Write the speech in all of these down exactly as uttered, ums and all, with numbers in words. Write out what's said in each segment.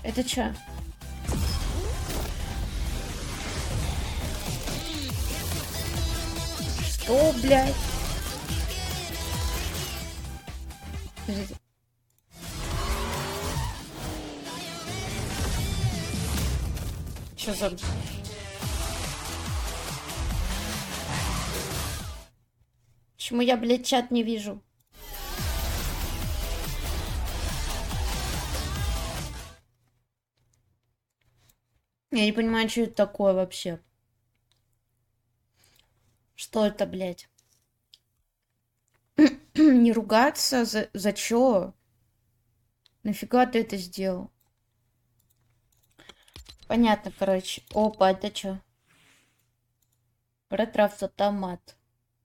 Это чё? Что, блядь? Подождите. Чё за... Почему я, блядь, чат не вижу? Я не понимаю, что это такое вообще. Что это, блядь? Не ругаться? За, за чё? Нафига ты это сделал? Понятно, короче. Опа, это чё? Ретро-автомат.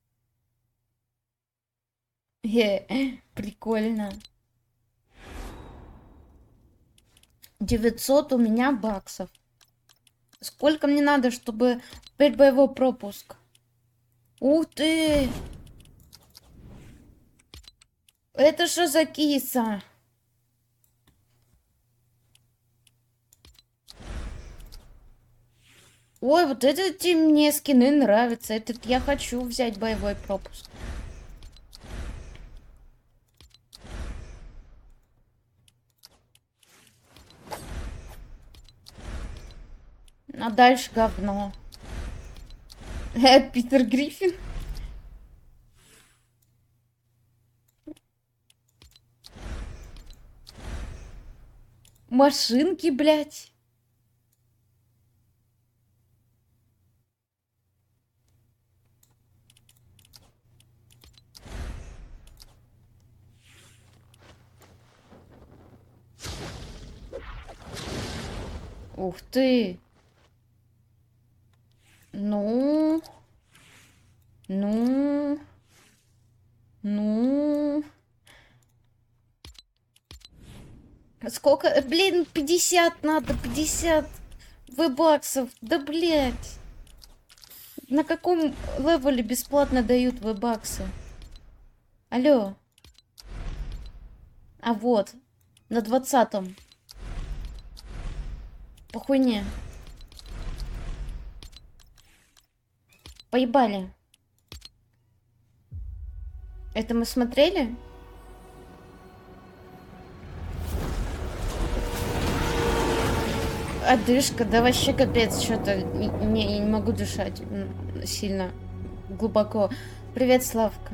Э, прикольно. девятьсот у меня баксов. Сколько мне надо, чтобы теперь боевой пропуск? Ух ты! Это что за киса? Ой, вот эти мне скины нравятся. Этот я хочу взять боевой пропуск. А дальше говно. Э, Питер Гриффин. Машинки, блядь. Ух ты. Ну. Ну. Ну. Сколько? Блин, пятьдесят надо, пятьдесят вебаксов. Да, блядь. На каком левеле бесплатно дают вебаксы? Алло. А вот. На двадцатом. По хуйне. Поебали. Это мы смотрели? Одышка, да вообще капец, что-то не, я не могу дышать сильно глубоко. Привет, Славка.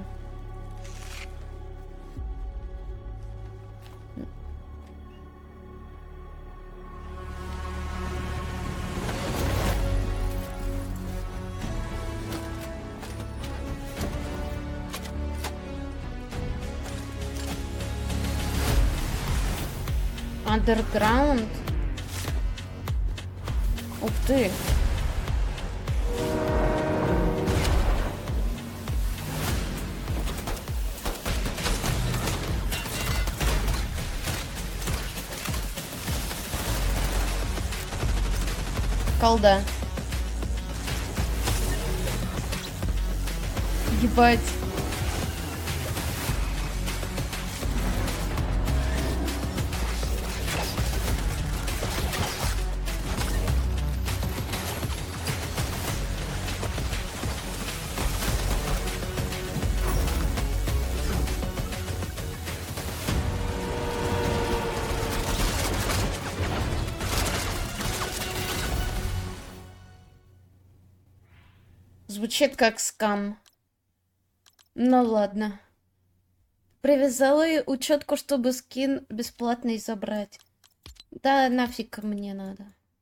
Underground. Ух ты. Колда. Ебать. Звучит как скам. Ну ладно. Привязала учетку, чтобы скин бесплатный забрать. Да нафиг мне надо.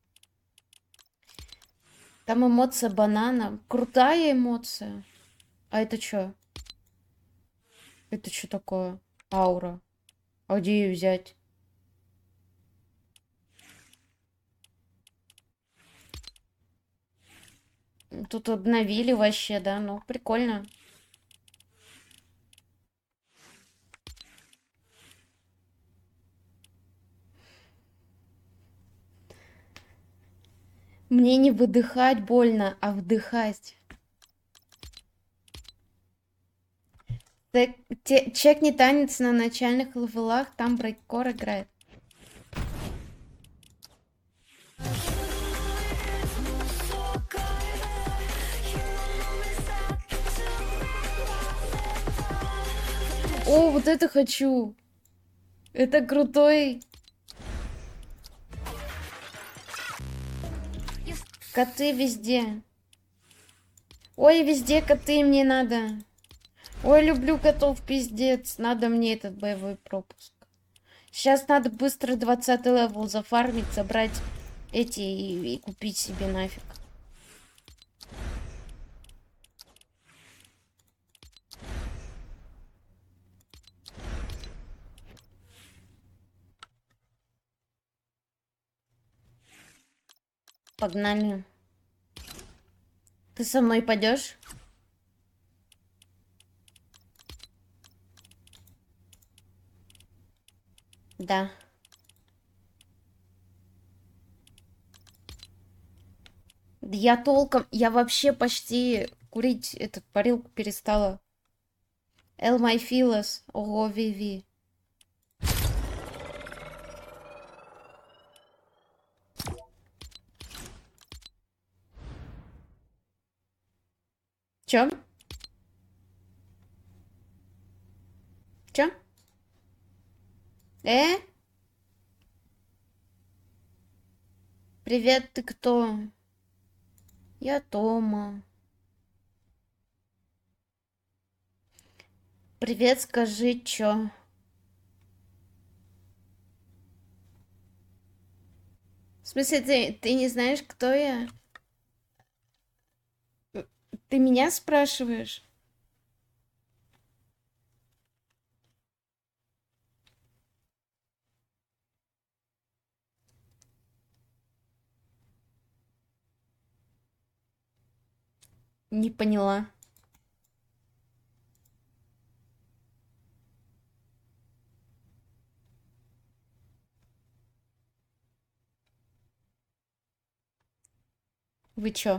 Там эмоция банана. Крутая эмоция. А это что? Это что такое? Аура. А где ее взять? Тут обновили вообще, да? Ну, прикольно. Мне не выдыхать больно, а вдыхать. Чекни танец на начальных левелах, там брейккор играет. О, вот это хочу. Это крутой. Коты везде. Ой, везде коты мне надо. Ой, люблю котов, пиздец. Надо мне этот боевой пропуск. Сейчас надо быстро двадцатый левел зафармить, забрать эти и, и купить себе нафиг. Погнали. Ты со мной пойдешь? Да. Я толком, я вообще почти курить этот парилку перестала. Эл Майфилос, ого, Виви. Чё? Чё? Э? Привет, ты кто? Я Тома. Привет, скажи, чё? В смысле, ты, ты не знаешь, кто я? Ты меня спрашиваешь? Не поняла. Вы чё?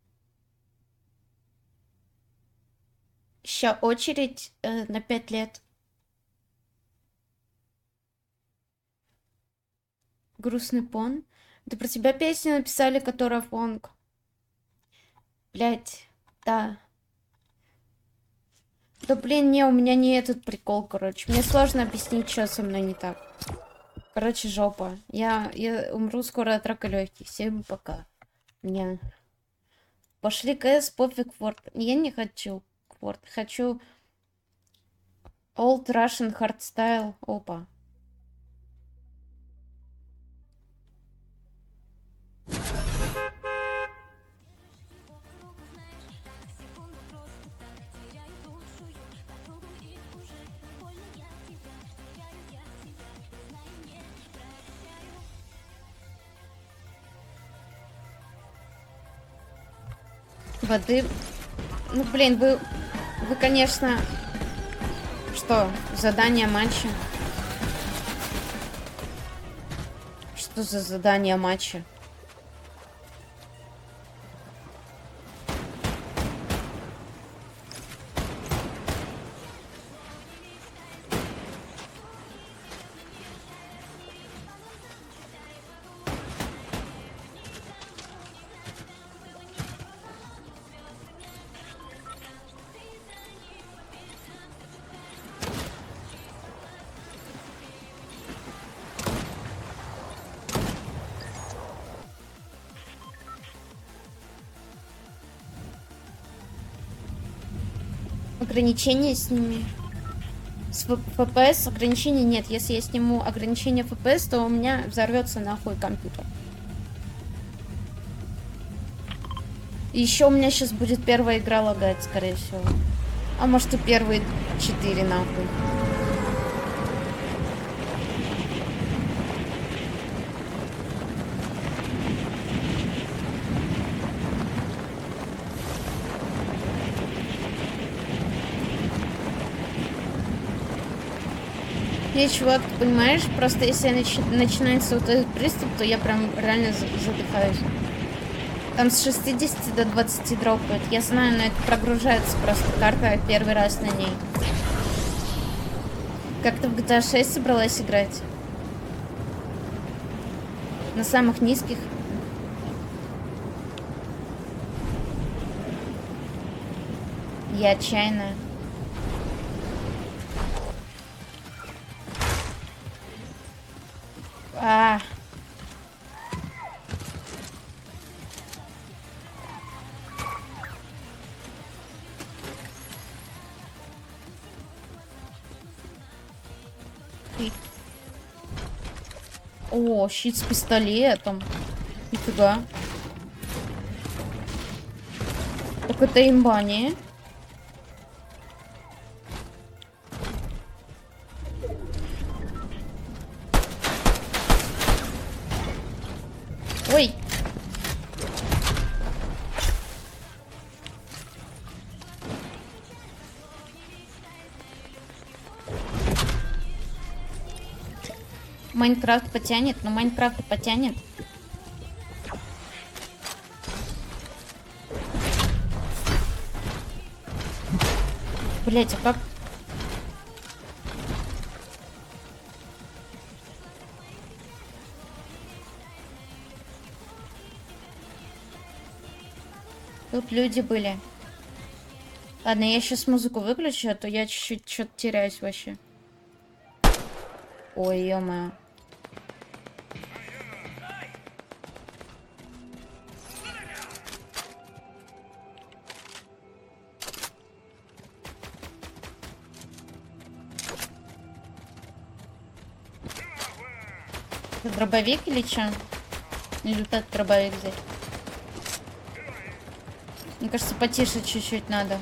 Ща очередь э, на пять лет. Грустный пон. Да про тебя песню написали, которая фонг. Блять, да. Да блин, не, у меня не этот прикол, короче. Мне сложно объяснить, что со мной не так. Короче, жопа. Я, я умру скоро от рака легких. Всем пока. Не. Пошли КС, пофиг, Форт. Я не хочу Форт. Хочу Old Russian Hardstyle. Опа. Воды. Ну, блин, вы... Вы, конечно... Что? Задание матча? Что за задание матча? Ограничения сними. С эф пи эс ограничений нет. Если я сниму ограничение эф пи эс, то у меня взорвется нахуй компьютер. Еще у меня сейчас будет первая игра лагать, скорее всего. А может и первые четыре нахуй. Не, чувак, ты понимаешь, просто если начи начинается вот этот приступ, то я прям реально задыхаюсь. Там с шестидесяти до двадцати дропает. Я знаю, но это прогружается просто карта первый раз на ней. Как ты в джи ти эй шесть собралась играть? На самых низких? Я отчаянная. А. О, щит с пистолетом. Нифига. Так это имба, не? Ой. Майнкрафт потянет, но Майнкрафт потянет. Блять, а как? Тут люди были. Ладно, я сейчас музыку выключу, а то я чуть-чуть что-то теряюсь вообще. Ой, ё-моё. Это дробовик или что? Или вот этот дробовик взять? Мне кажется, потише чуть-чуть надо.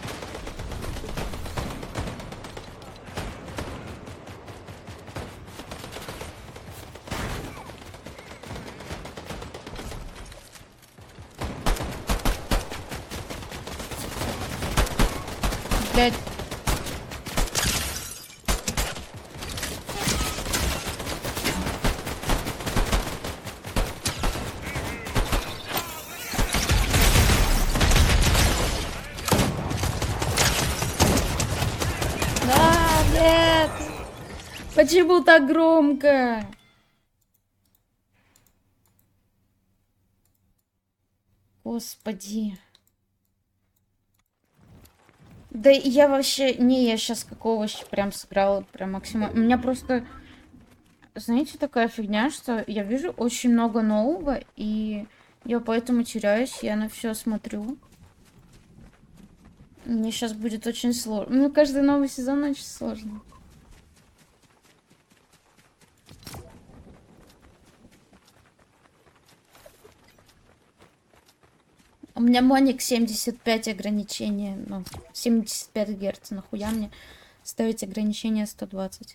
Блядь. Да, блядь. Почему так громко? Господи. Да я вообще... Не, я сейчас какого прям сыграла, прям максимум. У меня просто... Знаете, такая фигня, что я вижу очень много нового, и я поэтому теряюсь, я на все смотрю. Мне сейчас будет очень сложно. Ну, каждый новый сезон очень сложно. У меня моник семьдесят пять ограничения, ну, семьдесят пять герц, нахуя мне ставить ограничение сто двадцать?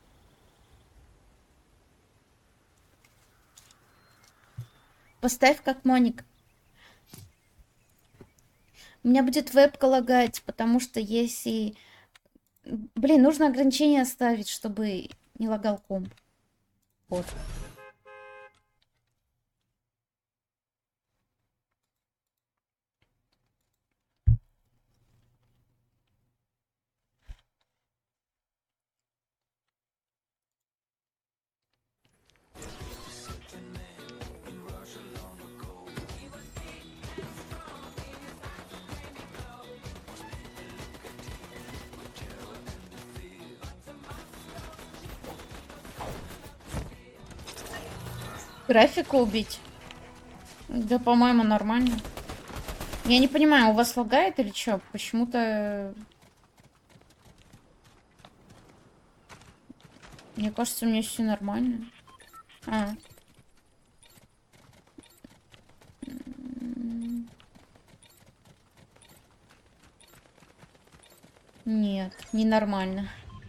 Поставь как моник. У меня будет вебка лагать, потому что если... Блин, нужно ограничение ставить, чтобы не лагал комп. Вот. Графику убить? Да, по-моему, нормально. Я не понимаю, у вас лагает или что? Почему-то... Мне кажется, у меня все нормально. А. Нет, ненормально.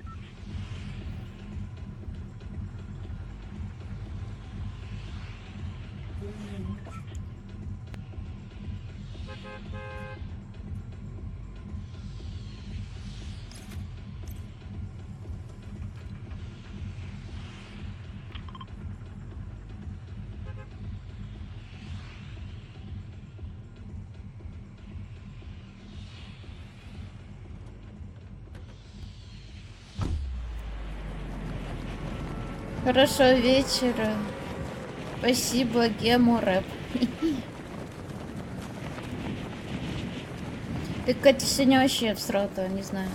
Хорошего вечера. Спасибо, Гему Рэп. Ты, Катя, сегодня вообще всрата, не знаю.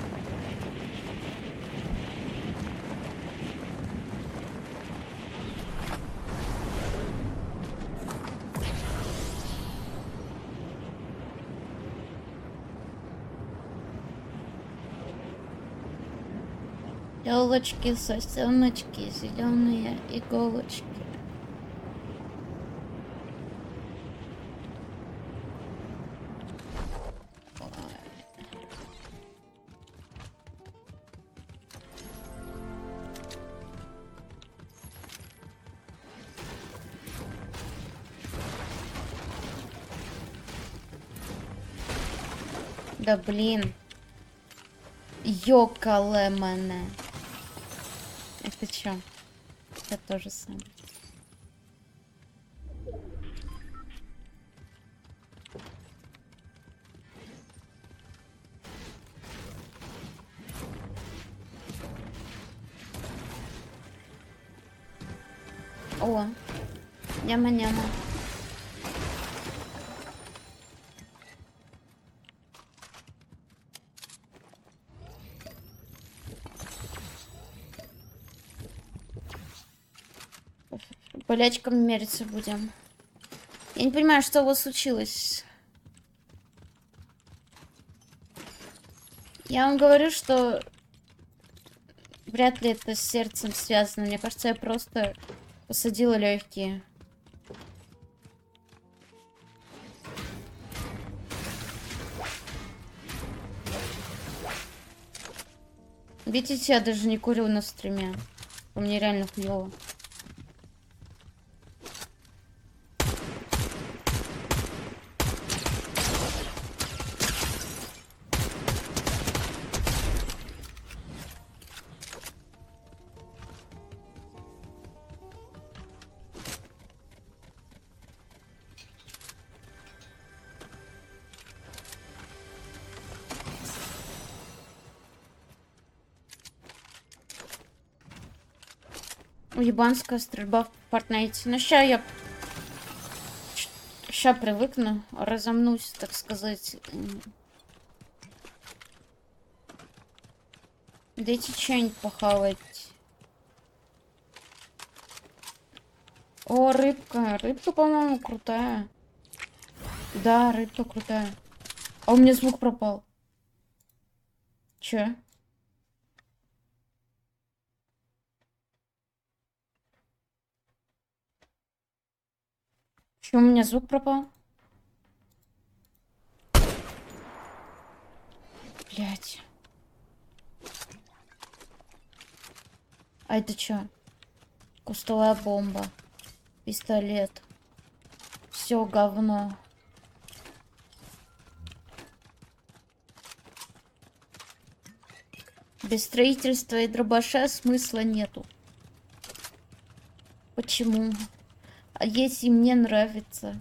Елочки, сосеночки, зеленые иголочки. Да блин. Ёкале мене. Это чё? Это то же самое. О, няма-няма. Болячками мериться будем. Я не понимаю, что у вас случилось. Я вам говорю, что вряд ли это с сердцем связано. Мне кажется, я просто посадила легкие. Видите, я даже не курю на стриме. Мне реально хуёво. Ебанская стрельба в Фортнайте. Ну, ща я... Ща привыкну, разомнусь, так сказать. Дайте что-нибудь похавать. О, рыбка. Рыбка, по-моему, крутая. Да, рыбка крутая. А у меня звук пропал. Че? Че, у меня звук пропал? Блять. А это что? Кустовая бомба. Пистолет. Все говно. Без строительства и дробаша смысла нету. Почему? А если мне нравится?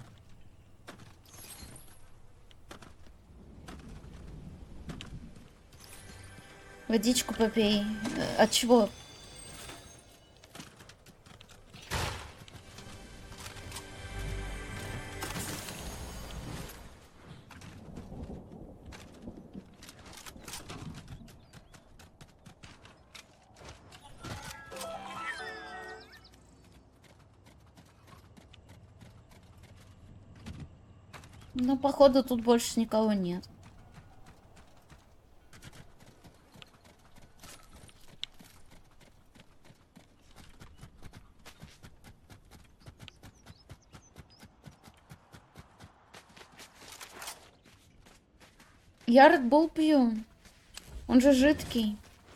Водичку попей. От чего? Ну, походу, тут больше никого нет. Я Red Bull пью. Он же жидкий.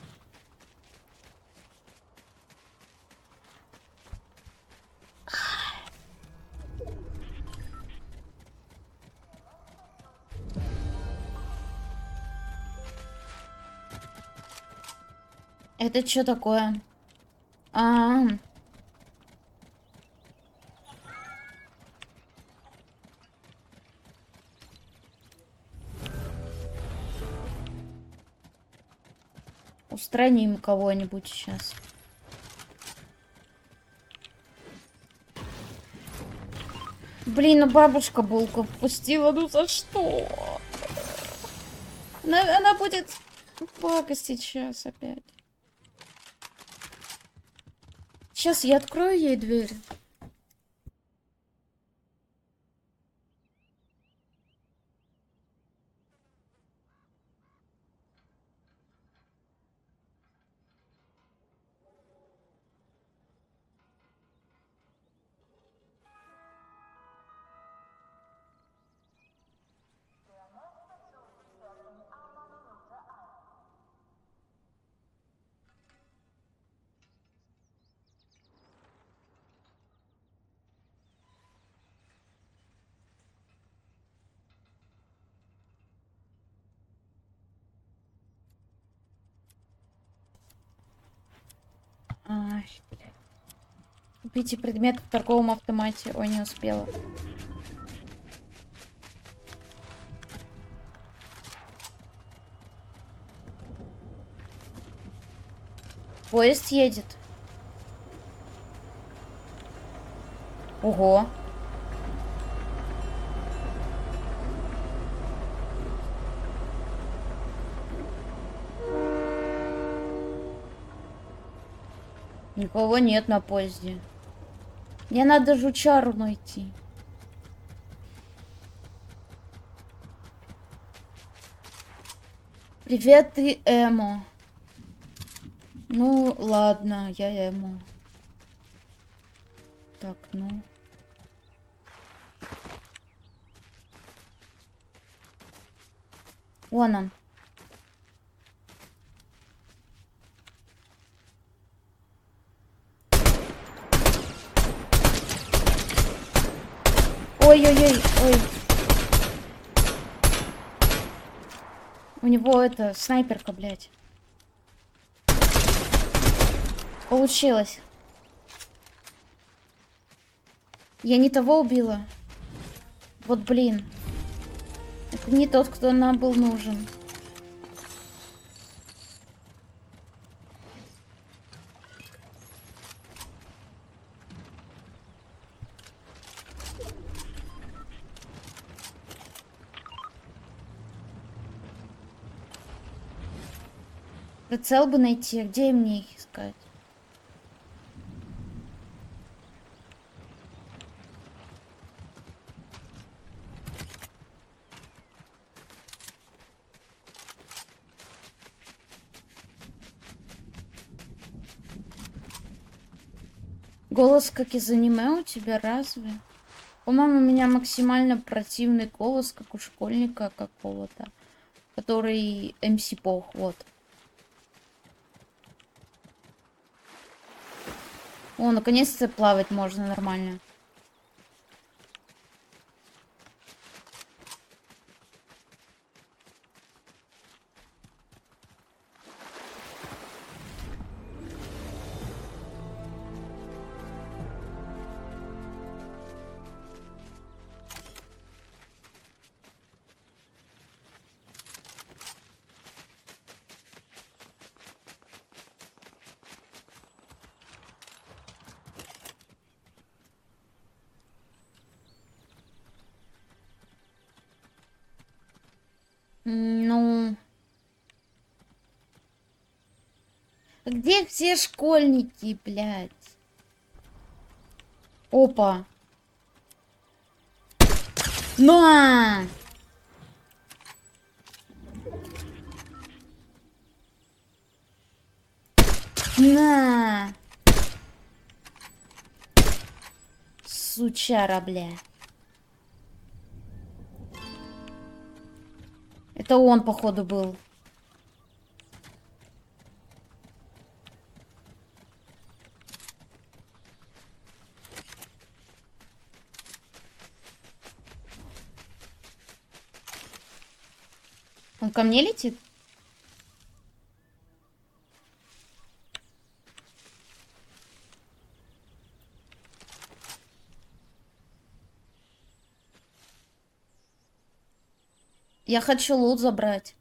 Это что такое? А, -а, а. Устраним кого-нибудь сейчас. Блин, ну бабушка булку впустила, ну за что? Она, она будет плакать сейчас опять. Сейчас я открою ей дверь. Ай, блядь. Купите предмет в торговом автомате. Ой, не успела. Поезд едет. Ого. Никого нет на поезде. Мне надо жучару найти. Привет, ты Эмо. Ну, ладно, я Эмо. Так, ну. Вон он. Ой-ой-ой, ой. У него это снайперка, блядь. Получилось. Я не того убила. Вот блин. Это не тот, кто нам был нужен. Прицел бы найти, а где мне их искать? Голос как из аниме у тебя, разве? По-моему, у меня максимально противный голос, как у школьника какого-то, который эм си Пох, вот. О, наконец-то плавать можно нормально. Ну... Где все школьники, блядь? Опа. На! На! Сучара, бля. Это он, походу, был. Он ко мне летит? Я хочу лут забрать.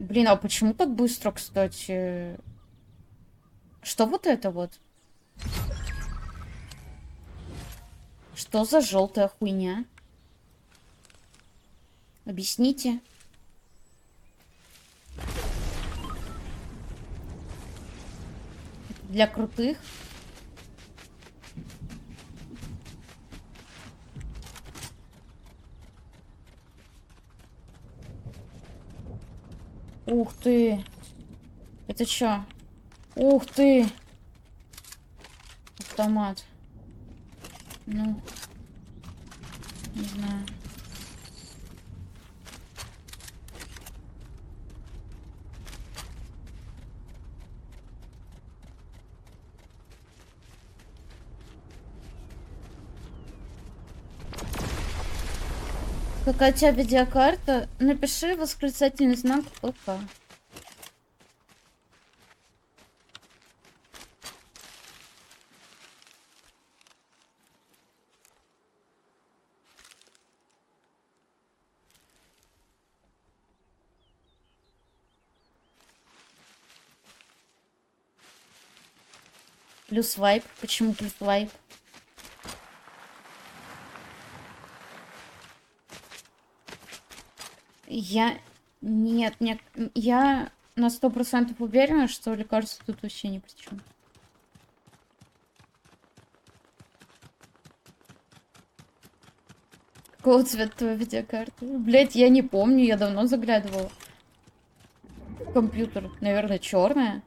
Блин, а почему так быстро, кстати? Что вот это вот? Что за желтая хуйня? Объясните. Для крутых. Ух ты. Это чё? Ух ты. Автомат. Ну. Не знаю. Какая у тебя видеокарта? Напиши восклицательный знак ПК. Плюс вайп. Почему плюс вайп? Я... Нет, нет. Я на сто процентов уверена, что лекарство тут вообще ни при чем. Какого цвета твоя видеокарта? Блять, я не помню, я давно заглядывала. Компьютер, наверное, черная.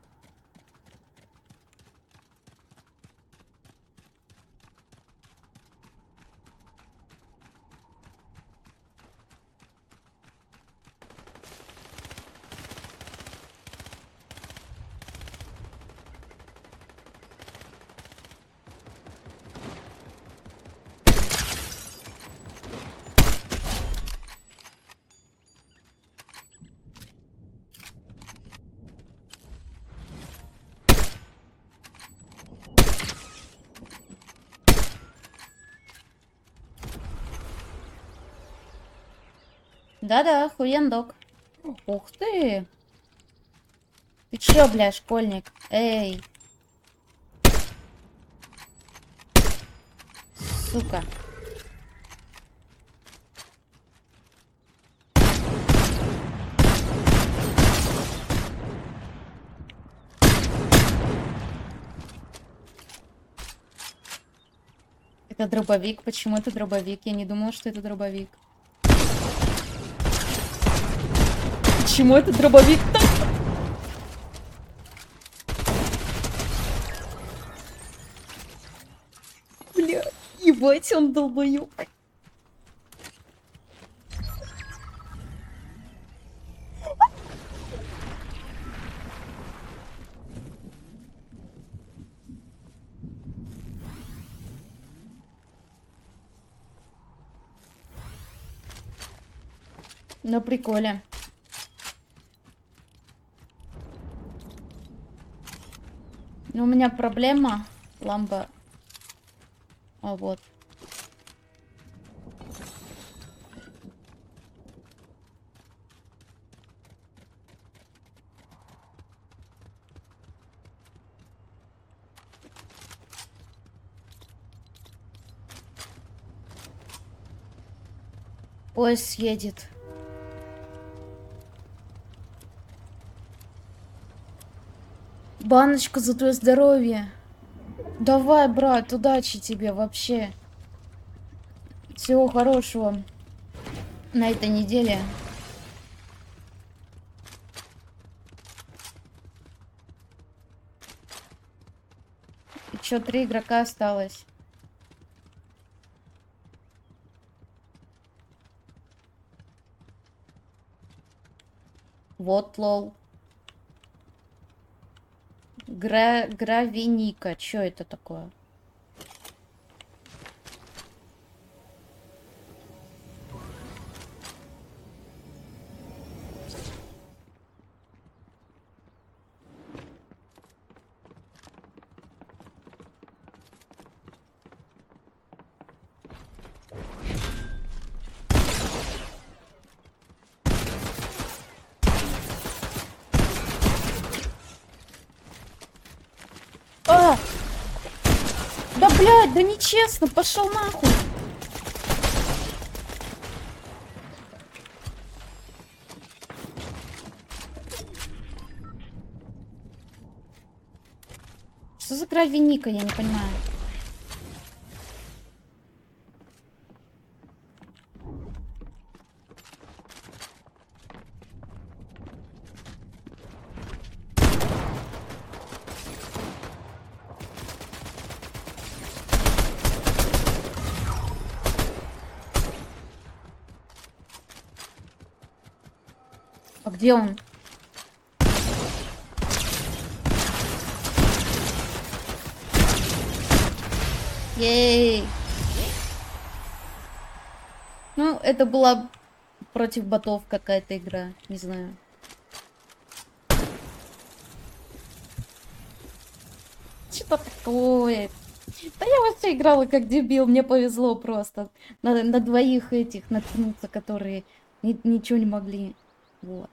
Да-да, хуендок. Ух ты. Ты чё, бля, школьник? Эй. Сука. Это дробовик. Почему это дробовик? Я не думала, что это дробовик. Почему это дробовик-то? Бля, ебать, он долбоёб. На приколе. Но у меня проблема. Ламба. А вот. Поезд едет. Баночка за твое здоровье. Давай, брат, удачи тебе вообще. Всего хорошего на этой неделе. Еще три игрока осталось. Вот, лол. Гра... Гравеника. Чё это такое? Да, блядь, да нечестно, пошел нахуй. Что за гравиника, я не понимаю. А где он? Ей. Ну, это была против ботов какая-то игра, не знаю. Что такое? Да я вообще играла как дебил, мне повезло просто. На, на двоих этих наткнуться, которые ни- ничего не могли. Вот.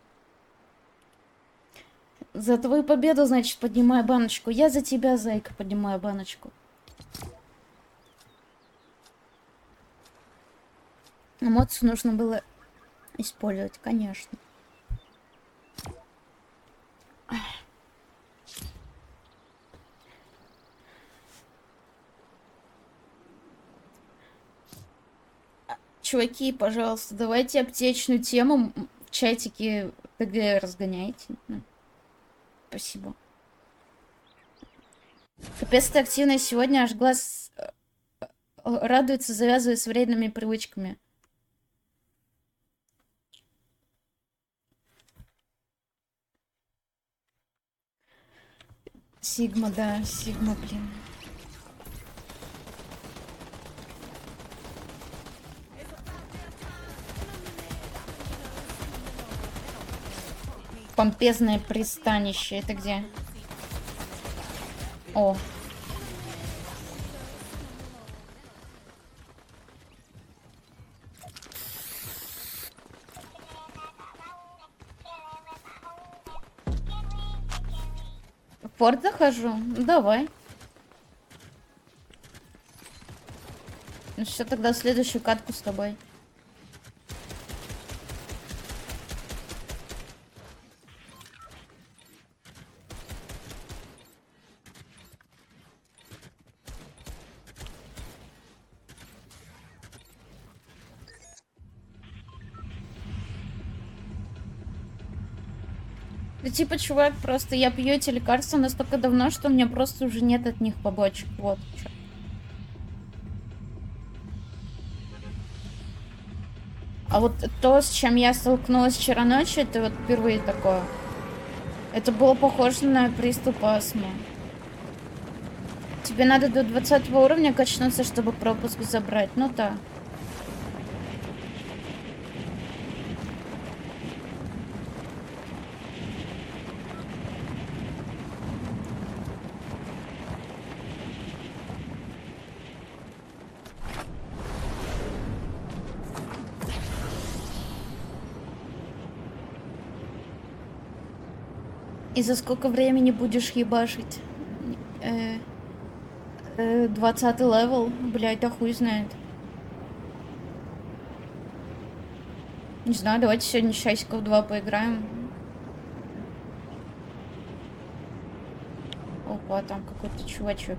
За твою победу, значит, поднимаю баночку. Я за тебя, зайка, поднимаю баночку. Эмоцию нужно было использовать, конечно. Чуваки, пожалуйста, давайте аптечную тему в чатике ТГ разгоняйте. Ну, спасибо. Капец, ты активная сегодня, аж глаз э, э, радуется, завязывая с вредными привычками. Сигма, да, Сигма, блин. Помпезное пристанище, это где? О. В порт захожу? Ну, давай. Ну все, тогда в следующую катку с тобой. Да типа, чувак, просто я пью эти лекарства настолько давно, что у меня просто уже нет от них побочек. Вот. Чё. А вот то, с чем я столкнулась вчера ночью, это вот впервые такое. Это было похоже на приступ астмы. Тебе надо до двадцатого уровня качнуться, чтобы пропуск забрать. Ну да. И за сколько времени будешь ебашить? Э, э, двадцатый левел? Блядь, да хуй знает. Не знаю, давайте сегодня часиков два поиграем. Опа, там какой-то чувачок.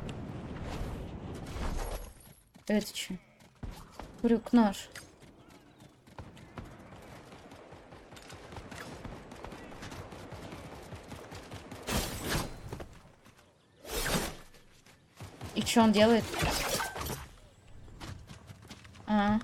Это че? Крюк нож. И что он делает? А.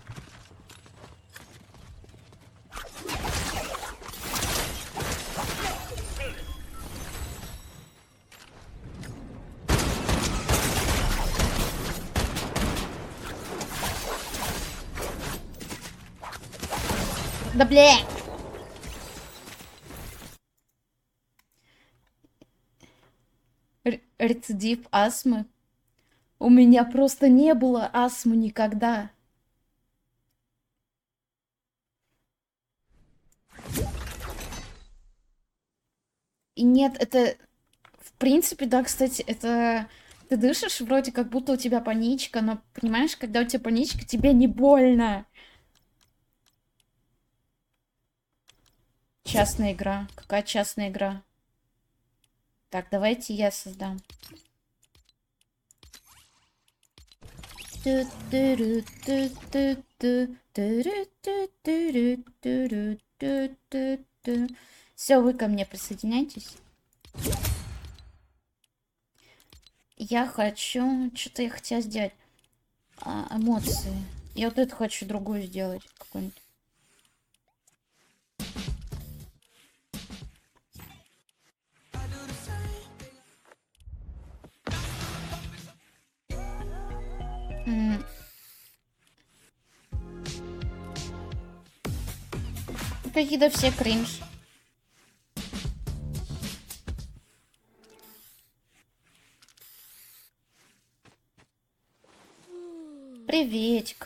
Да бля! Р рецидив астмы? У меня просто не было астмы никогда. И нет, это... В принципе, да, кстати, это Ты дышишь вроде как будто у тебя паничка, но понимаешь, когда у тебя паничка, тебе не больно. Частная игра. Какая частная игра? Так, давайте я создам. Все, вы ко мне присоединяйтесь. Я хочу... Что-то я хотела сделать. А, эмоции. Я вот это хочу другую сделать. Какую-нибудь. Какие-то все кринж. Приветик.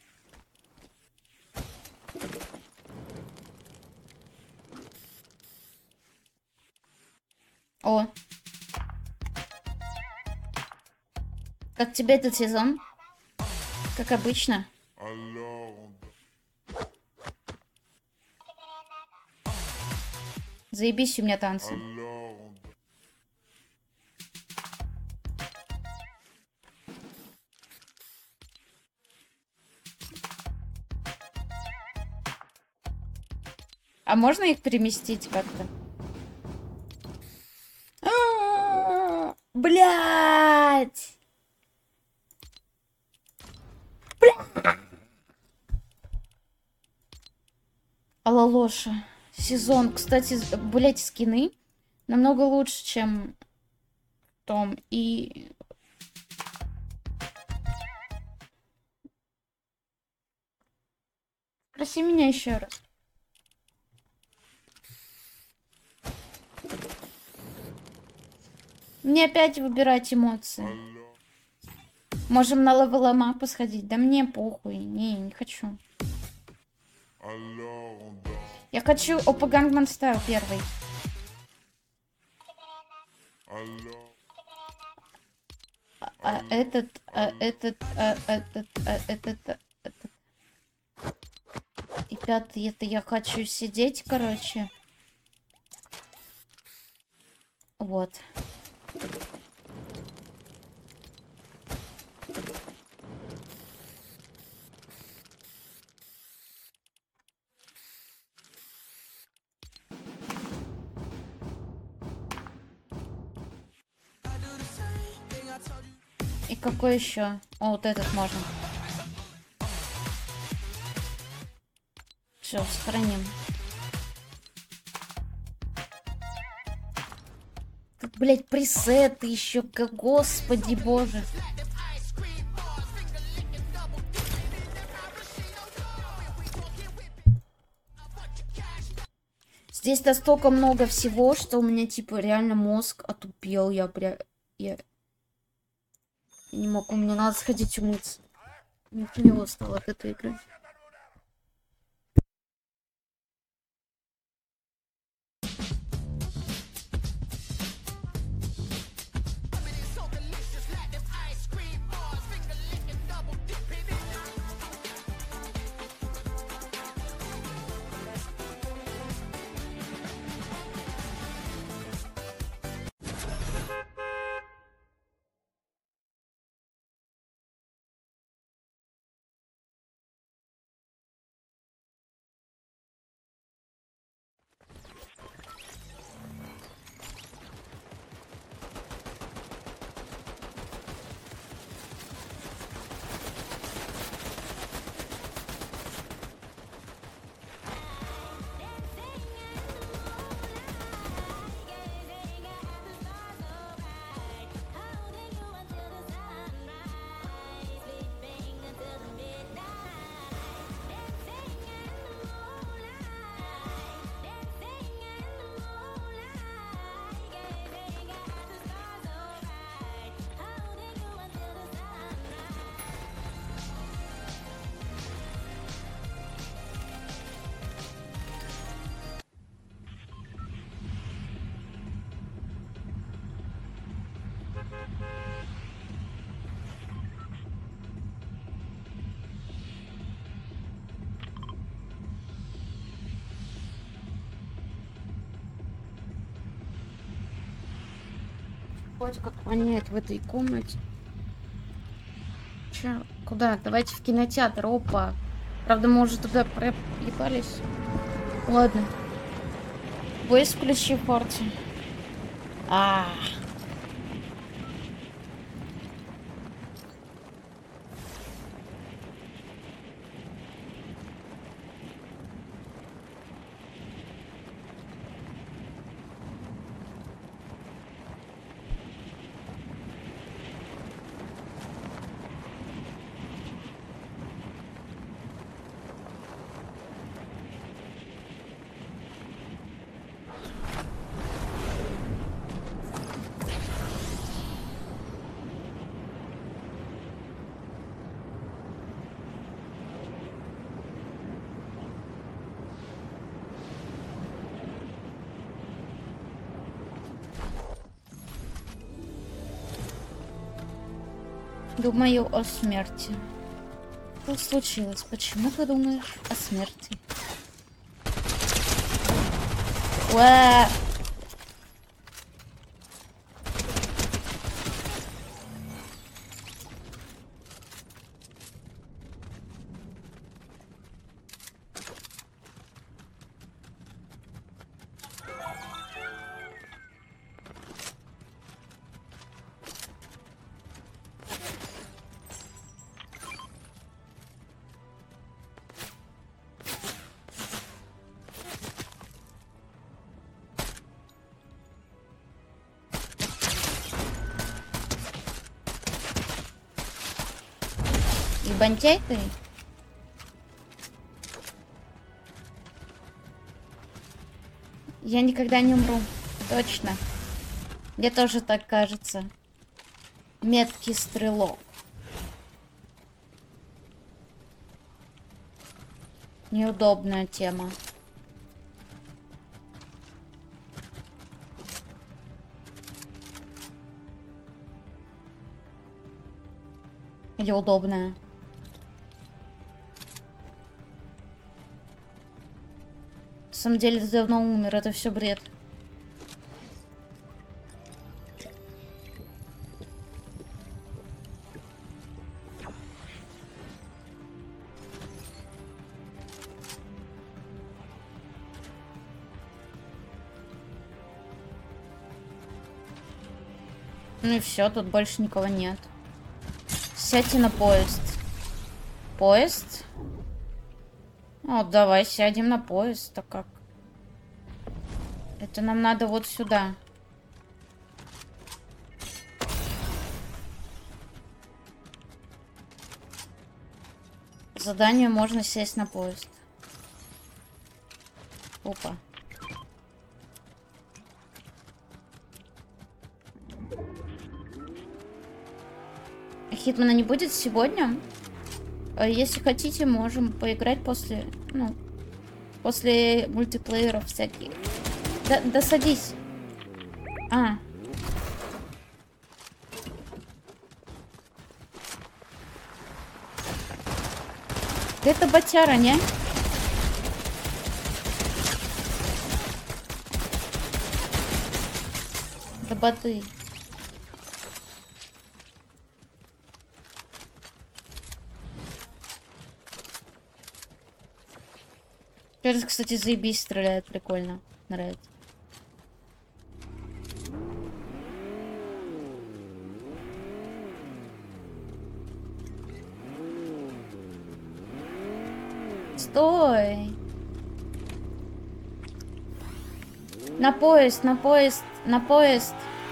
О. Как тебе этот сезон? Как обычно. Заебись у меня танцы. А можно их переместить как-то? Блять! Алалоша. Сезон. Кстати, блять, скины намного лучше, чем в том. И... Спроси меня еще раз. Мне опять выбирать эмоции. Можем на левел мапу сходить. Да мне похуй. Не, не хочу. Я хочу Опа Гангман Стайл первый. А, а этот, а этот, а этот, а этот, а этот. И пятый, это я хочу сидеть, короче. Вот. И какой еще? О, вот этот можно. Все, сохраним. Как, блять, пресеты еще, как, господи боже. Здесь настолько много всего, что у меня, типа, реально мозг отупел. Я прям... Я... я не могу, мне надо сходить умыться. Мне хреново стало от этой игры. Хоть как понять в этой комнате. Че? Куда? Давайте в кинотеатр. Опа. Правда, мы уже туда проебались. Ладно. Войс включи в порте. А. Думаю о смерти. Что случилось? Почему ты думаешь о смерти? Уэ! Ебантяй ты? Я никогда не умру. Точно. Мне тоже так кажется. Меткий стрелок. Неудобная тема. Или удобная. На самом деле ты давно умер, это все бред. Ну и все, тут больше никого нет. Сядьте на поезд. Поезд? О, давай сядем на поезд. Так как? Это нам надо вот сюда. Заданию можно сесть на поезд. Опа. Хитмана не будет сегодня. Если хотите, можем поиграть после, ну, после мультиплееров всяких. Да, да садись. А. Это ботяра, не? Да боты. Перс, кстати, заебись стреляет, прикольно. Нравится. Стой! На поезд, на поезд, на поезд.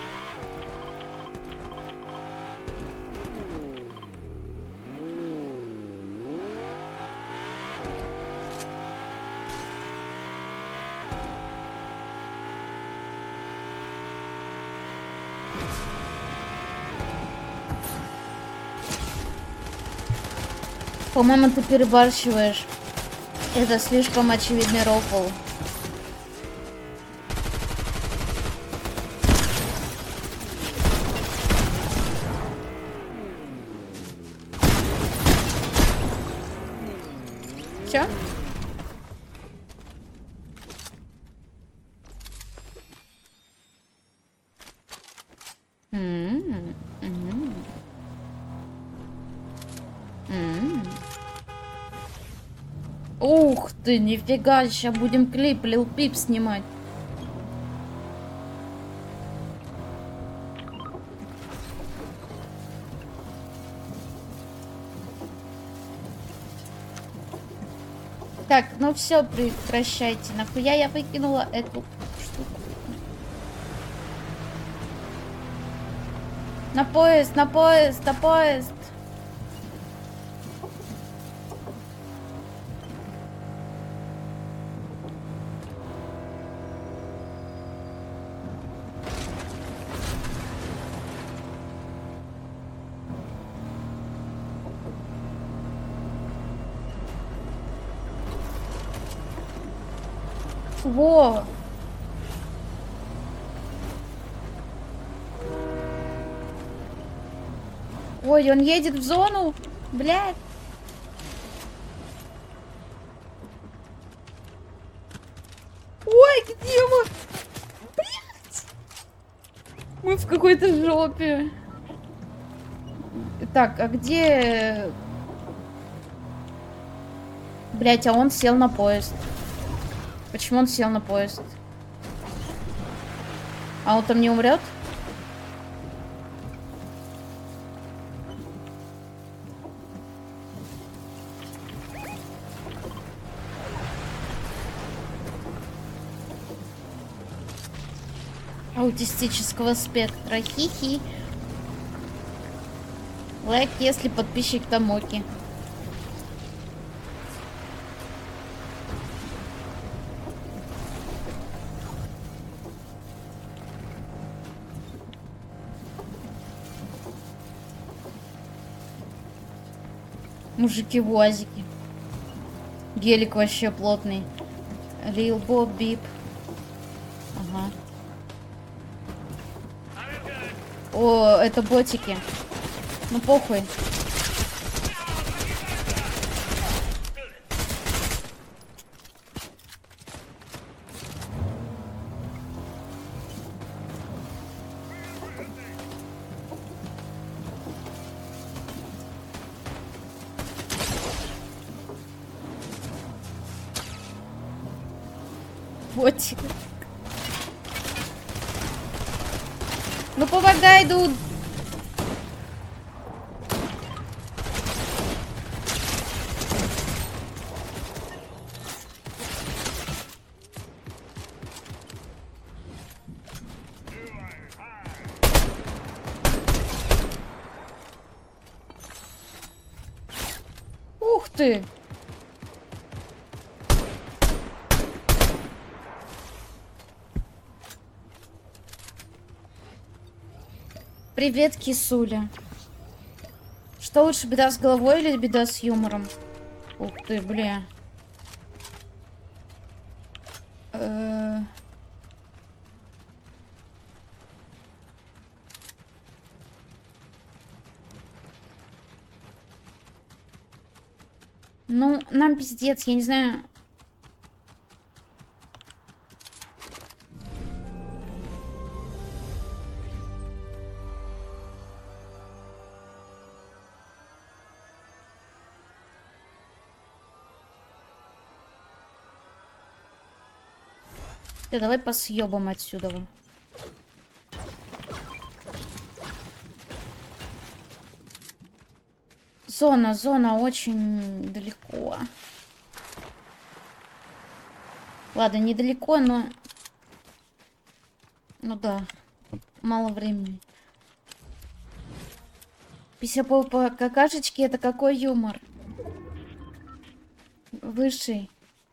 По-моему, ты перебарщиваешь. Это слишком очевидный рофл. Чё? М, м, м. Ух ты, нифига, сейчас будем клип Lil Peep снимать. Так, ну все, прекращайте. Нахуя я выкинула эту штуку? На поезд, на поезд, на поезд. Во! Ой, он едет в зону. Блядь. Ой, где мы? Блядь. Мы в какой-то жопе. Так, а где... Блядь, а он сел на поезд. Почему он сел на поезд? А он там не умрет? Аутистического спектра. Хи-хи. Лайк, если подписчик Тамоки. Мужики в уазике. Гелик вообще плотный. Лил Боб Бип. Ага. О, это ботики. Ну похуй. Ботик. Ну помогай, дуд. Ух ты. Привет, кисуля. Что лучше, беда с головой или беда с юмором? Ух ты, бля. Э. Ну, нам пиздец, я не знаю. Да, давай посъебам отсюда. Зона, зона очень далеко. Ладно, недалеко, но... Ну да, мало времени. Пися по какашечке, это какой юмор? Высший.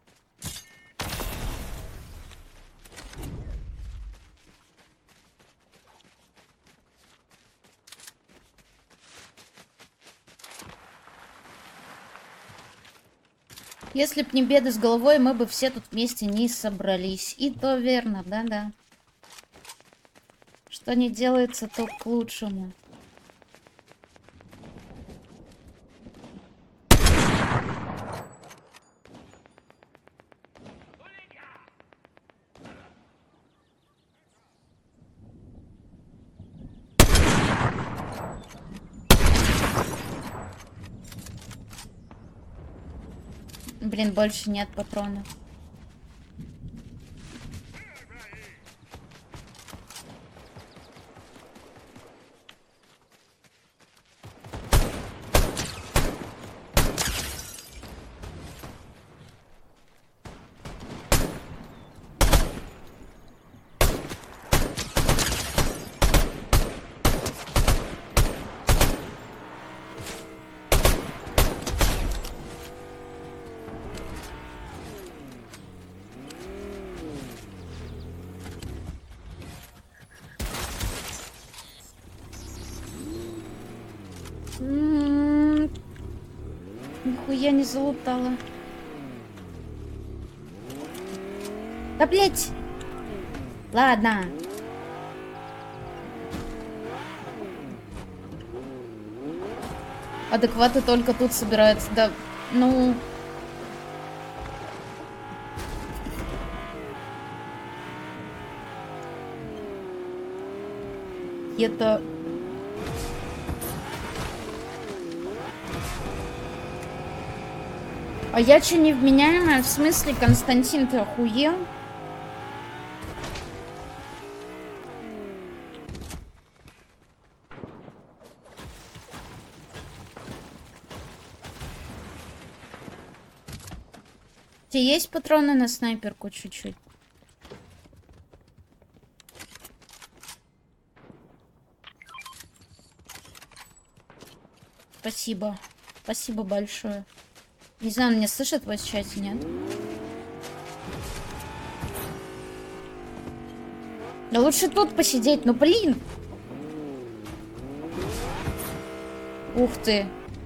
Если б не беды с головой, мы бы все тут вместе не собрались. И то верно, да-да. Что не делается, то к лучшему. Блин, больше нет патронов. М-м-м. Нихуя не залутала. Да, блять! Ладно. Адекваты только тут собираются. Да, ну... Это... А я че невменяемая? В смысле, Константин, ты охуел? У тебя есть патроны на снайперку чуть-чуть? Спасибо. Спасибо большое. Не знаю, меня слышат в вас в чате, нет? Да лучше тут посидеть, ну блин! Ух ты.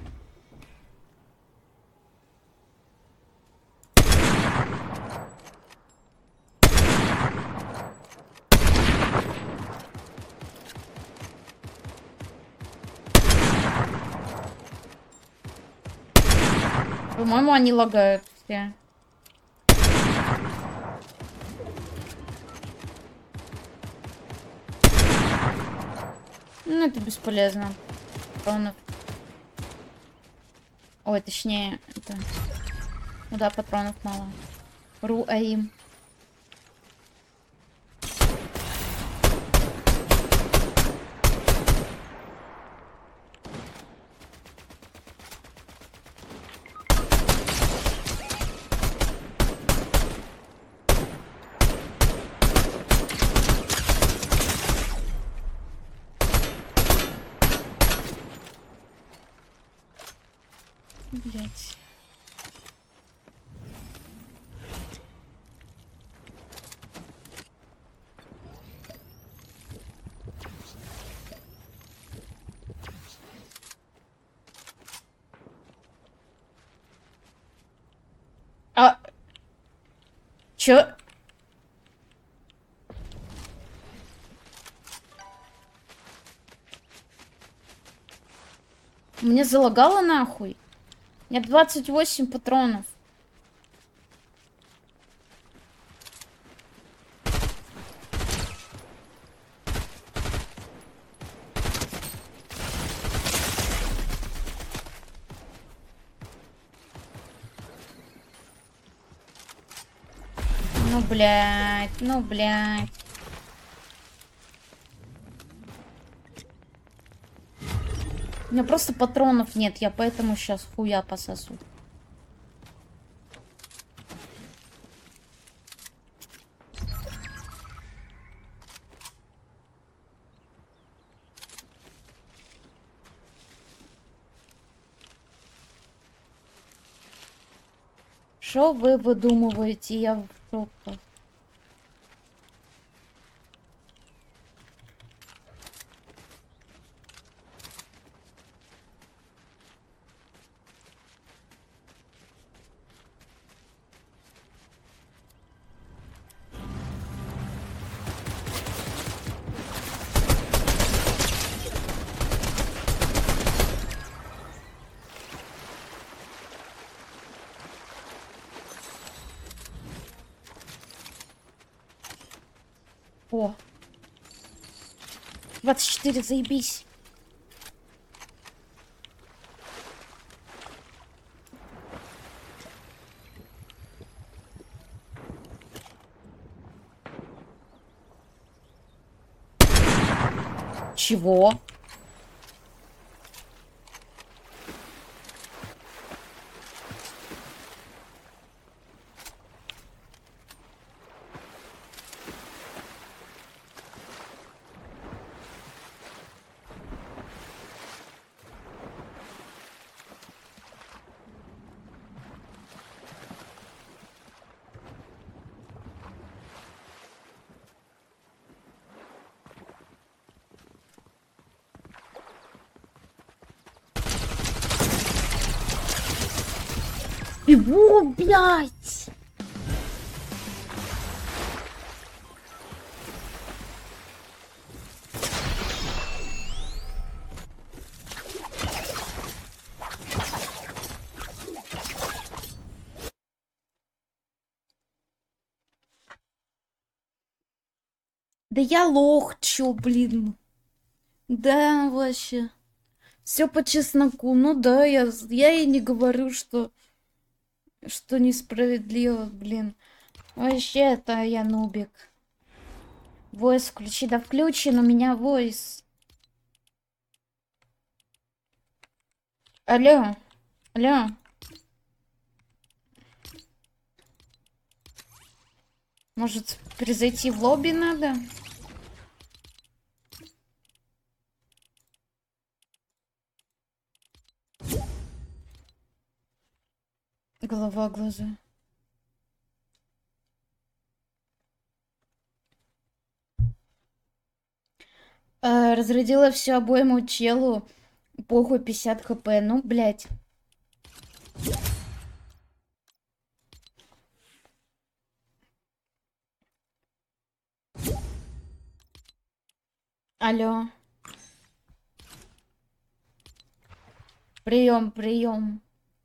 По-моему, они лагают все. Ну, это бесполезно. Патронов. Ой, точнее, это... Ну да, патронов мало. Ру аим. Блять. А... Чё? Мне залагало нахуй. У меня двадцать восемь патронов. Ну, блядь, ну, блядь. У меня просто патронов нет, я поэтому сейчас хуя пососу. Что вы выдумываете? Я в шоке. О. двадцать четыре, заебись. Чего? Его, блядь! Да я лох, чё, блин. Да, вообще. Все по чесноку. Ну да, я, я и не говорю, что, что несправедливо, блин. Вообще, это я нубик. Войс включи, да включен у меня войс. Алло, алло. Может, перезайти в лобби надо? Голова, глаза. Э, разрядила всю обойму челу. Похуй, пятьдесят хп. Ну, блядь. Алло. Прием, прием.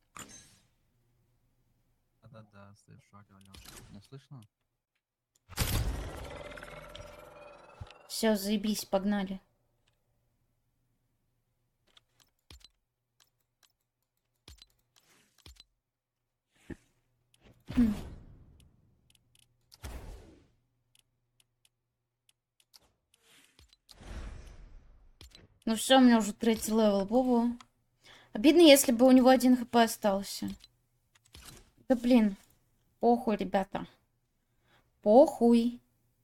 Да-да-да, слышу, алло, алло. Не слышно? Все, заебись, погнали. Хм. Ну все, у меня уже третий левел. Во-во. Обидно, если бы у него один хп остался. Да блин. Похуй, ребята. Похуй.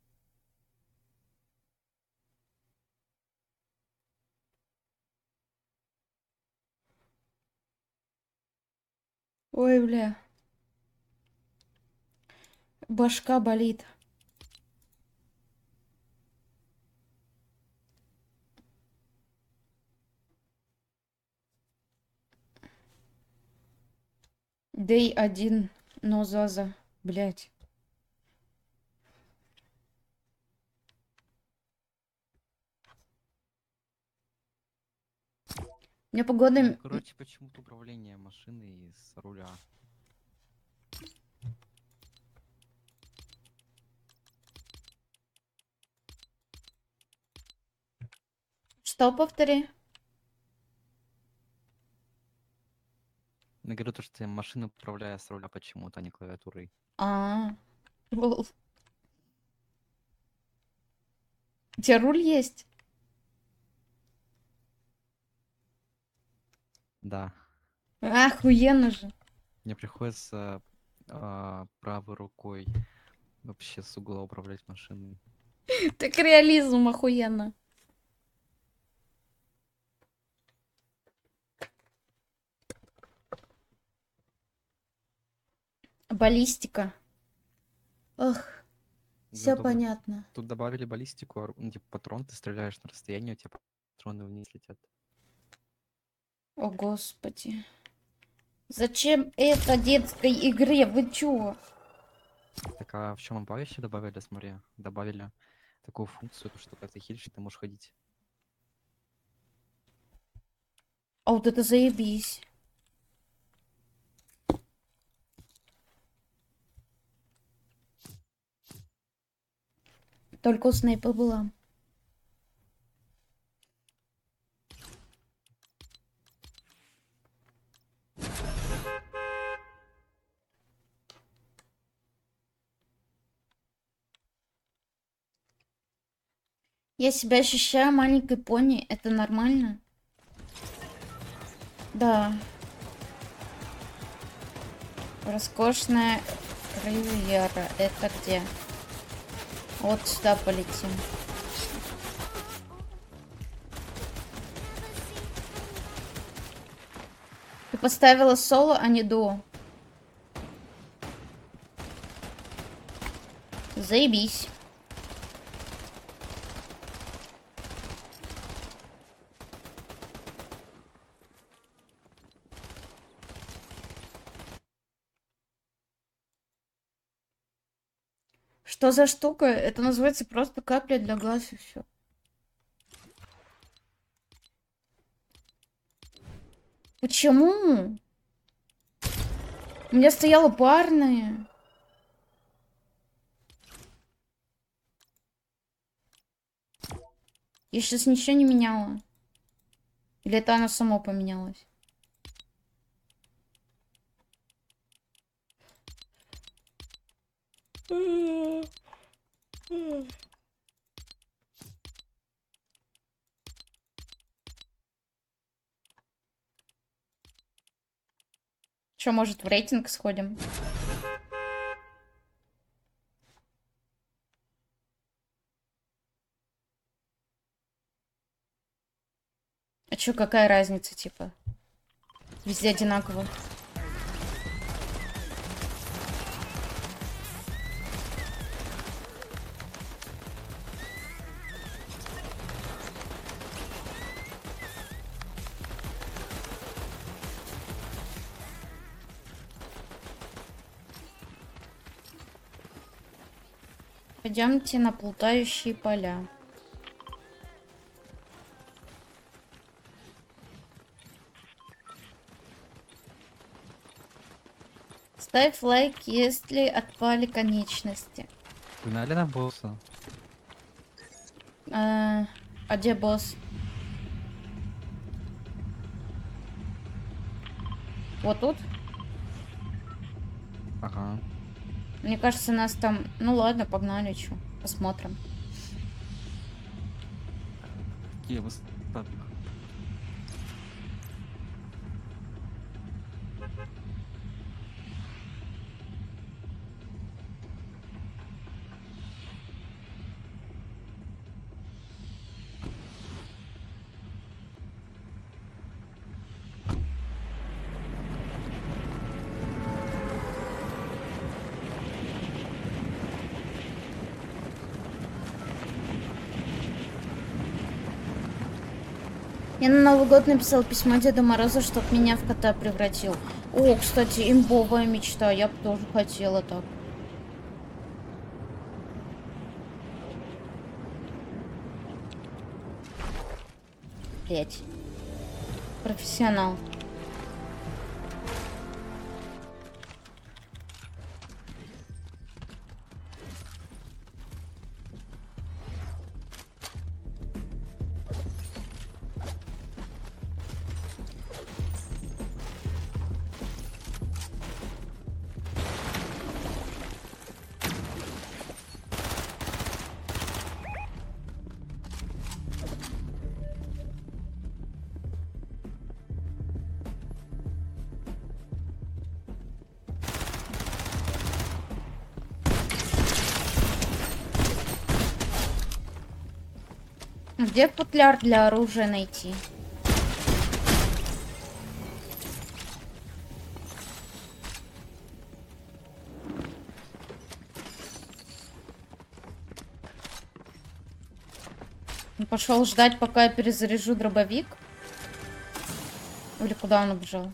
Ой, бля. Башка болит. Дэй один. Но Заза. Блять. У меня Ну, погода... короче, почему-то управление машиной с руля. Что, повтори? Я говорю то, что я машину управляю с руля почему-то, а не клавиатурой. А, лол. У тебя руль есть? Да. Охуенно же. Мне приходится а, правой рукой вообще с угла управлять машиной. Так реализм охуенно. Баллистика. Ох, Да, все добавили- понятно. Тут добавили баллистику, ору- ну, типа патрон, ты стреляешь на расстояние, у тебя патроны вниз летят. О, господи. Зачем это детской игре? Вы чё? Так а в чем обо еще добавили, смотри, добавили такую функцию, то, что когда ты хилишь, ты можешь ходить. А вот это заебись. Только у снайпа была. Я себя ощущаю маленькой пони. Это нормально? Да. Роскошная ривьера. Это где? Вот сюда полетим. Ты поставила соло, а не дуо. Заебись. Что за штука? Это называется просто капля для глаз и все. Почему? У меня стояла парная. Я сейчас ничего не меняла. Или это она сама поменялась? Что, может, в рейтинг сходим? А чё, какая разница, типа? Везде одинаково. Пойдемте на плутающие поля. Ставь лайк, если отпали конечности. Погнали на босса. А, а где босс? Вот тут? Ага. Мне кажется, нас там... Ну ладно, погнали, чё. Посмотрим. Какие высоты? Я на Новый год написал письмо Деду Морозу, чтоб меня в кота превратил. О, кстати, имбовая мечта. Я бы тоже хотела так. Блять. Профессионал. Где футляр для оружия найти? Пошел ждать, пока я перезаряжу дробовик. Или куда он убежал?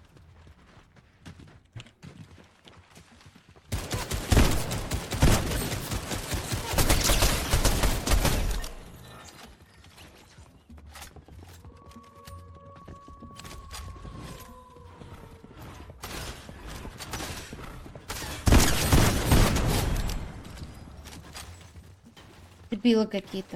Дебилы какие-то.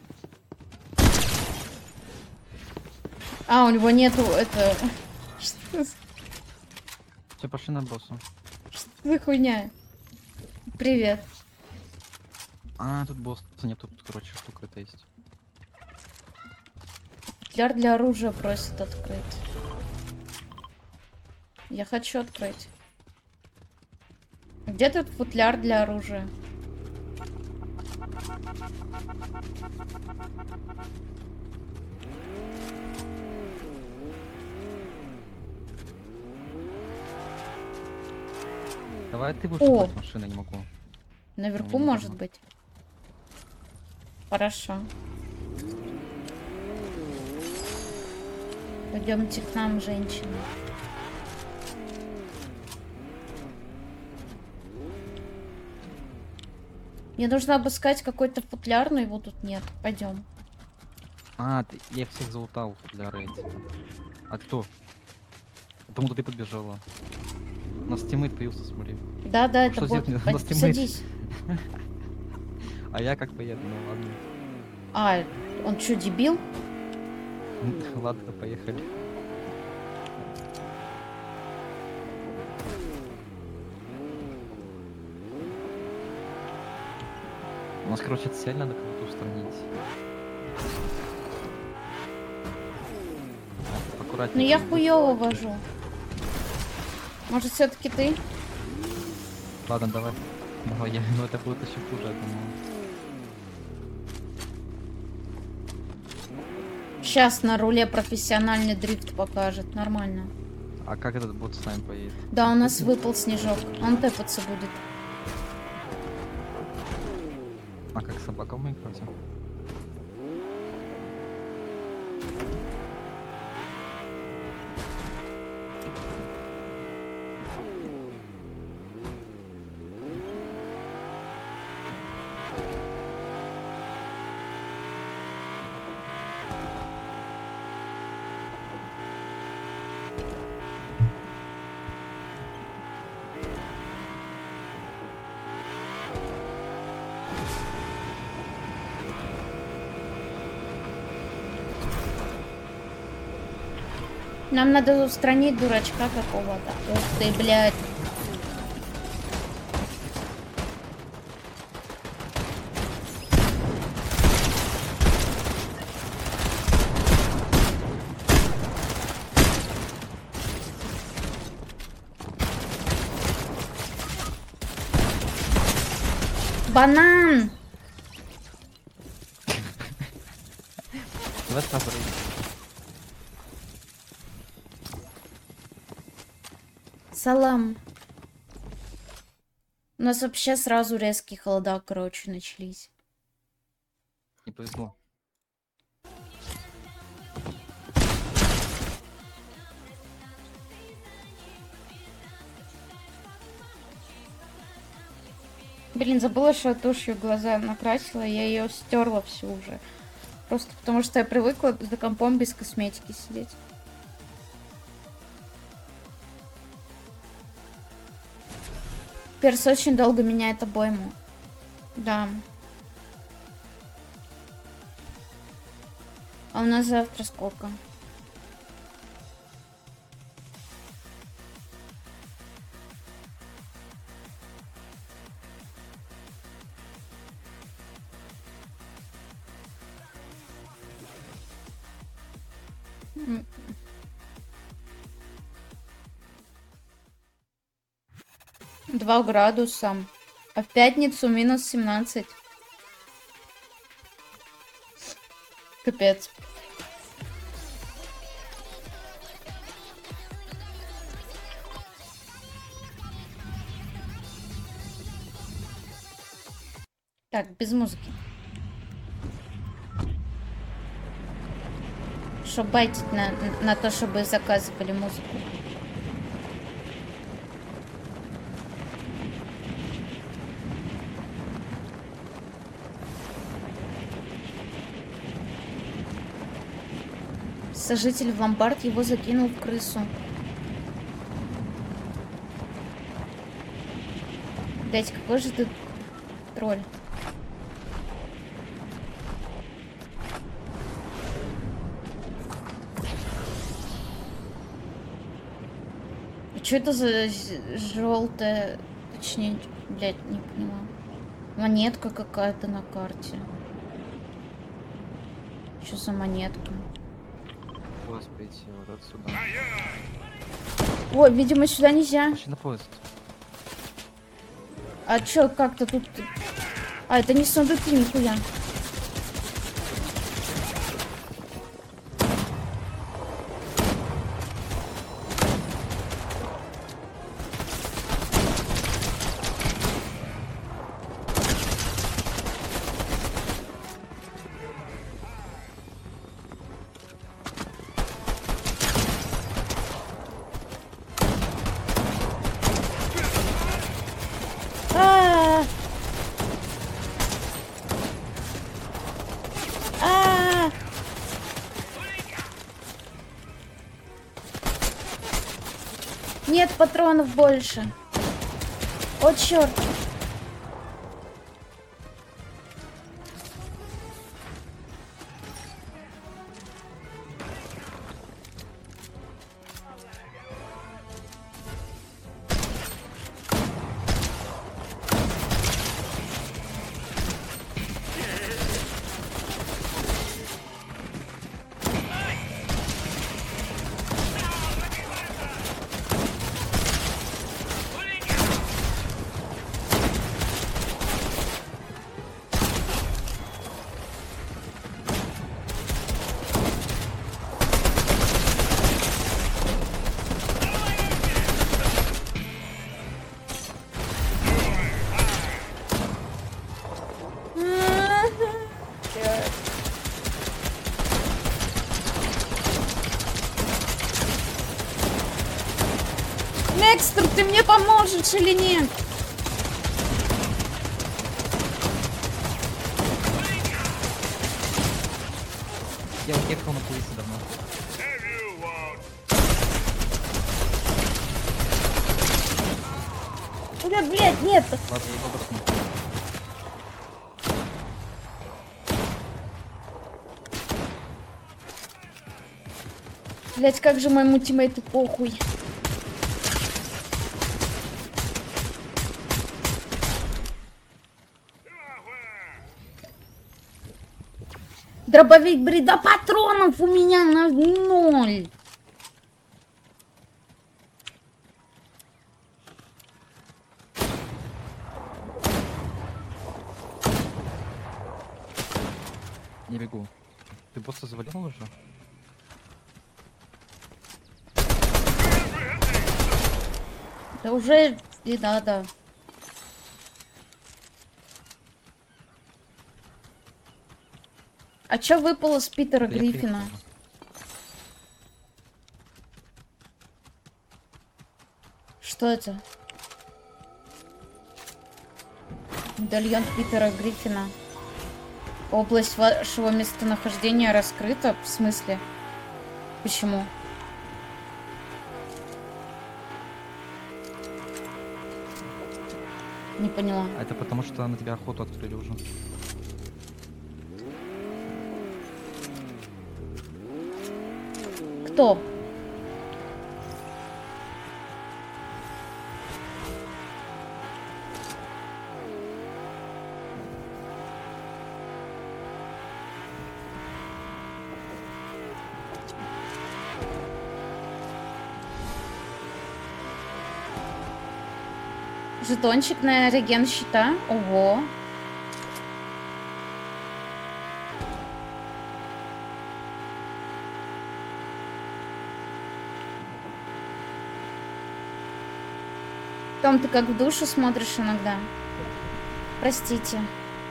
А, у него нету это... Что? Все, пошли на босса. Что за хуйня? Привет. А, тут босса нет, тут, короче, штука это есть. Футляр для оружия просит открыть. Я хочу открыть. Где тут футляр для оружия? Давай ты будешь О! открыть машину, я не могу. Наверху Ну, может ладно. быть. Хорошо. Пойдемте к нам, женщина. Мне нужно обыскать какой-то футляр, но его тут нет. Пойдем. А, ты, я всех залутал для рейд. А кто? Потому-то ты подбежала. У нас тиммейт появился, смотри. Да, да, это Что бот. сделать? Пой- У нас тиммейт. Садись. А я как поеду? Ну ладно. А, он что, дебил? Ладно, поехали. У нас, короче, цель надо кого-то устранить. Ну Аккуратнее. я хуёво вожу. Может, все-таки ты? Ладно, давай. Давай, я... Ну это будет еще хуже, я думаю. Сейчас на руле профессиональный дрифт покажет. Нормально. А как этот бот с нами поедет? Да, у нас выпал снежок. Он тэпаться будет. А как собака в Майнкрафте? Нам надо устранить дурачка какого-то. Ух ты, блядь. Банан! Давай сразу рейд. Салам. У нас вообще сразу резкие холода, короче, начались. Не повезло. Блин, забыла, что я тушью глаза накрасила, я ее стерла всю уже. Просто потому что я привыкла за компом без косметики сидеть. Перс очень долго меняет обойму. Да. А у нас завтра сколько? М. Два градуса. А в пятницу минус семнадцать. Капец. Так, без музыки. Чтоб байтить на, на то, чтобы заказывали музыку. Сожитель в ломбард его закинул в крысу. Блять, какой же ты тролль. что это за желтая, точнее, блядь, не поняла. Монетка какая-то на карте. Что за монетка? Поезд прийти вот отсюда. О, видимо, сюда нельзя. Пошли на поезд. А чё, как-то тут... А, это не сундуки, нихуя. А! А! Нет патронов больше. О, черт. Некстер, ты мне поможешь или нет? Я уехал на поезде давно. Да, блядь, нет. Ладно, я его бросну. Блядь, как же моему тиммейту похуй. Дробовик, бреда, патронов у меня на ноль. Не бегу. Ты босса завалил уже? Да уже и надо. А чё выпало с Питера Да я Гриффина? приехал. Что это? Медальон Питера Гриффина. Область вашего местонахождения раскрыта? В смысле? Почему? Не поняла. А это потому, что на тебя охоту открыли уже. Кто? Жетончик на реген щита. Ого. Том, ты как в душу смотришь иногда. Простите.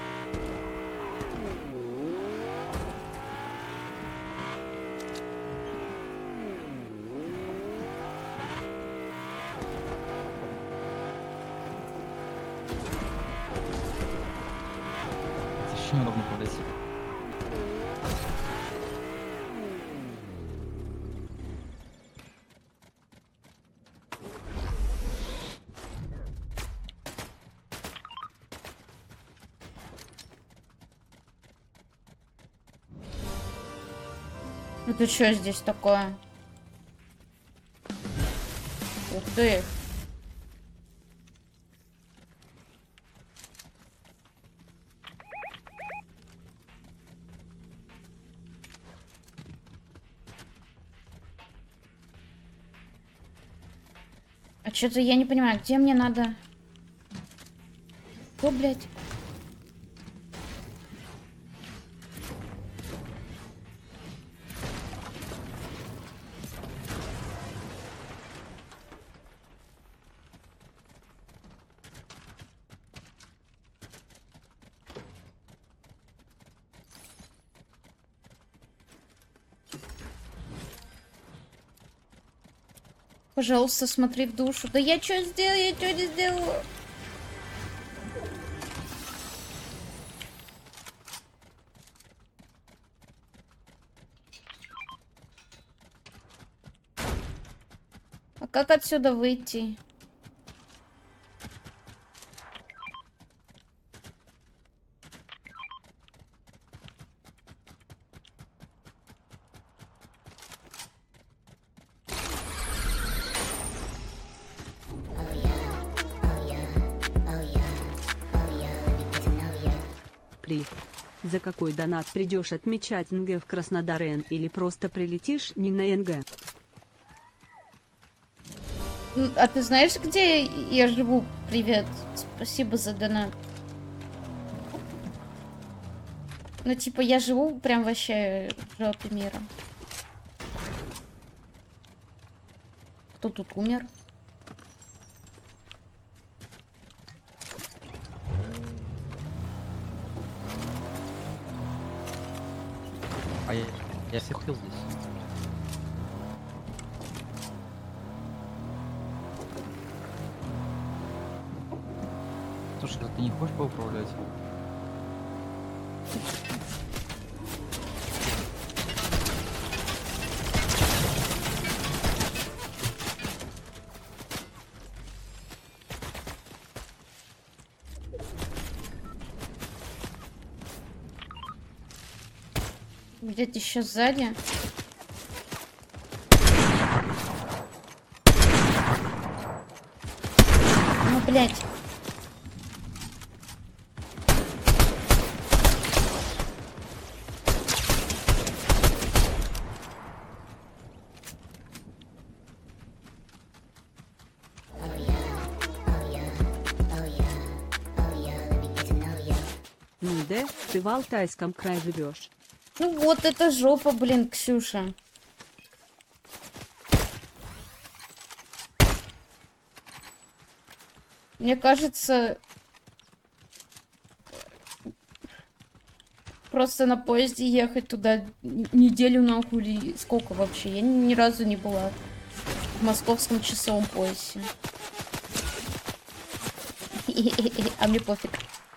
Это еще неудобно падать. Это что здесь такое? Ух ты. А что-то я не понимаю, где мне надо... О, блядь. Пожалуйста, смотри в душу. Да я что сделала? Я что не сделала? А как отсюда выйти? При. За какой донат придешь отмечать НГ в Краснодар Н или просто прилетишь не на НГ? М, А ты знаешь, где я живу? Привет. Спасибо за донат. Ну, типа, я живу прям вообще в жопе мира. Кто тут умер? А я, я сидел здесь. Слушай, а ты не хочешь поуправлять? Где-то еще сзади. Ну, блядь. Ну да, ты в Алтайском крае живешь. Ну вот это жопа, блин, Ксюша. Мне кажется, просто на поезде ехать туда н- неделю нахуй или сколько вообще? Я ни, ни разу не была в московском часовом поясе. А мне пофиг.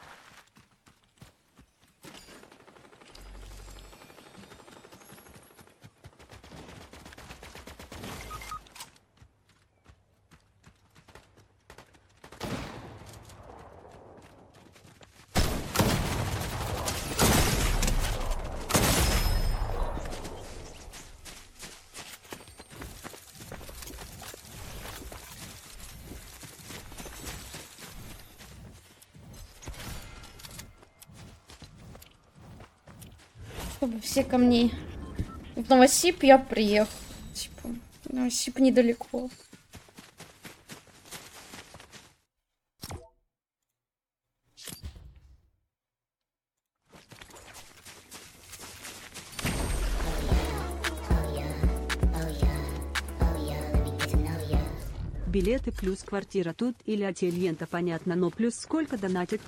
Чтобы все ко мне. В Новосиб я приехал. Типа, Новосиб недалеко. Билеты плюс квартира тут или ательента понятно, но плюс сколько донатит?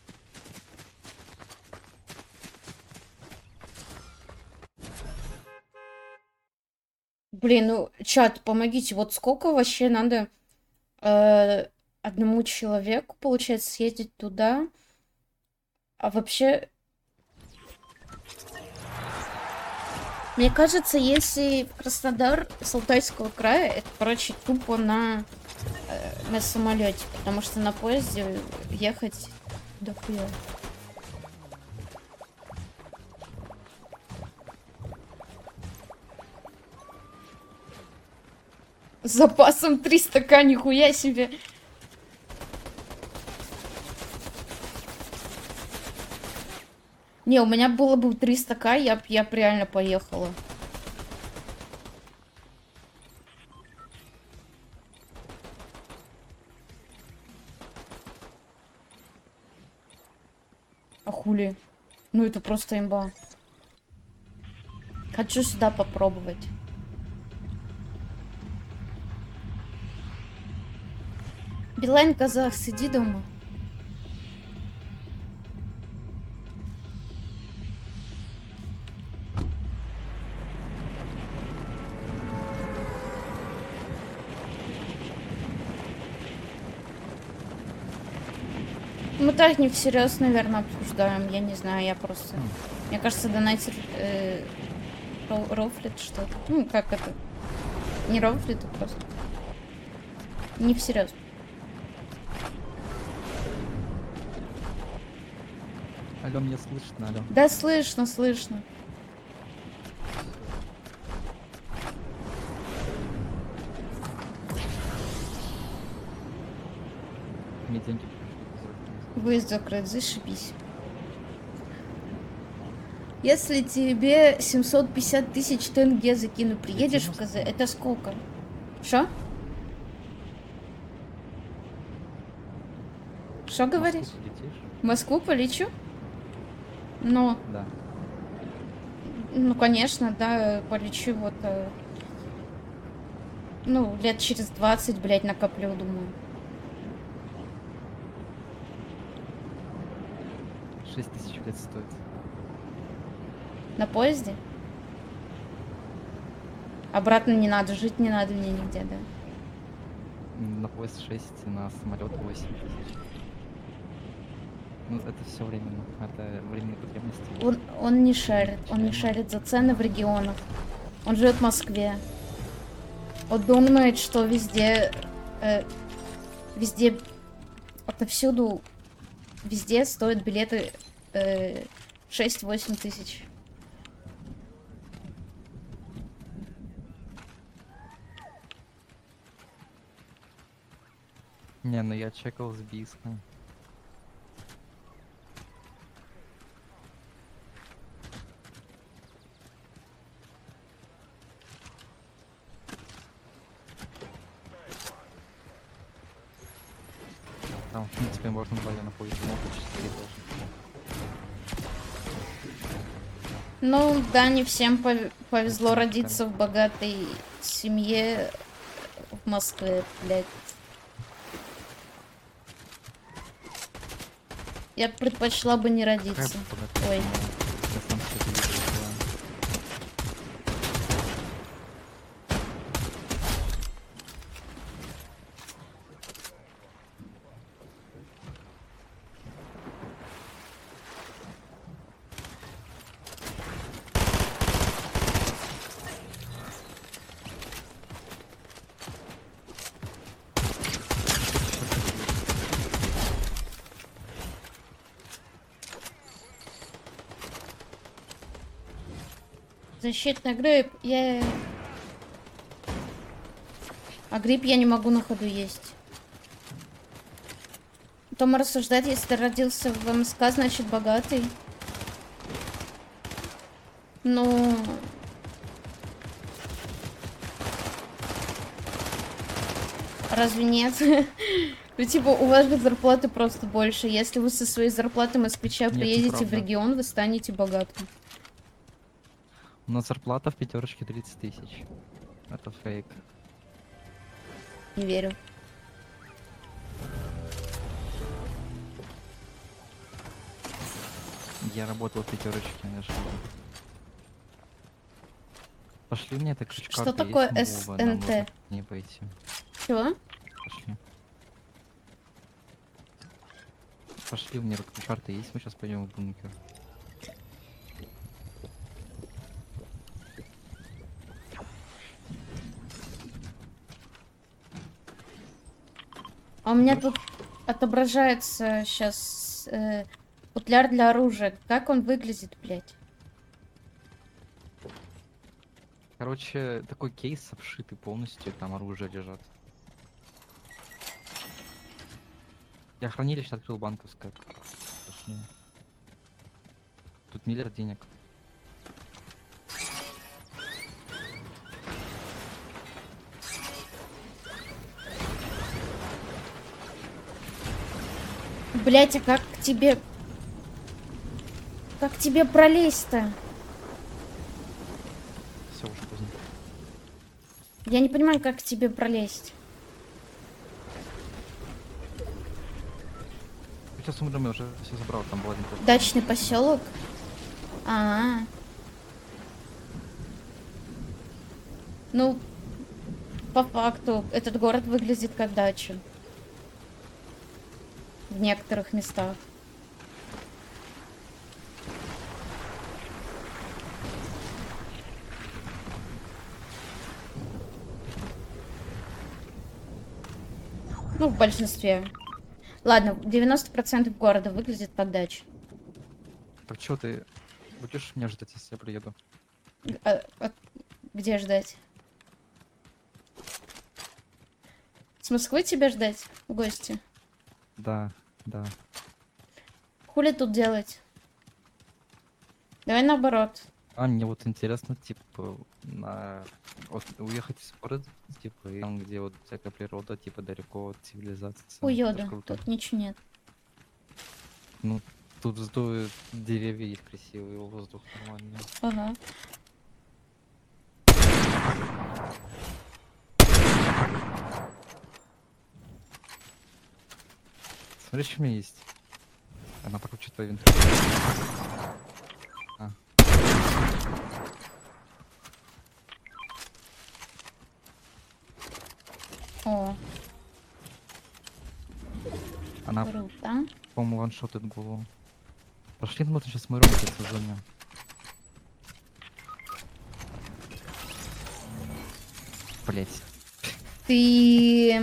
Блин, ну, чат, помогите. Вот сколько вообще надо э, одному человеку, получается, съездить туда? А вообще, мне кажется, если в Краснодар с Алтайского края, это, короче, тупо на, э, на самолете, потому что на поезде ехать дохуя. С запасом триста ка, нихуя себе. Не, у меня было бы триста ка, я б я б реально поехала. А хули? Ну это просто имба. Хочу сюда попробовать. Билайн, казах, сиди дома. Мы так не всерьез, наверное, обсуждаем. Я не знаю, я просто... Мне кажется, донатер э, ро- рофлит что-то. Ну, как это? Не рофлит, а просто. Не всерьез. Алло, мне слышно, алло. Да, слышно, слышно. Мне деньги пришли. Выезд закрыт, зашибись. Если тебе семьсот пятьдесят тысяч тенге закину, приедешь в КЗ, это сколько? Что? Что говоришь? Москву полетишь? В Москву полечу? Ну, Да. ну, конечно, да, полечу вот... э, ну, лет через двадцать, блядь, накоплю, думаю. шесть тысяч лет стоит. На поезде? Обратно не надо, жить не надо мне нигде, да? На поезд шесть, на самолет восемь тысяч. Ну, это все временно. Это временные потребности. Он, он не шарит, он не шарит за цены в регионах. Он живет в Москве. Он думает, что везде, э, везде, отовсюду, везде стоят билеты э, шесть-восемь тысяч. Не, ну я чекал с Бийска. Там, в принципе, можно вдвоем на поезде, могут четыре тоже. Ну, да, не всем пов- повезло родиться в богатой семье в Москве, блядь. Я б предпочла бы не родиться. Ой. Я сам всё это видел, да. Защитный гриб, я... А гриб я не могу на ходу есть. Тома рассуждать, если ты родился в МСК, значит богатый. Ну... Разве нет? Ну, типа, у вас же зарплаты просто больше. Если вы со своей зарплаты москвича Нет, приедете в неправда. регион, вы станете богатым. У нас зарплата в пятерочке тридцать тысяч. Это фейк. Не верю. Я работал в пятерочке, я же... Пошли мне так ключ Что карты такое есть у Вовы, нам СНТ? нужно к ней пойти. Чего? Пошли. Пошли, у меня ключ карты есть, мы сейчас пойдем в бункер. А у меня Идёшь? тут отображается сейчас э, футляр для оружия. Как он выглядит, блядь? Короче, такой кейс обшитый полностью, там оружие лежат. Я хранилище открыл банковское. Точнее. Тут миллиард денег. Блять, а как к тебе... Как тебе пролезть-то? Все уже поздно. Я не понимаю, как к тебе пролезть. Сейчас умрем, я уже все забрал, там был один только. Дачный поселок? А, -а, а. Ну, по факту, этот город выглядит как дача. В некоторых местах. Ну, в большинстве. Ладно, девяносто процентов города выглядит как дача. Так что ты будешь меня ждать, если я приеду? А- а где ждать? С Москвы тебя ждать в гости? Да, да. Хули тут делать? Давай наоборот. А мне вот интересно, типа, на... вот уехать из города, типа, и там, где вот всякая природа, типа, далеко от цивилизации. У Это ж Йода. круто. Тут ничего нет. Ну, тут зато деревья есть красивые, воздух нормальный. Ага. Смотри, что у меня есть. Она покруче твоей винты. А. О, Она, круто. по-моему, ваншотает голову. Пошли, смотрим сейчас мой ролик в сезоне. Блять. Ты...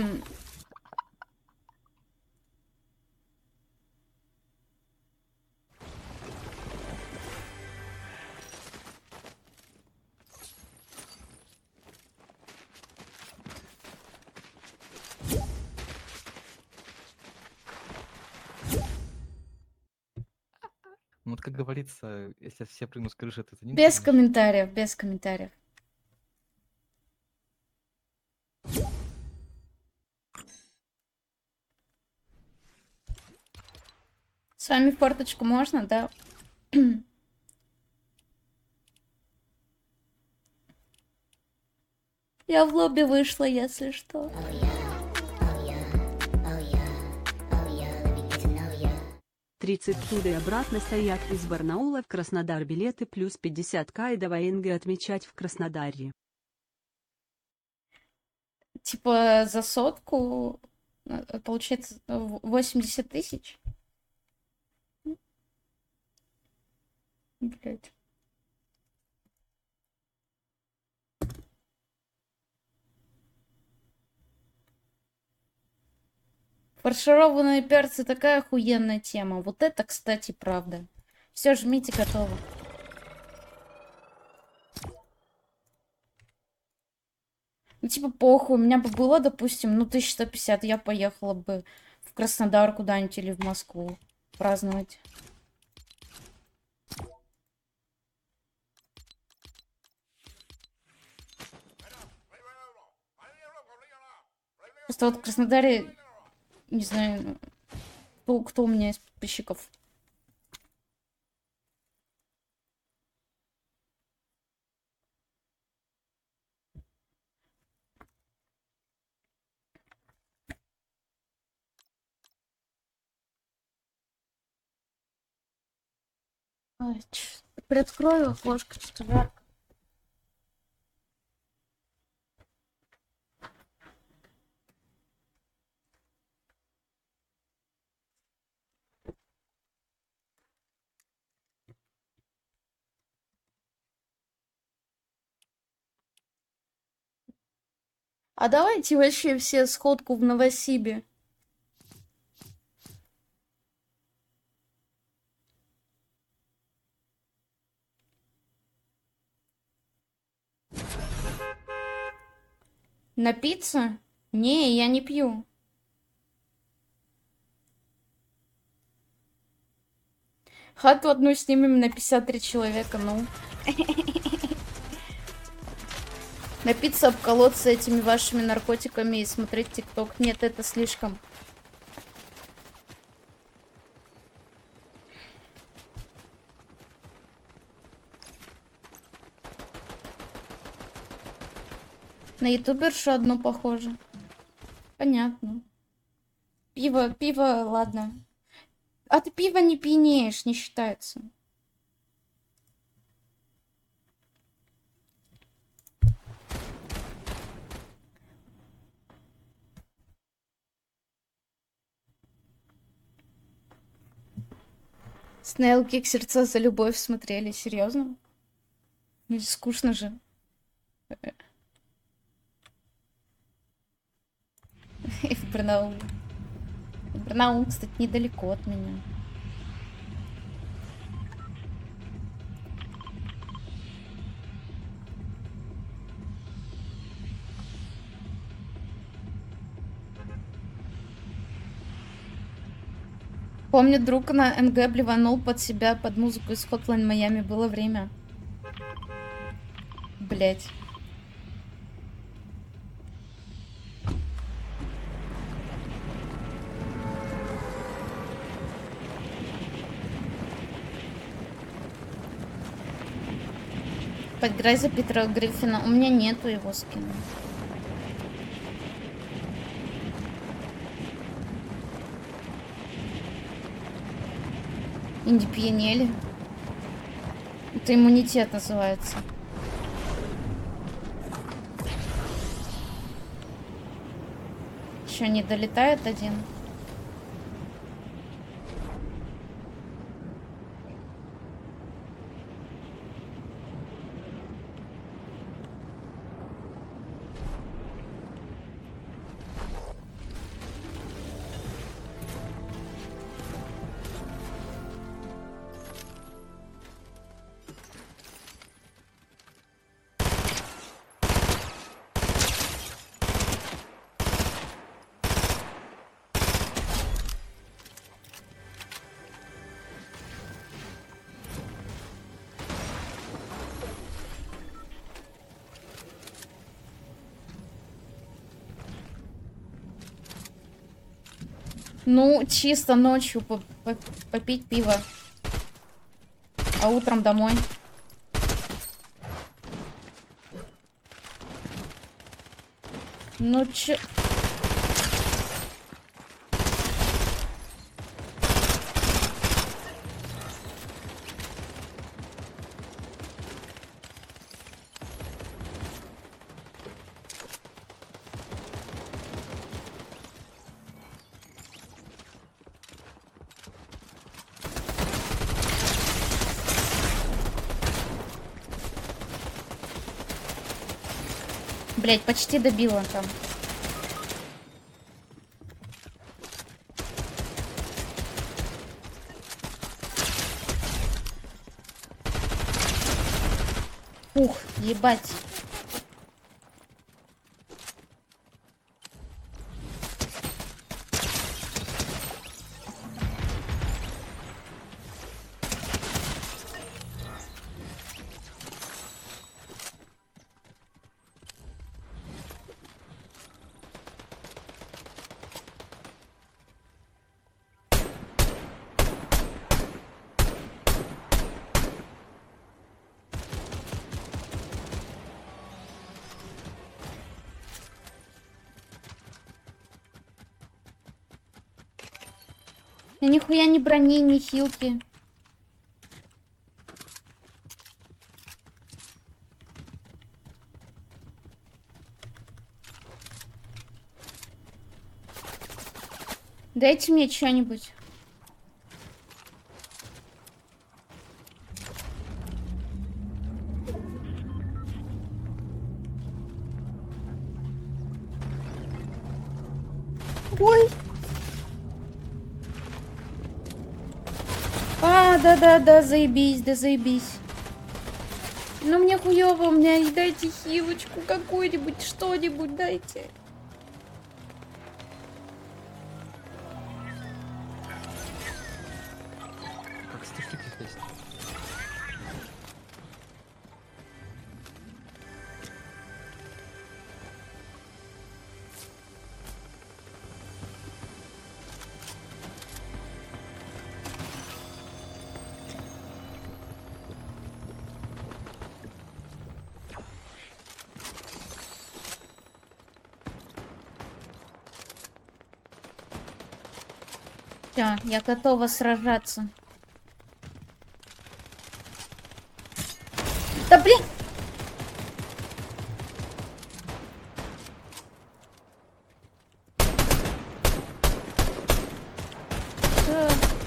Ну вот как говорится, если все прыгнут с крыши, то это не Без прыгнешь. комментариев, без комментариев. С вами в форточку можно, да? Я в лобби вышла, если что. тридцать туда и обратно стоят из Барнаула в Краснодар билеты плюс пятьдесят к и давай НГ отмечать в Краснодаре. Типа за сотку э, получается в- восемьдесят тысяч. Блять. Фаршированные перцы такая охуенная тема. Вот это, кстати, правда. Все, жмите, готово. Ну, типа, похуй, у меня бы было, допустим, ну, тысяча сто пятьдесят, я поехала бы в Краснодар куда-нибудь или в Москву праздновать. Просто вот в Краснодаре, не знаю, кто, кто у меня из подписчиков. Ой, чё, приоткрою окошко, что жарко. А давайте вообще все сходку в Новосибе. Напиться? Не, я не пью. Хату одну снимем на пятьдесят три человека, ну. Напиться, обколоться этими вашими наркотиками и смотреть ТикТок. Нет, это слишком. На ютубершу одну похоже. Понятно. Пиво, пиво, ладно. А ты пиво не пьянеешь, не считается. Снейл Кик сердца за любовь смотрели. Серьезно? Ну, скучно же. И в Барнаул. Барнаул, кстати, недалеко от меня. Помню, друг на МГ блеванул под себя под музыку из Hotline Miami. Было время. Блять. Поиграй за Питера Гриффина. У меня нету его скина. Инди пьянели. Это иммунитет называется. Еще не долетает один. Ну, чисто ночью по по попить пиво. А утром домой. Ну, чё... Блять, почти добила там. Ух, ебать. Я нихуя ни брони, ни хилки. Дайте мне что-нибудь. Ой. А, да-да-да, заебись, да заебись. Ну мне хуёво, у меня и дайте хилочку какую-нибудь, что-нибудь дайте. Как стишки есть. Всё, я готова сражаться. Да блин! Всё.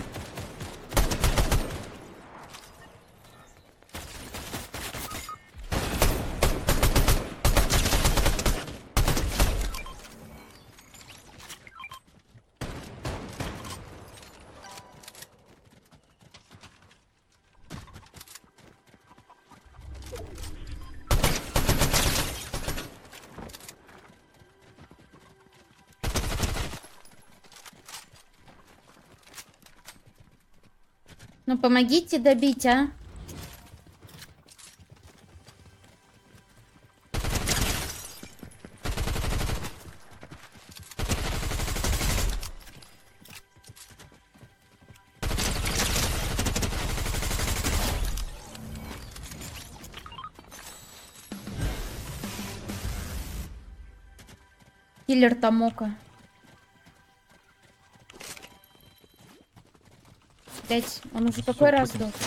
Ну помогите добить, а? Киллер Томока. Блять, он уже Всё, какой раз уходим. был?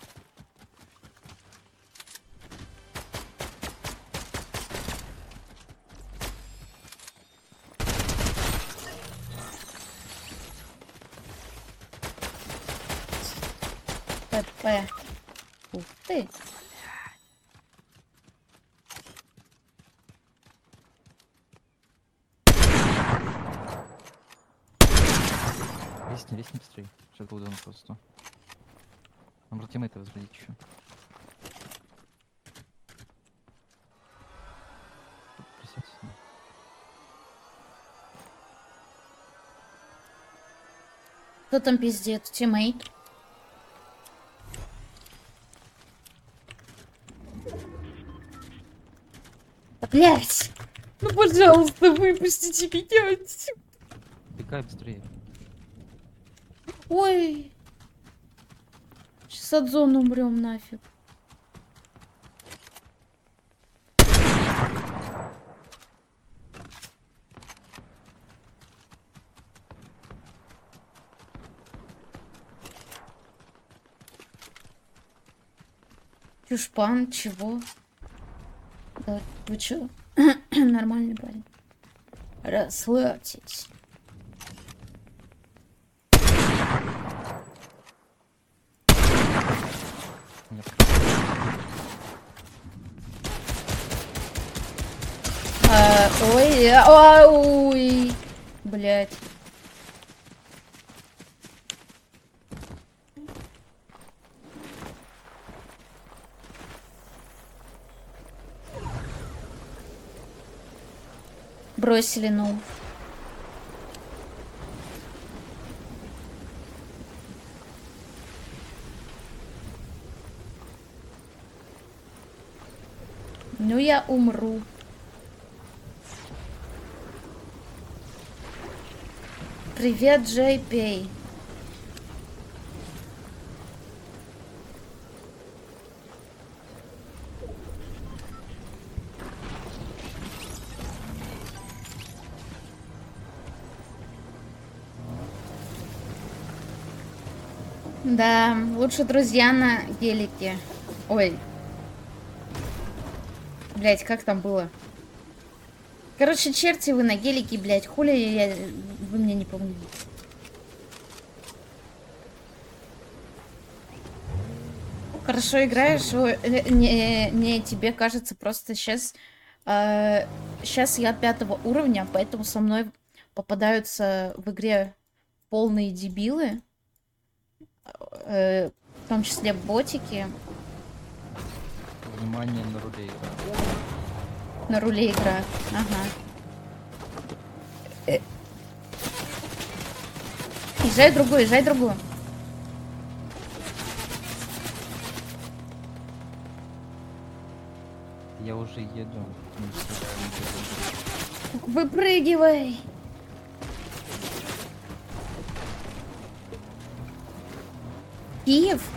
ПП. Ух ты. Весни, весни быстрее. Сейчас буду на просто. Нам надо тиммейта возродить еще. Присядьте. Кто там пиздец? Тиммейт. Да, блять! Ну, пожалуйста, выпустите меня. Бегай быстрее. Ой. Сейчас от зоны умрем нафиг. Чушпан, чего? Да, вы чё? Нормальный парень. Расслабьтесь. Нет. А, ой, а, ой, блять. Бросили, ну. Ну я умру. Привет, Джей Пей. Да, лучше друзья на гелике. Ой. Блять, как там было? Короче, черти вы на гелике, блять. Хули я... вы мне не помните. Хорошо играешь, ой, э, не, не тебе кажется просто сейчас... Э, сейчас я пятого уровня, поэтому со мной попадаются в игре полные дебилы. Э, в том числе ботики. Внимание, на руле игра. На руле игра. Ага. Э. Езжай другую, езжай другую. Я уже еду. Не стреляю, не еду. Выпрыгивай. Киев?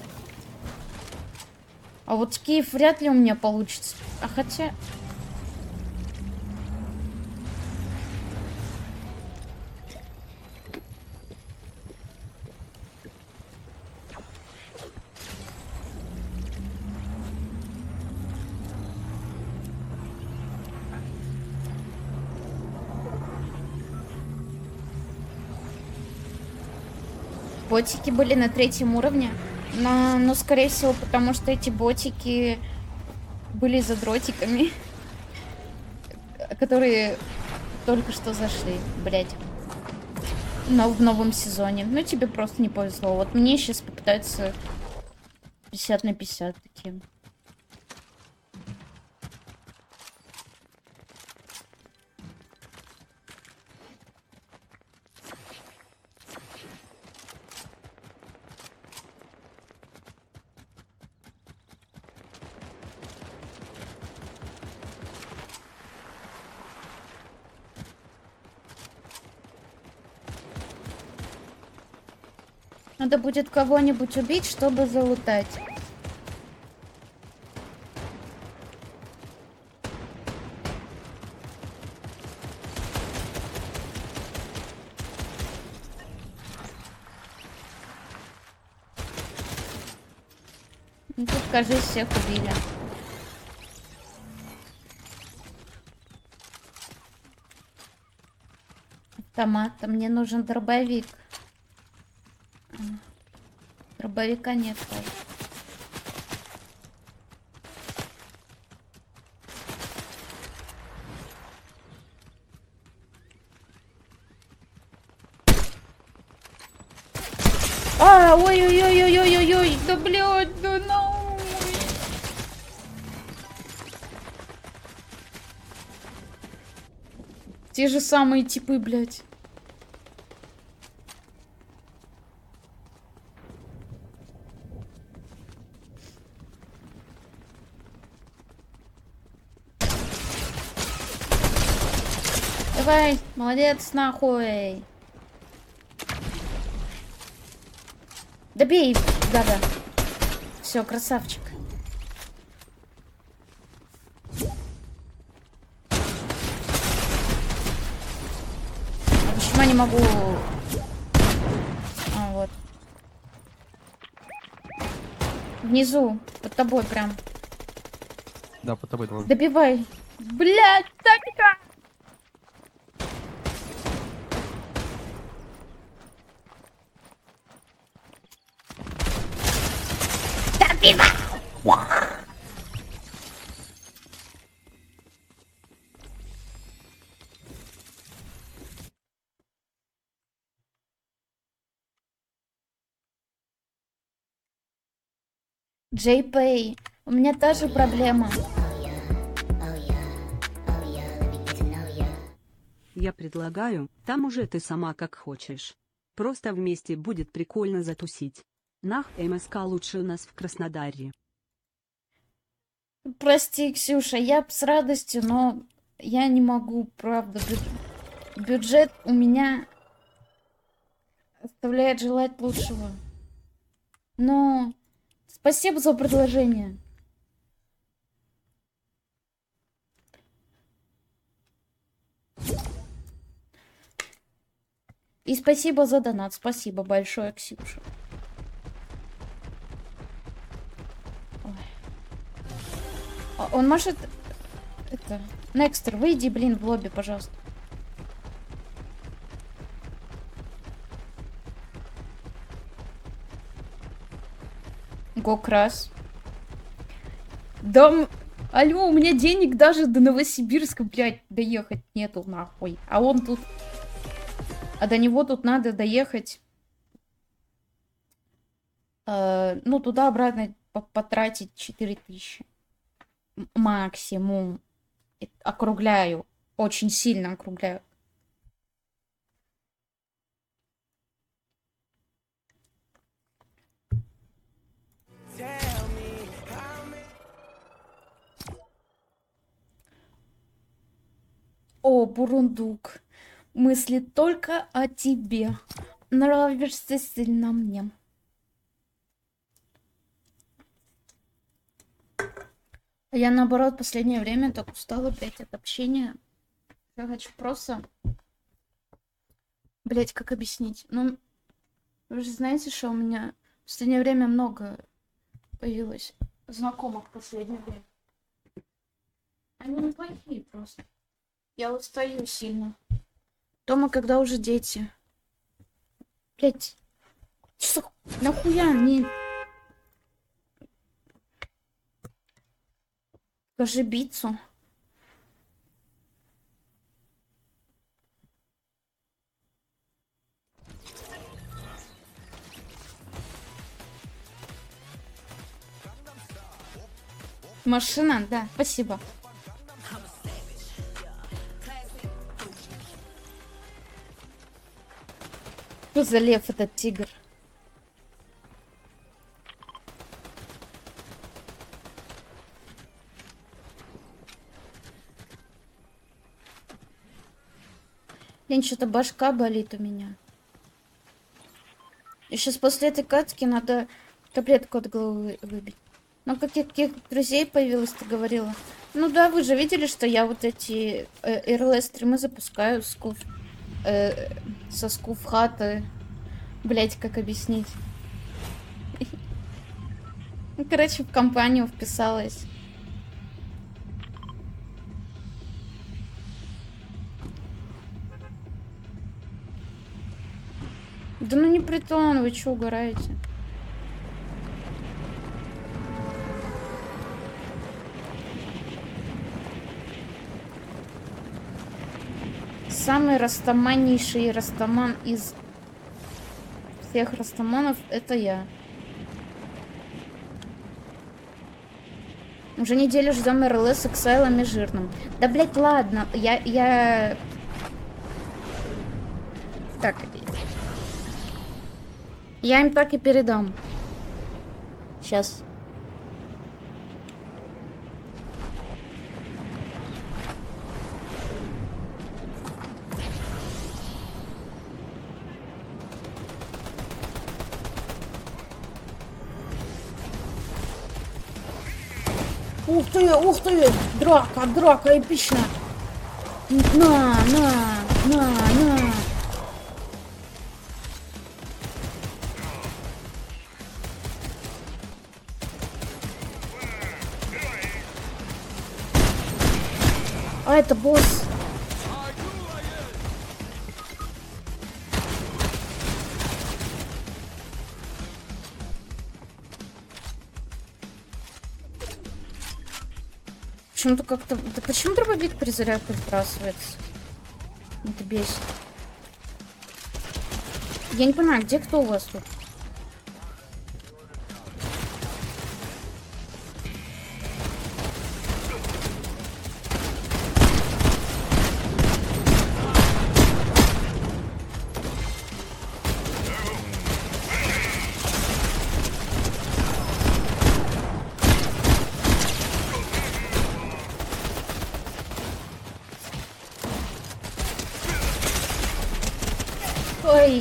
А вот с Киев вряд ли у меня получится. А хотя... Ботики были на третьем уровне. Но, ну, скорее всего, потому что эти ботики были за дротиками, которые только что зашли, блять. Но в новом сезоне. Ну, тебе просто не повезло. Вот мне сейчас попытаются пятьдесят на пятьдесят таким. Надо будет кого-нибудь убить, чтобы залутать. Ну, тут, кажется, всех убили. Автомат. А мне нужен дробовик. Дробовика нет, кажется. А, ой-ой-ой-ой-ой-ой-ой, да блядь, да ну. Те же самые типы, блядь. Давай, молодец, нахуй. Добей, гада. Все, красавчик. А почему я не могу... А, вот. Внизу, под тобой прям. Да, под тобой два. Добивай. Блядь, Танька! Джей Пэй, у меня та же проблема. Я предлагаю, там уже ты сама как хочешь. Просто вместе будет прикольно затусить. Нах, МСК лучше у нас в Краснодаре. Прости, Ксюша, я б с радостью, но я не могу, правда. Бю- Бюджет у меня оставляет желать лучшего. Но спасибо за предложение. И спасибо за донат. Спасибо большое, Ксюша. Ой. А он может... Это... Некстер, выйди, блин, в лобби, пожалуйста. Гокрас. Да, м- алло, у меня денег даже до Новосибирска, блядь, доехать нету, нахуй. А он тут... А до него тут надо доехать... э, ну, туда-обратно по- потратить четыре тысячи. м- максимум. И округляю. Очень сильно округляю. О, бурундук. Мысли только о тебе. Нравишься сильно мне. А я, наоборот, в последнее время так устала, блядь, от общения. Я хочу просто... Блядь, как объяснить? Ну, вы же знаете, что у меня в последнее время много появилось знакомых в последнее время. Они неплохие просто. Я устаю сильно. Дома, когда уже дети. Блядь, что нахуя мне... Покажи бицу. Машина, да, спасибо. Что за лев этот тигр? Блин, что-то башка болит у меня. И сейчас после этой катки надо таблетку от головы выбить. Ну, каких друзей появилось, ты говорила? Ну да, вы же видели, что я вот эти э, эр эл эс-стримы запускаю с куф, э, со скуф хаты. Блять, как объяснить? Ну, короче, в компанию вписалась. Да ну не притон, вы чё угораете? Самый растаманнейший растаман из всех растаманов это я. Уже неделю ждем эр эл эс с Эксайлом и жирным. Да блять, ладно, я, я... Так. Я им так и передам. Сейчас. Ух ты, ух ты! Драка, драка эпичная! На, на, на, на! А это босс. Почему-то как-то... Да почему дробовик при зарядке сбрасывается? Это бесит. Я не понимаю, где кто у вас тут? Ой.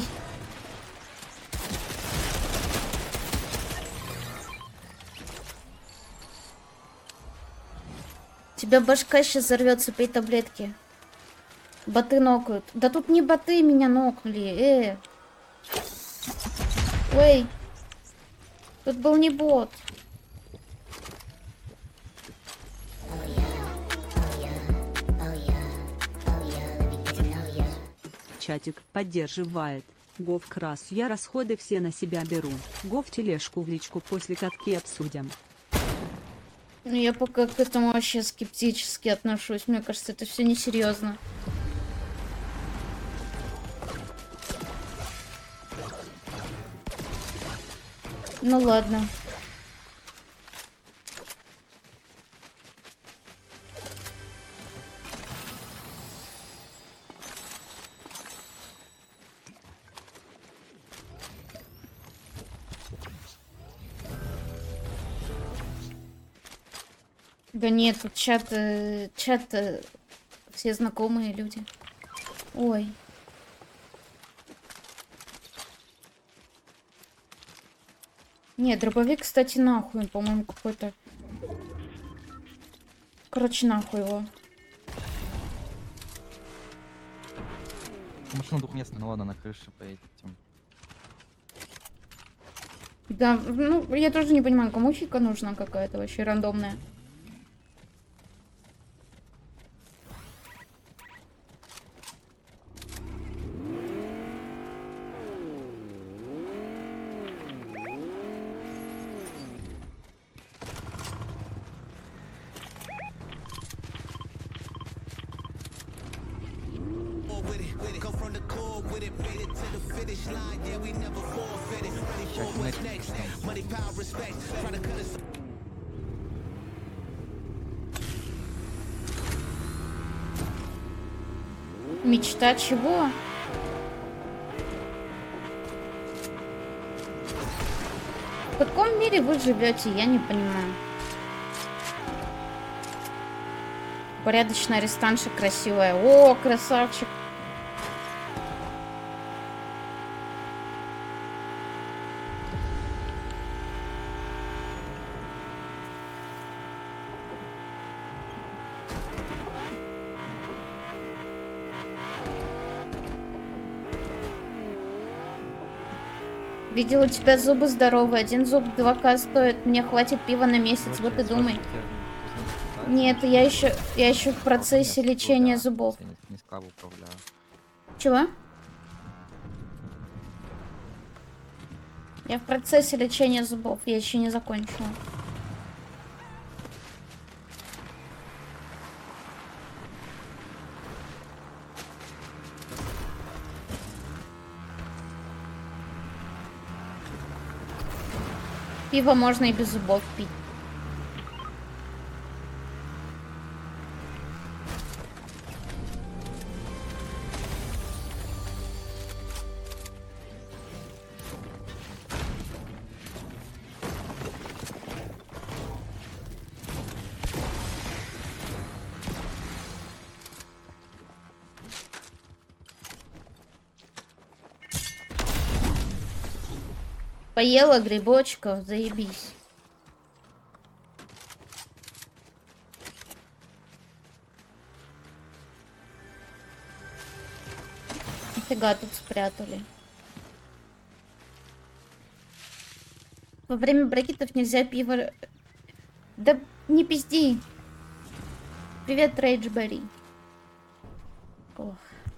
У тебя башка сейчас взорвется, пей таблетки. Боты нокают. Да тут не боты меня нокнули. Э. Ой. Тут был не бот. Чатик поддерживает. Гов крас, я расходы все на себя беру. Гов тележку в личку после катки обсудим. Ну, я пока к этому вообще скептически отношусь. Мне кажется, это все несерьезно. Ну ладно. Да нет, тут чат, э, чат, э, все знакомые люди. Ой. Нет, дробовик, кстати, нахуй, по-моему, какой-то. Короче, нахуй его. Машина двухместная, ну ладно, на крыше поедем. Да, ну, я тоже не понимаю, кому фика нужна какая-то вообще рандомная. Сейчас, на этом. Мечта чего? В каком мире вы живете, я не понимаю. Порядочная арестантша красивая. О, красавчик. Видел, у тебя зубы здоровые. Один зуб два ка стоит. Мне хватит пива на месяц, вот и думай. Нет, я еще, я еще в процессе лечения зубов. Не скаву управляю. Чего? Я в процессе лечения зубов, я еще не закончила. Пиво можно и без зубов пить. Поела грибочков, заебись. Нифига тут спрятали. Во время брекетов нельзя пиво... Да не пизди. Привет, Рейджберри. Ох.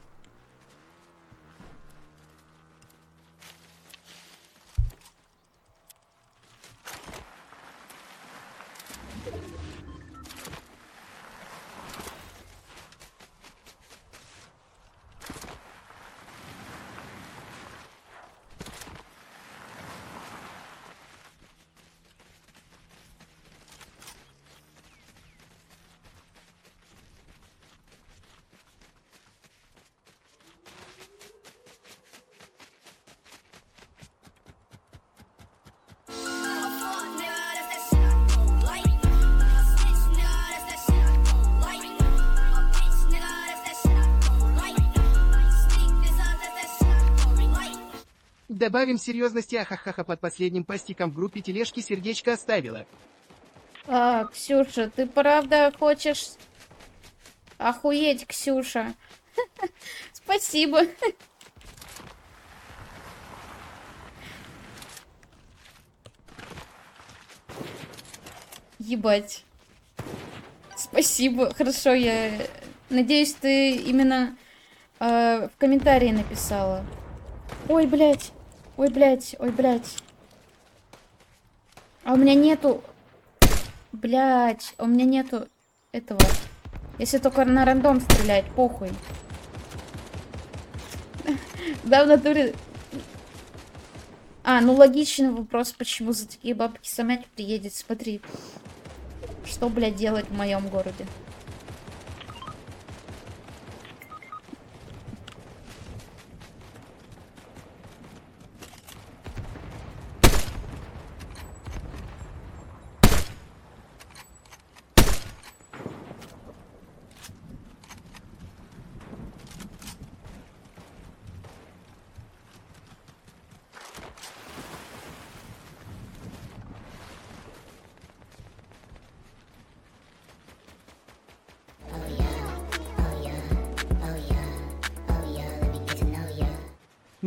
Добавим серьезности, ахахаха, под последним постиком в группе тележки сердечко оставила. А, Ксюша, ты правда хочешь охуеть, Ксюша? Спасибо. Ебать. Спасибо. Хорошо, я надеюсь, ты именно э, в комментарии написала. Ой, блядь. Ой, блядь. Ой, блядь. А у меня нету... Блядь. У меня нету этого. Если только на рандом стрелять, похуй. Да, в натуре... А, ну логичный вопрос, почему за такие бабки Самять приедет. Смотри. Что, блядь, делать в моем городе?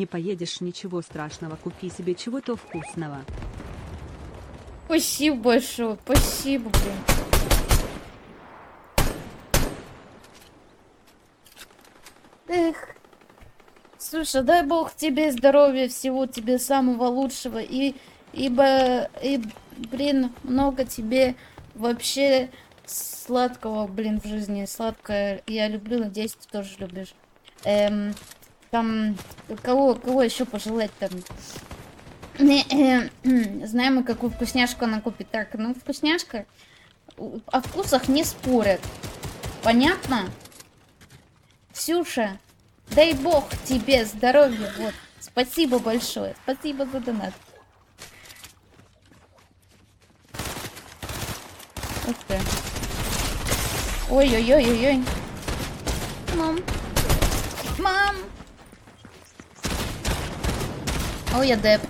Не поедешь, ничего страшного, купи себе чего-то вкусного. Спасибо большое, спасибо, блин. Эх. Слушай, дай бог тебе здоровья, всего тебе самого лучшего. И, ибо, и, блин, много тебе вообще сладкого, блин, в жизни. Сладкое я люблю, надеюсь, ты тоже любишь. Эм, там, кого, кого еще пожелать там? Знаем мы, какую вкусняшку она купит. Так, ну, вкусняшка. О вкусах не спорят. Понятно? Ксюша, дай бог тебе здоровья. Вот. Спасибо большое. Спасибо за донат. Ух ты. Ой-ой-ой-ой-ой. Мам. Мам. Ой, я деп.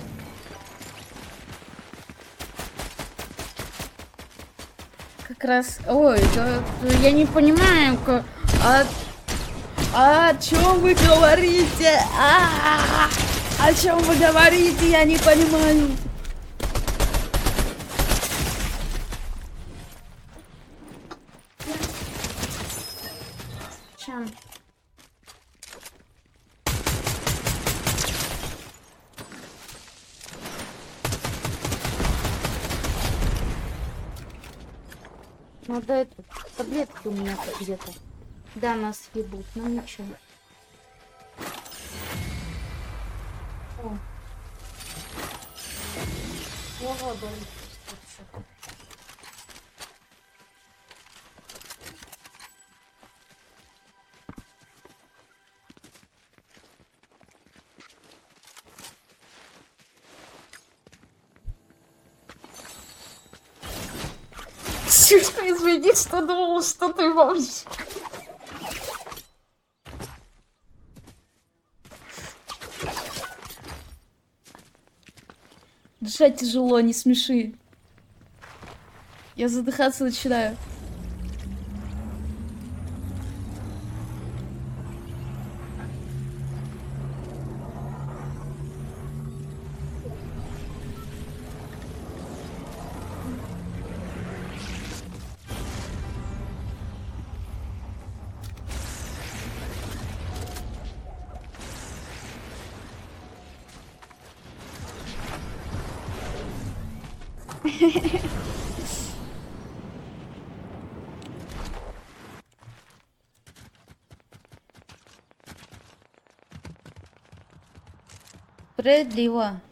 Как раз... Ой, да, я не понимаю, как... А... А о чем вы говорите? А, -а, -а, о чем вы говорите? Я не понимаю. Чем? Надо эту таблетки у меня где-то. Да, нас ебут, но ничего. О. Голова болит. Ксюшка, извини, что думала, что ты можешь. Дышать тяжело, не смеши. Я задыхаться начинаю. Справедливо.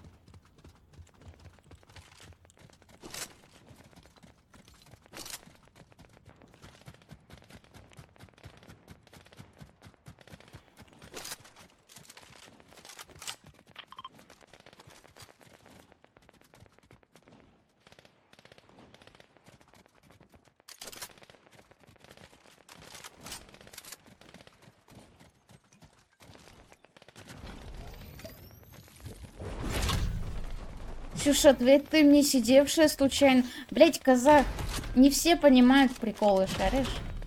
Ксюша, ты, ты мне сидевшая случайно. Блять, коза. Не все понимают приколы, шаришь?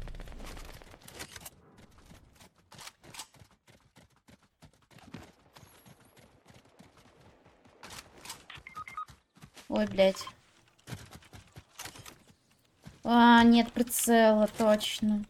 Ой, блять. А, нет прицела, точно.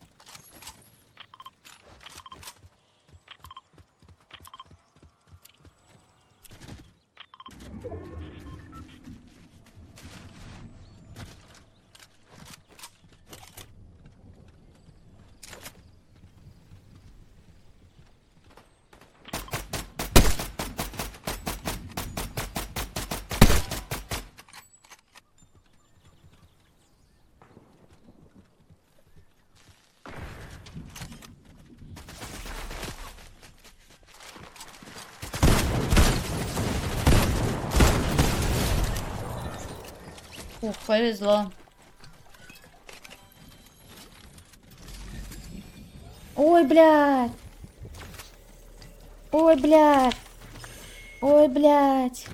Ух, повезло. Ой, блядь. Ой, блядь. Ой, блядь.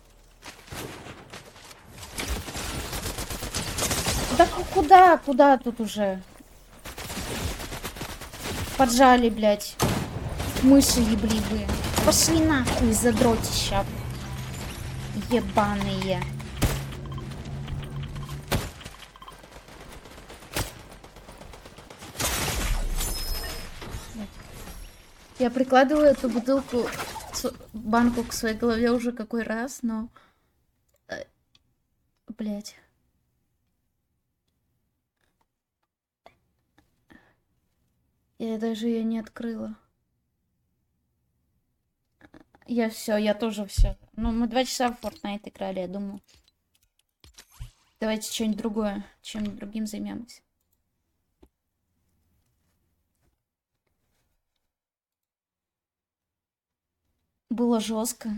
Да куда, куда тут уже? Поджали, блядь. Мыши ебливые. пошли нахуй, задротища. Ебаные. Я прикладываю эту бутылку, с- банку к своей голове уже какой раз, но... Блять. Я даже ее не открыла. Я все, я тоже все. Ну, мы два часа в Fortnite играли, я думаю. Давайте что-нибудь другое, чем другим займемся. Было жестко.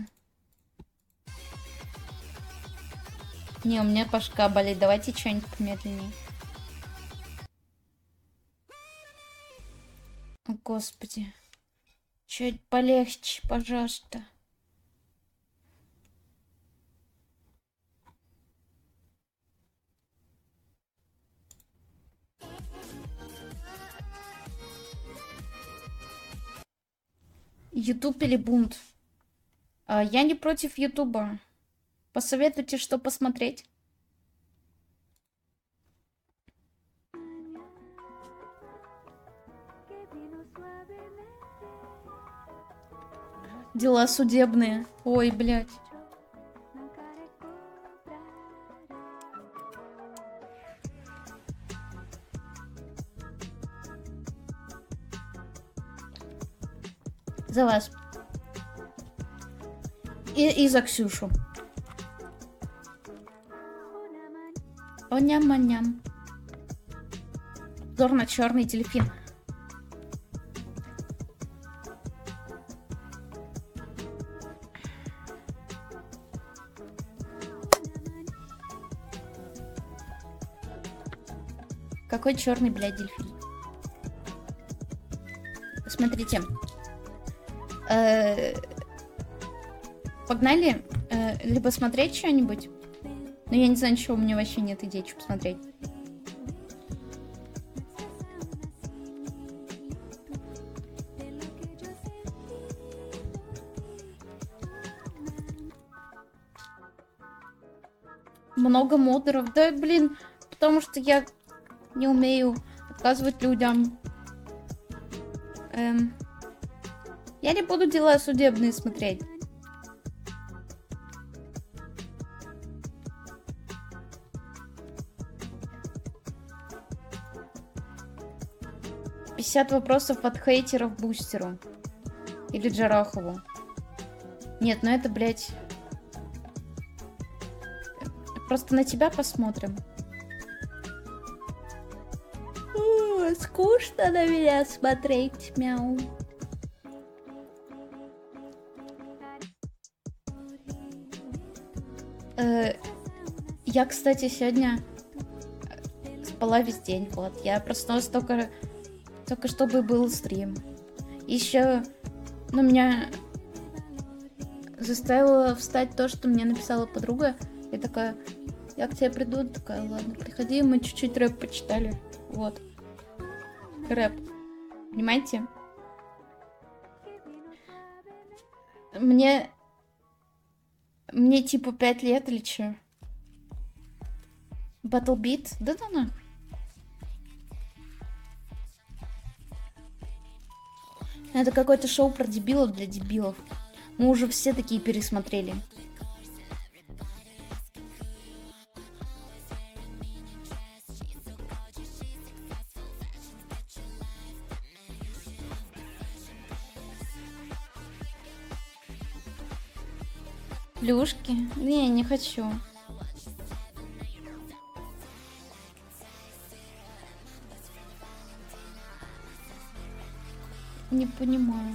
Не, у меня башка болит. Давайте что-нибудь помедленнее. О, Господи. Чуть полегче, пожалуйста. Ютуб или бунт? А, я не против Ютуба. Посоветуйте, что посмотреть. Дела судебные. Ой, блядь. За вас. И, и за Ксюшу. О-ням-ням. Зорно-черный дельфин. Какой черный, блядь, дельфин? Смотрите. Э, Погнали. Э, Либо смотреть что-нибудь. Но я не знаю, чего у меня вообще нет идей, что посмотреть. Много модеров. Да, блин, потому что я не умею отказывать людям. Эм, я не буду дела судебные смотреть. пятьдесят вопросов от хейтеров Бустеру. Или Джарахову. Нет, ну это, блядь... Просто на тебя посмотрим. У, скучно на меня смотреть, мяу. Э, я, кстати, сегодня спала весь день, вот. Я проснулась только, только чтобы был стрим. Еще, ну, меня заставило встать то, что мне написала подруга. Я такая, я к тебе приду, такая, ладно, приходи, мы чуть-чуть рэп почитали. Вот. Рэп. Понимаете? Мне... Мне типа пять лет или чё? Battle Beat? Да-да на. Это какое-то шоу про дебилов для дебилов. Мы уже все такие пересмотрели. Плюшки? Не, не хочу. Не понимаю.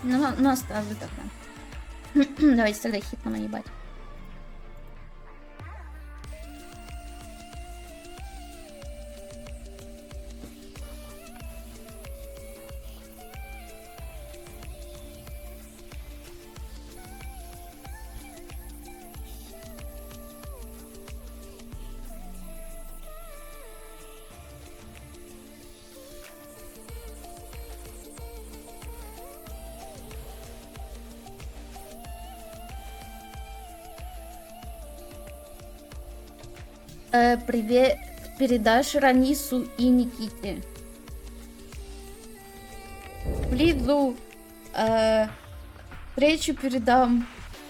Ну, ну оставлю тогда. Давайте тогда хитно наебать. Э, привет, передашь Ранису и Никите. Лиду, э, встречу передам.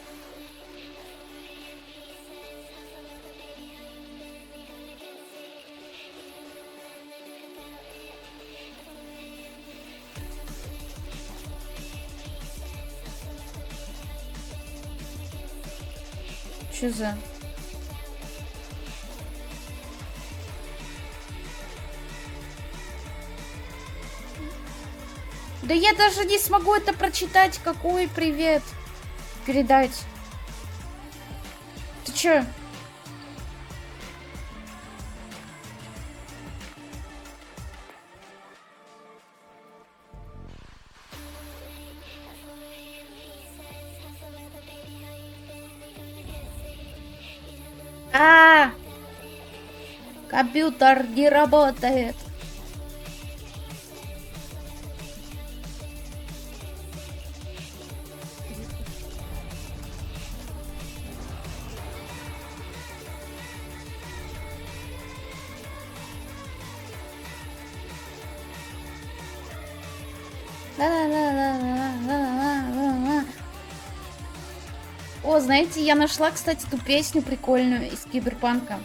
Чё за... Да я даже не смогу это прочитать. Какой привет передать? Ты чё? А, компьютер не работает. Ла-ла-ла-ла-ла-ла-ла-ла. О, знаете, я нашла, кстати, ту песню прикольную из Киберпанка.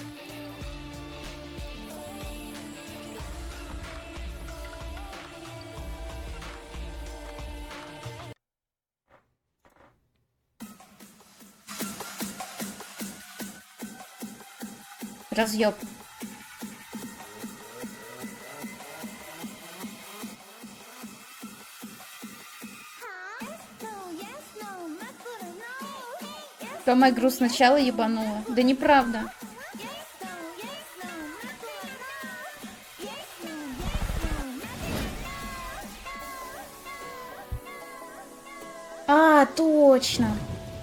Разъеб. Тома игру сначала ебанула. Да неправда. А, точно.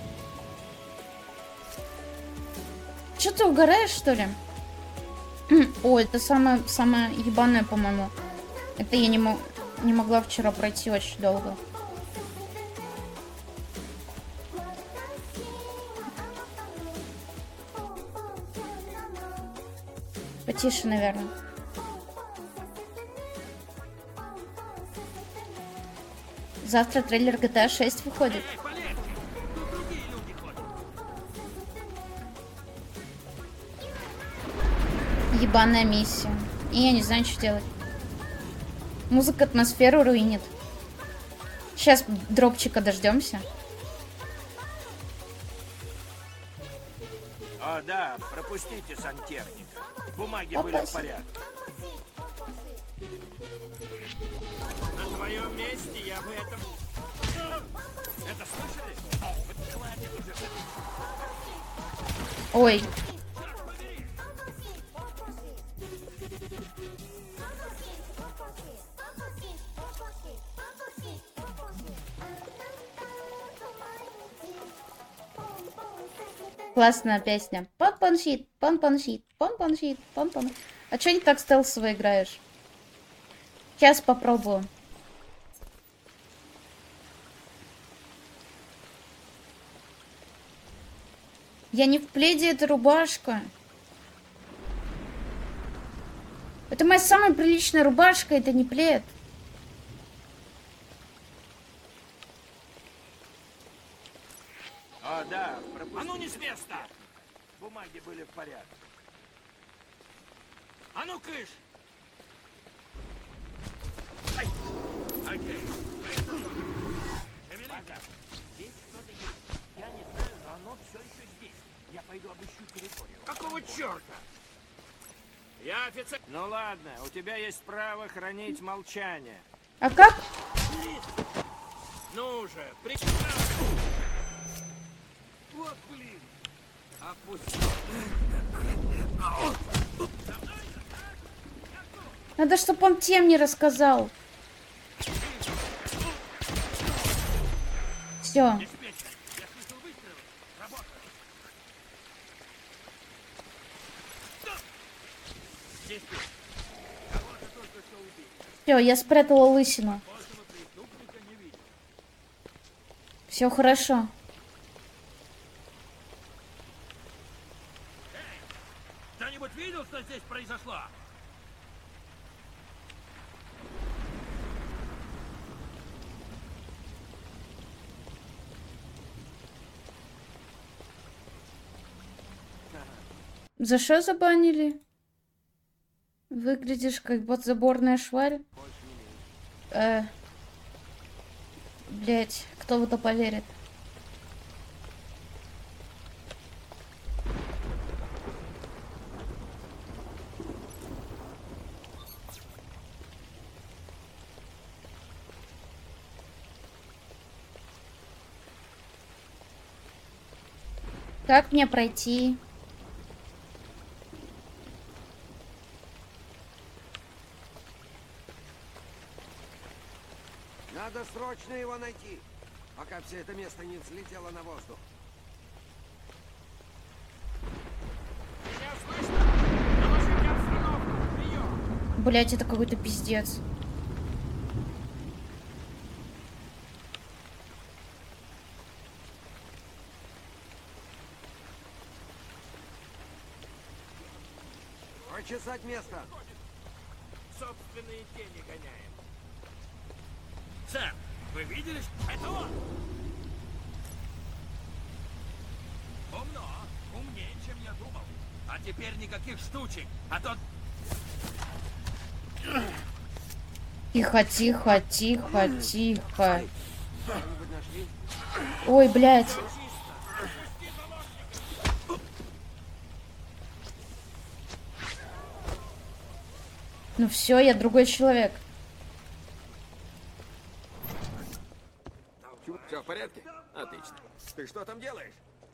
Че ты угораешь, что ли? О, это самое, самое ебаное, по-моему. Это я не, мог, не могла вчера пройти очень долго. Потише, наверное. Завтра трейлер джи ти эй шесть выходит. Ебаная миссия. И я не знаю, что делать. Музыка атмосферу руинит. Сейчас дропчика дождемся. О, да, пропустите сантехника. Бумаги Опа. были в порядке. На твоем месте я бы это... Это слышали? Хватит уже. Ой. Классная песня. Пон-пон-щит, пон-пон-щит, пон-пон-щит, пон-пон. А чё не так стелсово играешь? Сейчас попробую. Я не в пледе, это рубашка. Это моя самая приличная рубашка, это не плед. О, да, пропустите. А ну не с места! Бумаги были в порядке. А ну кыш! Ай! Окей. Ага. Здесь что-то есть. Я не знаю, но оно все еще здесь. Я пойду обыщу территорию. Какого черта? Я офицер... Ну ладно, у тебя есть право хранить молчание. А как? Ну, уже! При... Вот блин! Опусти! Надо, чтобы он тем не рассказал. Все. Диспетчер, я слышал выстрелы! Работа! Диспетчер, кого-то только что убили. Все, я спрятала лысину. Опасного преступника не видел. Все хорошо. Кто-нибудь видел, что здесь произошло? За что забанили? Выглядишь как подзаборная шварь. Э, блять, кто в это поверит? Как мне пройти? Надо срочно его найти, пока все это место не взлетело на воздух. Меня слышно? Доложите обстановку! Прием! Блять, это какой-то пиздец. Прочесать место. Собственные тени гоняем. Сэр, вы видели? Это он! Умно, умнее, чем я думал. А теперь никаких штучек, а то... Тихо, тихо, тихо, тихо. Что-нибудь нашли? Ой, блядь. Ну все, я другой человек. Все в порядке? Отлично. Ты что там делаешь?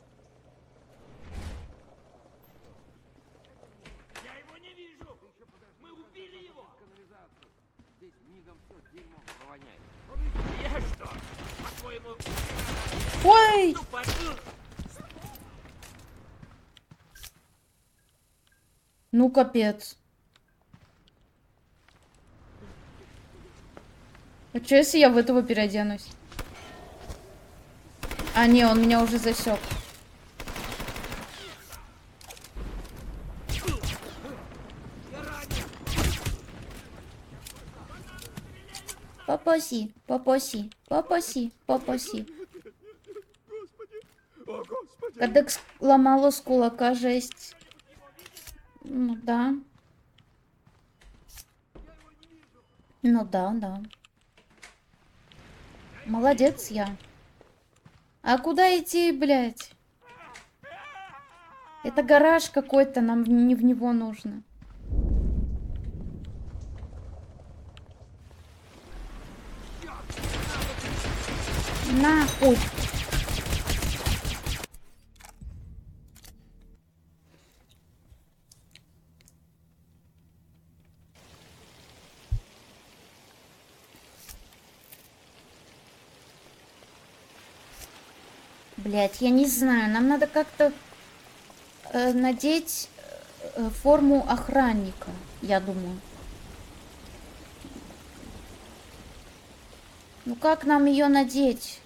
Я его не вижу! Мы убили его! Здесь мигом все дерьмом провоняет. Я что? По-твоему... Ой! тупой? Ну капец. А что если я в этого переоденусь? А, не, он меня уже засек. Попаси, попаси, попаси, попаси. Кадекс ломало с кулака жесть. Ну да. Ну да, да. Молодец я. А куда идти, блядь? Это гараж какой-то, нам не в него нужно. Нахуй. Блять, я не знаю, нам надо как-то э, надеть э, форму охранника, я думаю. Ну как нам ее надеть?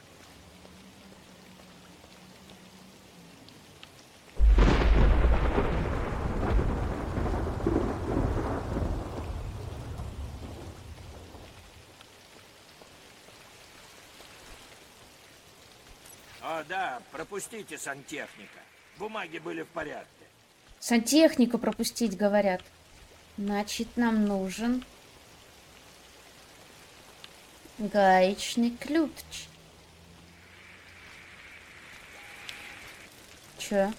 О, да, пропустите сантехника. Бумаги были в порядке. Сантехника пропустить, говорят. Значит, нам нужен гаечный ключ. Чё?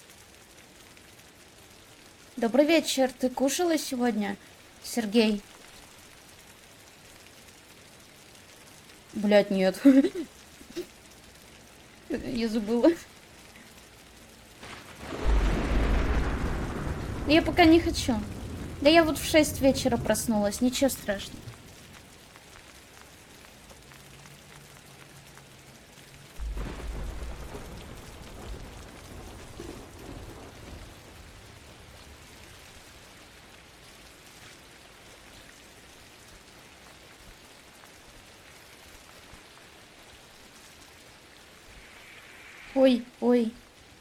Добрый вечер. Ты кушала сегодня, Сергей? Блять, нет. Я забыла. Я пока не хочу. Да я вот в шесть вечера проснулась, ничего страшного. Ой, ой.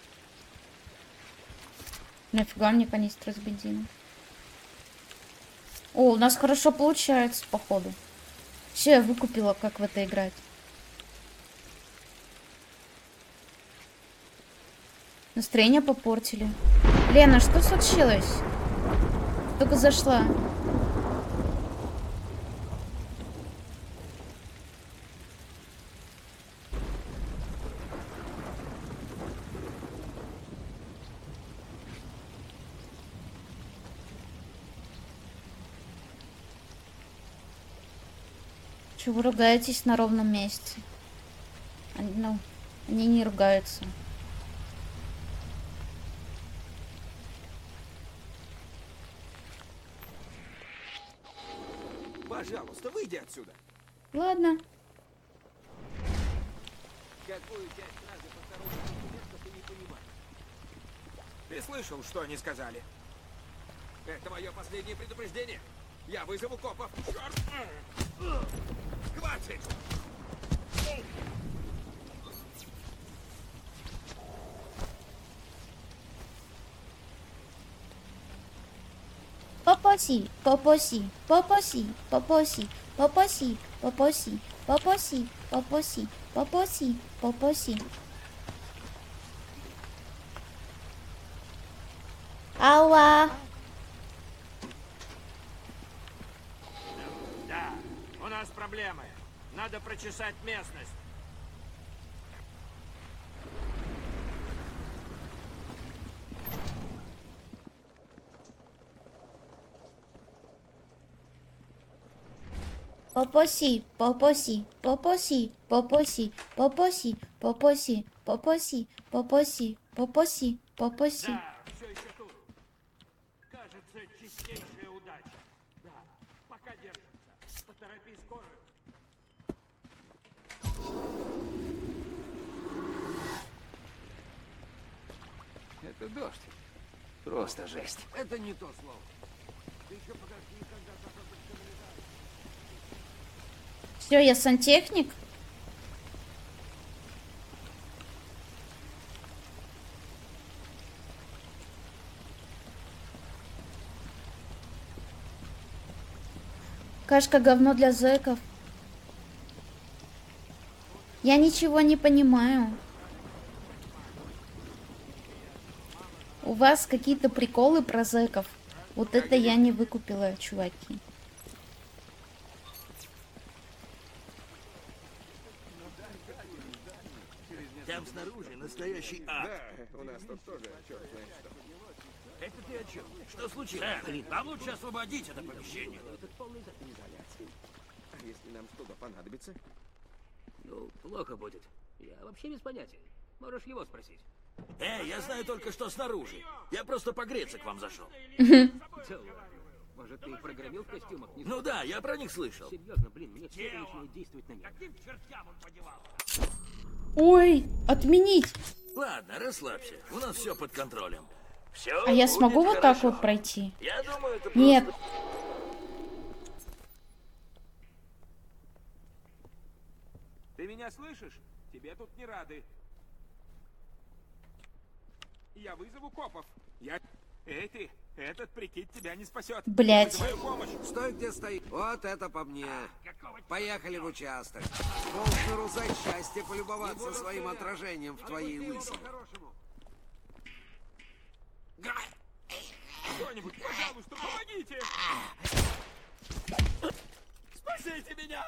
Нафига мне канистра с бензином? О, у нас хорошо получается, походу. Все, я выкупила, как в это играть. Настроение попортили. Лена, что случилось? Только зашла. Чего вы ругаетесь на ровном месте? Они, ну, они не ругаются. Пожалуйста, выйди отсюда. Ладно. Какую часть фразы посторонних документов ты не понимаешь? Ты слышал, что они сказали? Это мое последнее предупреждение. Я вызову копов. Черт! Хватит! Попроси, попроси, попроси, попроси, попроси, попроси, попроси, попроси, попроси, попроси. Алла. Да, у нас проблемы. Надо прочесать местность. Попроси, попроси, попроси, попроси, попроси, попроси, попроси, попроси, попроси, попроси. Да, все еще тут. Кажется, чистейшая удача. Да, пока держится. Поторопи скорую. Это дождь. Просто жесть. Это не то слово. Ты еще подожди, когда западных канализаций. Все, я сантехник. Кашка говно для зэков. Я ничего не понимаю. У вас какие-то приколы про зэков. Вот это я не выкупила, чуваки. Там снаружи настоящий ад. Да, у нас тут тоже черт знает что. Это ты о чем? Что случилось? Сэр, нам лучше освободить это помещение. А если нам что-то понадобится? Ну, плохо будет. Я вообще без понятия. Можешь его спросить. Эй, я знаю только, что снаружи. Я просто погреться к вам зашел. Может, ты программил в костюмах? Не Ну да, я про них слышал. серьезно, блин, мне все это начинает действовать на нервы. Каким чертям он подевал? Ой, отменить. Ладно, расслабься. У нас все под контролем. Все А я смогу вот так вот пройти? Я думаю, это просто... Нет. Ты меня слышишь? Тебе тут не рады. Я вызову копов. Я... Эй ты, этот прикид тебя не спасет. Блять. Я вызываю помощь. Стой, где стоит. Вот это по мне. Поехали в участок. Полшнуру за счастье полюбоваться своим отражением в твоей лысине. Кто-нибудь, пожалуйста, помогите! Спасите меня!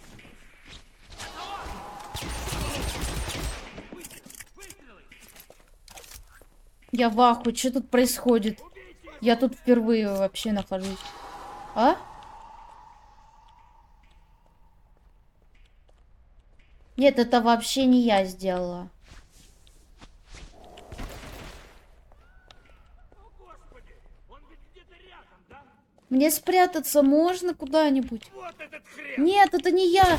Я в ахуе, что тут происходит? Я тут впервые вообще нахожусь. А? Нет, это вообще не я сделала. Господи, он ведь где-то рядом, да? Мне спрятаться можно куда-нибудь? Вот этот хрен! Нет, это не я.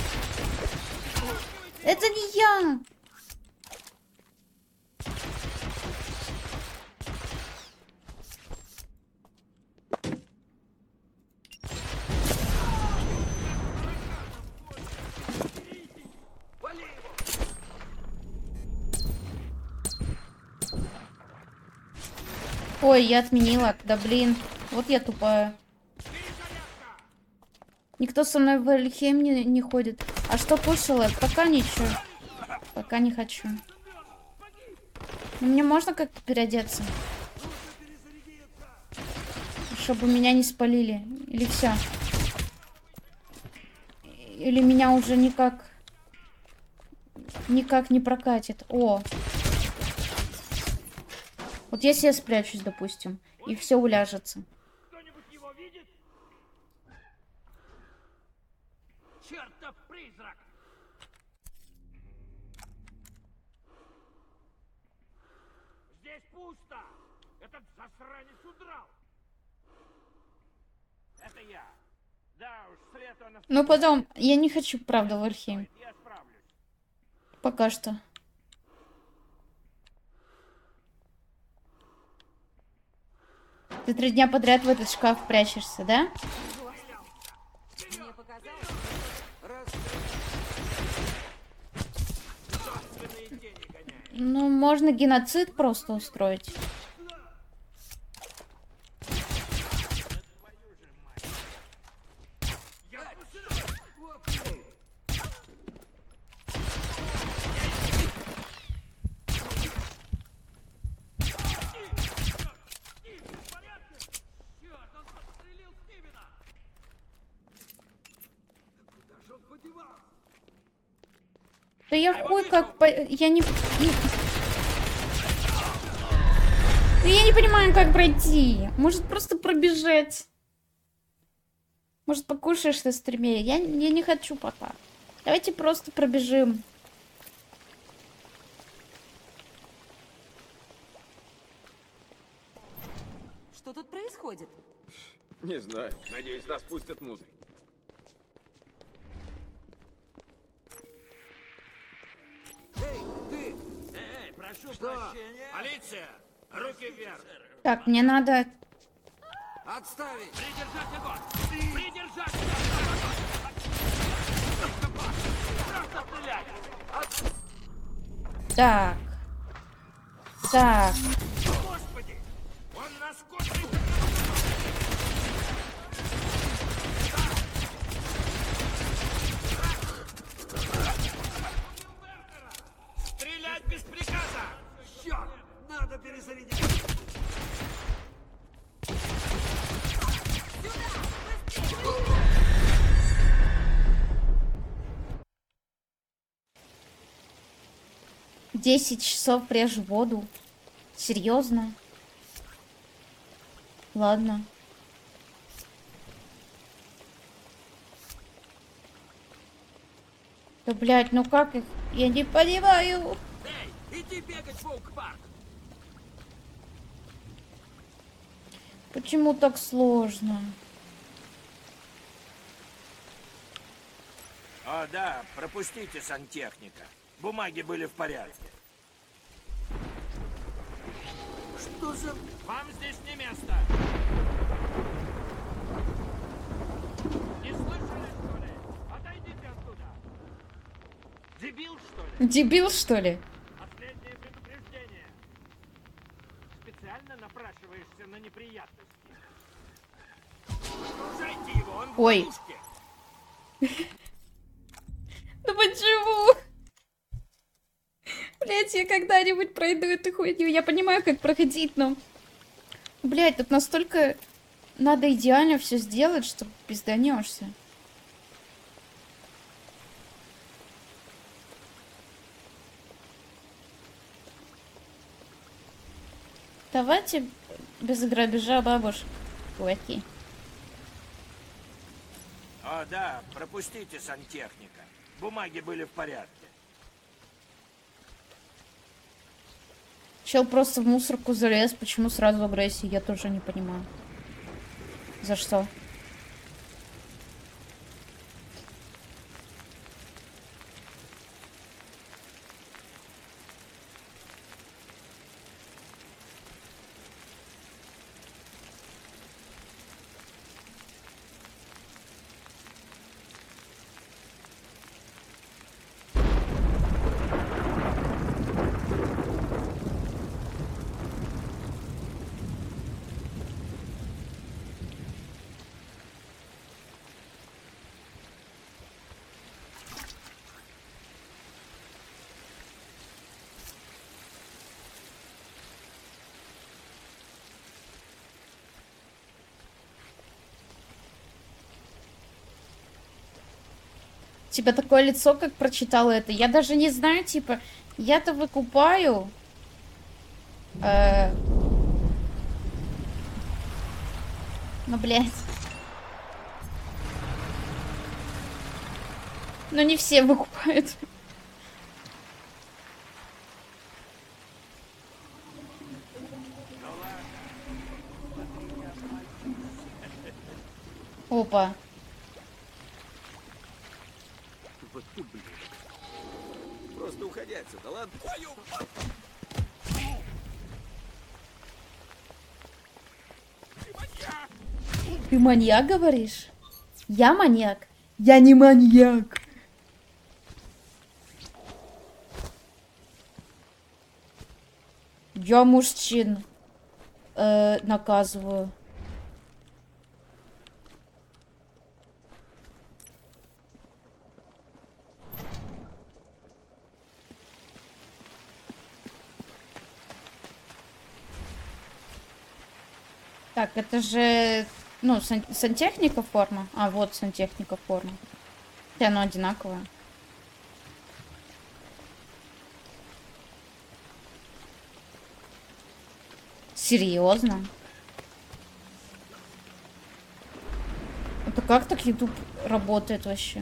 Это не я. Ой, я отменила. Да блин, вот я тупая. Никто со мной в Эльхейм не, не ходит. А что кушала? Пока ничего. Пока не хочу. Мне можно как-то переодеться? Чтобы меня не спалили. Или все? Или меня уже никак... Никак не прокатит. О! Вот если я спрячусь, допустим, и все уляжется. Кто-нибудь его видит? Чертов призрак! Здесь пусто! Этот засранец удрал! Это я. Да уж, след он... Ну потом, я не хочу, правда, в Эльхейм. Я справлюсь. Пока что. Ты три дня подряд в этот шкаф прячешься, да? Ну, можно геноцид просто устроить. Да я хуй как... По... Я не... не- Да я не понимаю, как пройти. Может, просто пробежать? Может, покушаешь на стриме? Я, я не хочу пока. Давайте просто пробежим. Что тут происходит? Не знаю. Надеюсь, нас пустят внутрь. Эй, прошу прощения. Полиция! Руки вверх! Так, мне надо... Отставить! Придержать огонь! Придержать Просто стрелять! Так. Так. Господи! Он нас косит! Стрелять без приказа! Черт! Надо перезарядить! Десять часов прежь воду. Серьезно? Ладно. Да, блядь, ну как их? Я не понимаю. Эй, иди бегать в Оук-парк! Почему так сложно? О, да, пропустите сантехника. Бумаги были в порядке. Что за... Вам здесь не место. Не слышали, что ли? Отойдите оттуда. Дебил, что ли? Дебил, что ли? Последнее предупреждение. Специально напрашиваешься на неприятности. Окружайте его, он в Ой. ловушке. Ну почему? Блять, я когда-нибудь пройду эту хуйню. Я понимаю, как проходить, но... Блять, тут настолько надо идеально все сделать, что пизданешься. Давайте без грабежа бабушек. Кулаки. О, да, пропустите сантехника. Бумаги были в порядке. Чел просто в мусорку залез, почему сразу агрессия, я тоже не понимаю. За что? Типа такое лицо, как прочитала это. Я даже не знаю, типа, я-то выкупаю. Э... Ну, блядь. Ну, не все выкупают. Опа. Вот ты, блин. Просто уходи отсюда, ладно? Твою... Ты маньяк, говоришь? Я маньяк? Я не маньяк. Я мужчин э, наказываю. Так, это же, ну, сан сантехника форма. А, вот сантехника форма. Хотя оно одинаковое. Серьезно? Это как так YouTube работает вообще?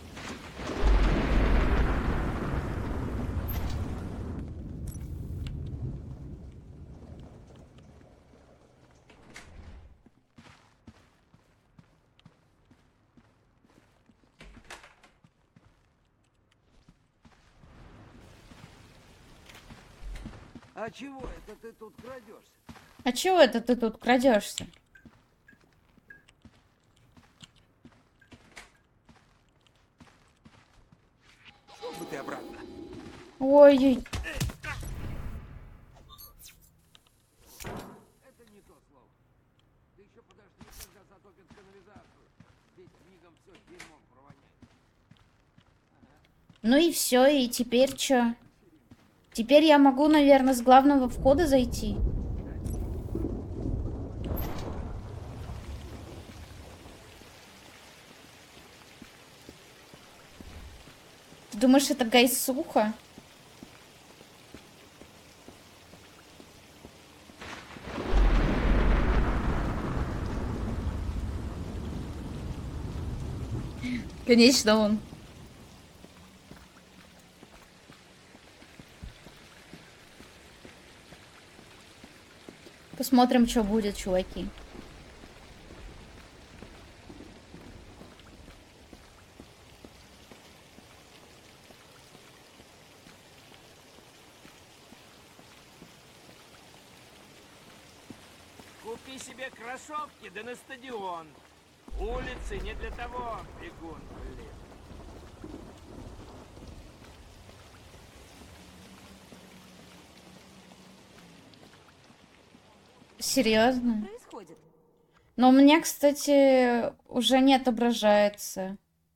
А чего это ты тут крадешься? А чего это ты тут крадешься? Шел бы ты обратно. Ой-ой. Это не то слово. Ты еще подожди, когда затопит канализацию. Ведь мигом все дерьмом провоняет. Ну и все, и теперь что? Теперь я могу, наверное, с главного входа зайти. Ты думаешь, это гайсуха? Конечно, он. Посмотрим, что будет, чуваки. Купи себе кроссовки, да на стадион. Улицы не для того, бегун, блин. Серьезно? Происходит. Но у меня, кстати, уже не отображается.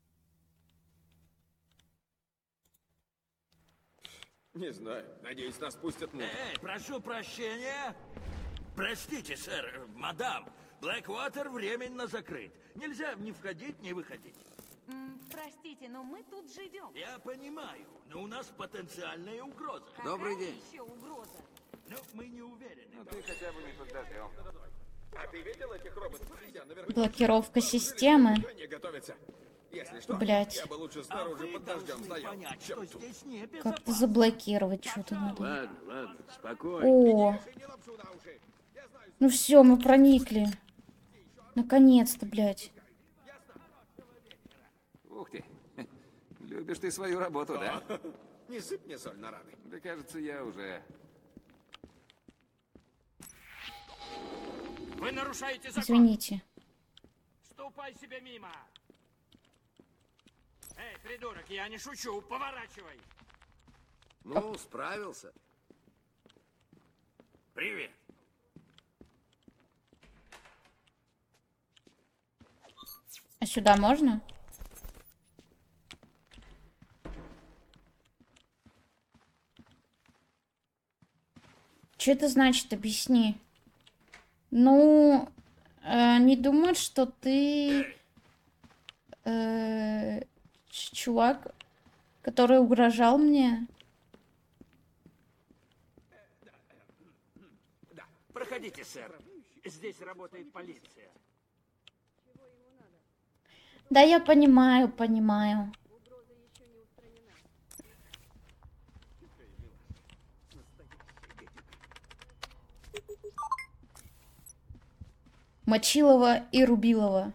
Не знаю. Надеюсь, нас пустят муж. Эй, прошу прощения. Простите, сэр, мадам. Блэквотер временно закрыт. Нельзя ни входить, ни выходить. М, простите, но мы тут живем. Я понимаю, но у нас потенциальная угроза. Добрый Какая день. еще угроза? Но мы не уверены. Ну ты хотя бы не под дождем. А ты видел этих роботов? Я наверху. Блокировка системы. Не готовится. Если что, Блядь. я бы лучше снаружи под дождем стоял, чем тут. Как-то заблокировать что-то надо. Ладно, ладно, спокойно. О, ну все, мы проникли. Наконец-то, блядь. Ух ты. Любишь ты свою работу, да? Не сыпь мне соль на раны. Да кажется, я уже... Вы нарушаете закон. Извините. Ступай себе мимо. Эй, придурок, я не шучу, поворачивай. Ну, справился. Привет. А сюда можно? Что это значит? Объясни. Ну, э, не думать, что ты э, ч- чувак, который угрожал мне. Да, проходите, сэр. Здесь работает полиция. Да, я понимаю, понимаю. Мочилова и Рубилова.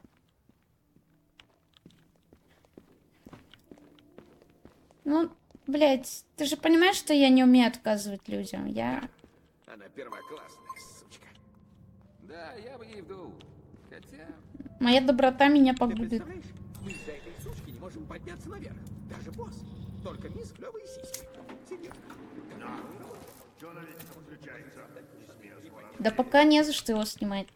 Ну, блядь, ты же понимаешь, что я не умею отказывать людям. Я... Она первоклассная сучка. Да, я бы ей вдул. Хотя... Моя доброта меня Ты погубит. представляешь, мы из-за этой сучки не можем подняться наверх. Даже босс. Только мисс клёвые сиськи. Серьезно. Да пока не за что его снимать.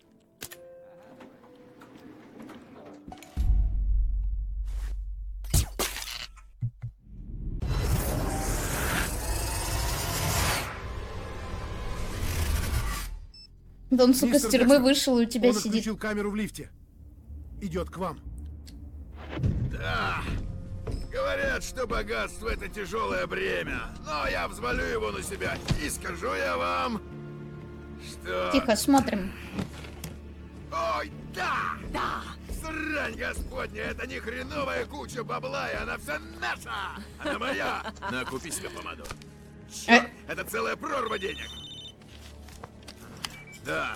Да он, сука, с Мистер тюрьмы Джексон, вышел и у тебя Он сидит. отключил камеру в лифте. Идет к вам. Да. Говорят, что богатство — это тяжелое бремя. Но я взвалю его на себя. И скажу я вам, что... Тихо, смотрим. Ой, да! Да! Срань господня, это не хреновая куча бабла, и она вся наша! Она моя! На, купи себе помаду. Черт, это целая прорва денег! Да.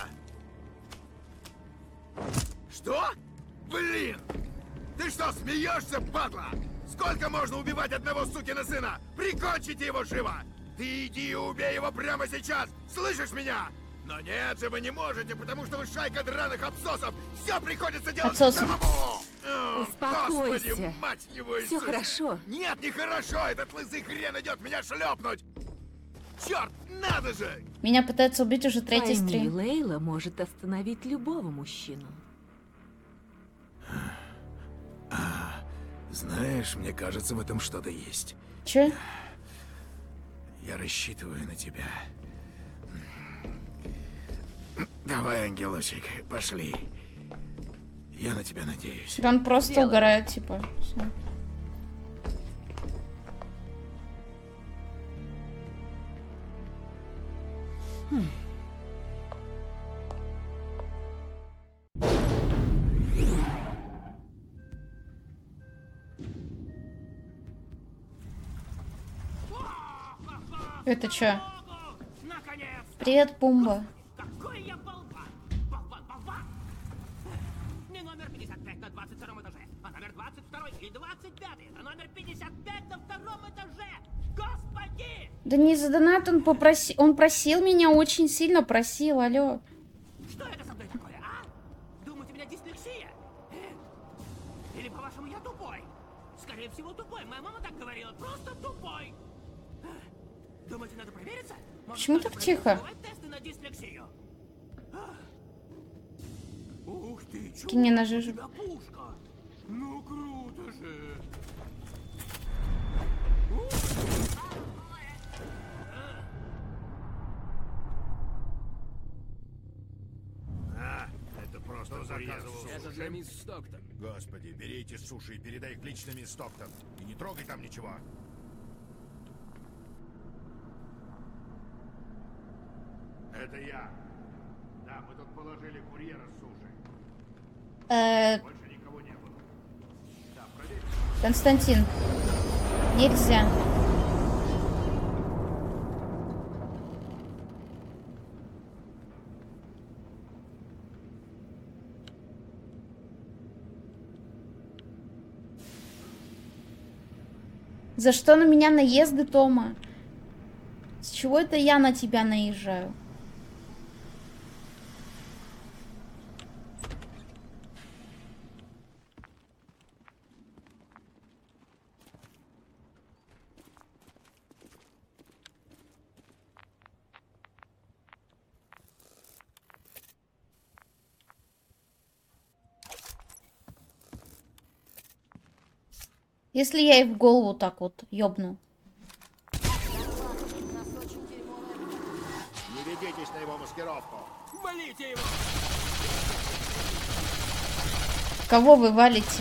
Что? Блин! Ты что, смеешься, падла? Сколько можно убивать одного сукина сына? Прикончите его живо! Ты иди и убей его прямо сейчас! Слышишь меня? Но нет же, вы не можете, потому что вы шайка драных абсосов! Все приходится делать Абсосов. самому! О, Успокойся. Господи, мать его, Все Иисусе! хорошо. Нет, не хорошо! Этот лысый хрен идет меня шлепнуть! Черт, надо же! Меня пытаются убить уже третий Пойми, стрим. Лейла может остановить любого мужчину. Знаешь, мне кажется, в этом что-то есть. Че? Я рассчитываю на тебя. Давай, ангелочек, пошли. Я на тебя надеюсь. Да он просто Делай. угорает, типа. Всё. Хм. Это чё? Наконец! Привет, Пумба. Какой я болван! Болван, болван! Не номер пятьдесят пять на двадцать втором этаже, а номер двадцать второй и двадцать пятый, а номер пятьдесят пять на втором этаже! Господи! Да не за донат он попросил. Он просил меня, очень сильно просил, алло. Что это со мной такое, а? Думаете, у меня дислексия? Э? Или, по-вашему, я тупой? Скорее всего, тупой. Моя мама так говорила. Просто тупой. Думаете, надо провериться? Может, Почему надо так проверить, тихо? бывают тесты на дислексию? Ух ты, чё? Кинь мне на У жижу. тебя пушка. Ну круто же. А, это просто заказывал. Это для мисс Стоктон. Господи, бери эти суши и передай их лично мисс Стоктон. И не трогай там ничего. Это я. Да, мы тут положили курьера с суши. Э, Больше никого не было. Да, проверь Константин, нельзя. За что на меня наезды, Тома? С чего это я на тебя наезжаю? Если я ей в голову так вот ёбну. Не ведитесь на его маскировку. Валите его! Кого вы валите?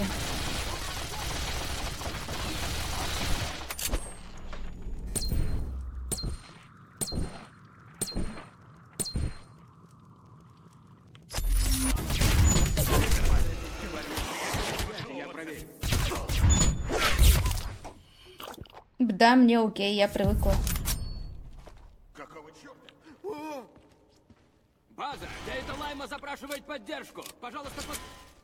Да, мне окей, я привыкла. Какого черта? База, Дейта Лайма запрашивает поддержку. Пожалуйста, под...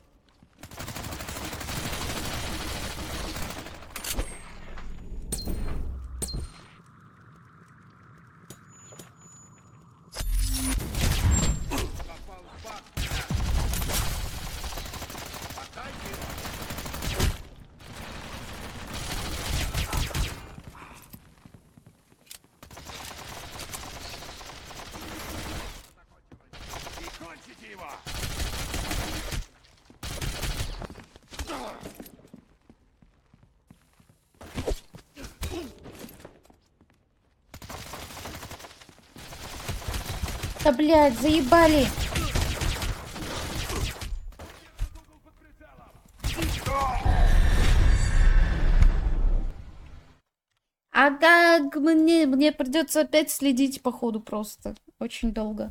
Прикончите его! Да, блядь, заебали. А как мне, мне придется опять следить по ходу просто. Очень долго.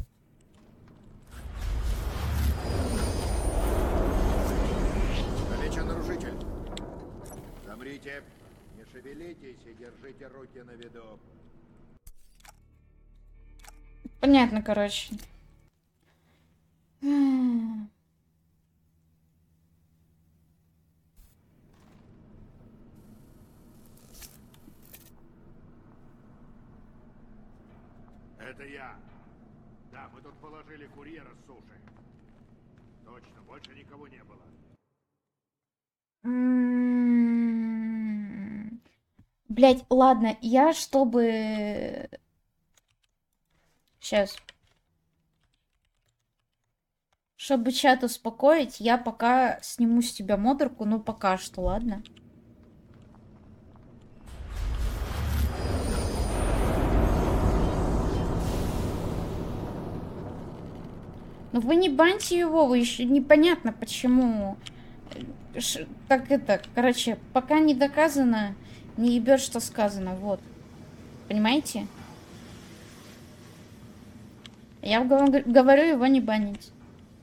Замечен нарушитель. Замрите, не шевелитесь и держите руки на виду. Понятно, короче. Это я. Да, мы тут положили курьера с суши. Точно, больше никого не было. Блять, ладно, я чтобы... Сейчас. Чтобы чат успокоить, я пока сниму с тебя модерку, ну пока что, ладно? Ну вы не баньте его, вы еще непонятно почему. Ш так это, короче, пока не доказано, не ебет, что сказано, вот. Понимаете? Я говорю его не банить.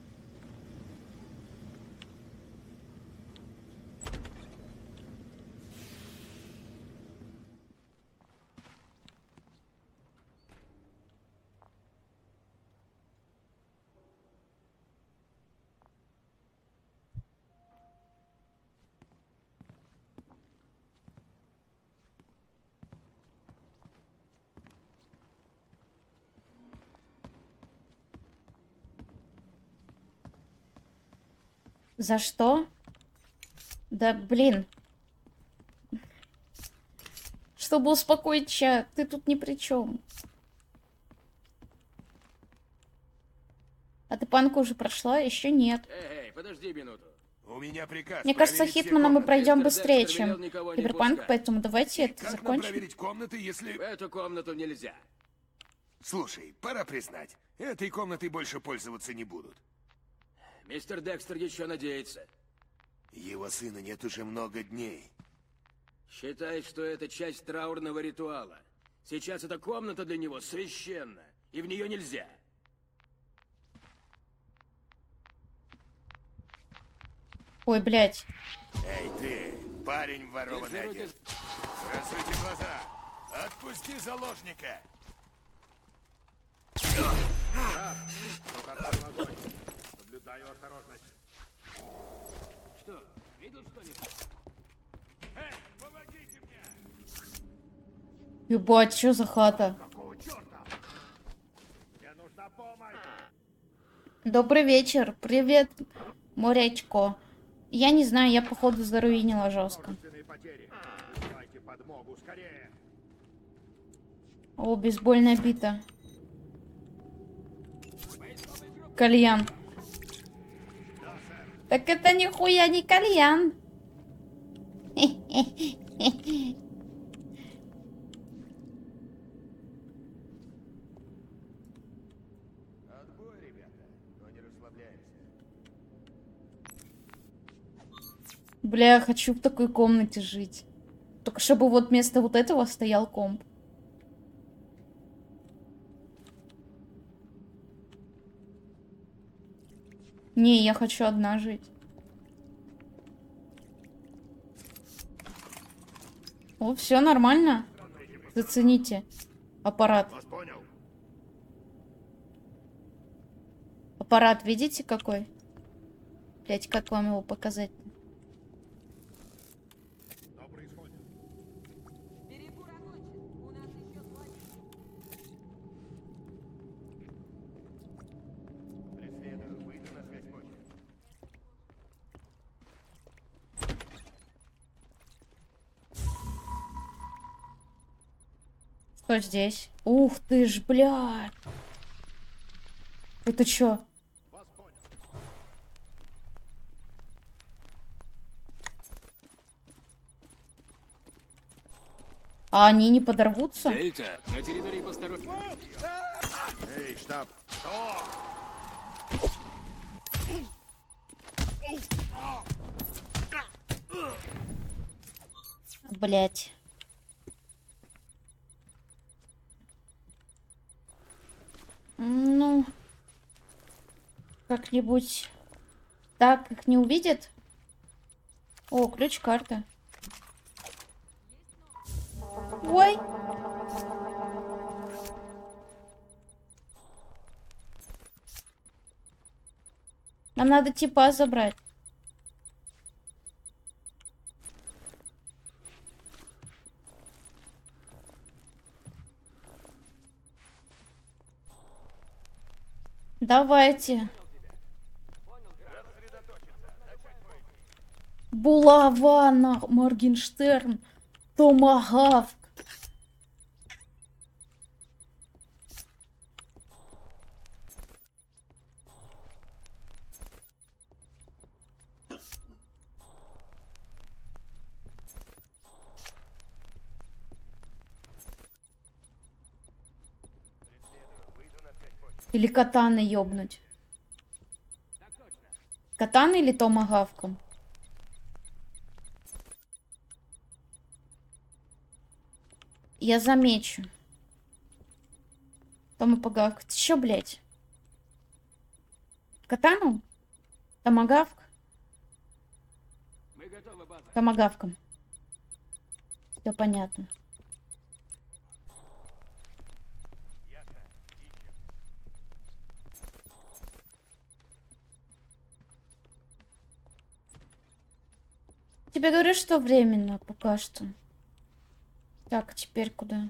За что? Да блин. Чтобы успокоить чат, ты тут ни при чем. А ты панку уже прошла? Еще нет. Эй, эй, подожди минуту. У меня приказ. Мне кажется, Хитмана мы пройдем быстрее, чем Киберпанк, пускать. поэтому давайте это Как нам закончим. проверить комнаты, если... В эту комнату нельзя. Слушай, пора признать, этой комнатой больше пользоваться не будут. Мистер Декстер еще надеется. Его сына нет уже много дней. Считает, что это часть траурного ритуала. Сейчас эта комната для него священна, и в нее нельзя. Ой, блядь. Эй, ты! парень ворованный одет. Раскройте глаза. Отпусти заложника. Наблюдаю осторожность. Что, видел что-нибудь? Эй, помогите мне! Ебать, что за хата? Какого черта? Мне нужна помощь! Добрый вечер. Привет, морячко. Я не знаю, я походу заруинила жестко. Потери. Вызывайте подмогу, скорее! О, бейсбольная бита. Кальян. Так это нихуя не кальян. Отбой, ребята, но не расслабляемся. Бля, я хочу в такой комнате жить. Только чтобы вот вместо вот этого стоял комп. Не, я хочу одна жить. О, все нормально. Зацените аппарат. Аппарат, видите какой? Блять, как вам его показать? Что здесь? Ух ты ж, блядь. Это чё? А они не подорвутся? Дельта, на территории посторонних. Эй, штаб! Блять. Ну, как-нибудь так их не увидят. О, ключ-карта. Ой. Нам надо типа забрать. Давайте. Булава на Моргенштерн. Томагавк. Или катаны ёбнуть. Катаны или томагавком? Я замечу. Томагавк. Ты чё, блядь? Катану? Томагавк? Мы готовы, база. Томагавком. Все понятно. Тебе говорю, что временно пока что. Так, теперь куда?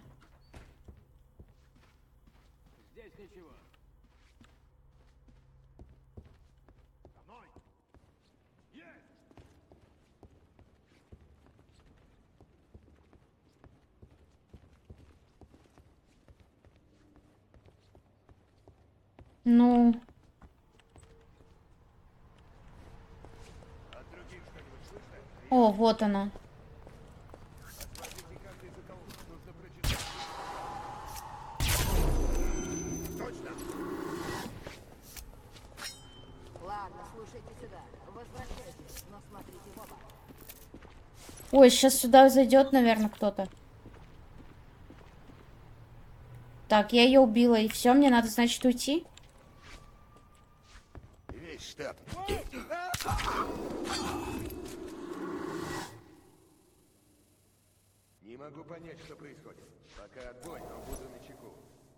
Здесь ничего. Ну... О, вот она. Ладно, слушайте сюда. Возвращайтесь, но смотрите в оба. Ой, сейчас сюда зайдет, наверное, кто-то. Так, я ее убила, и все, мне надо, значит, уйти. Весь штаб. могу понять, что происходит. Пока отбой, но буду начеку.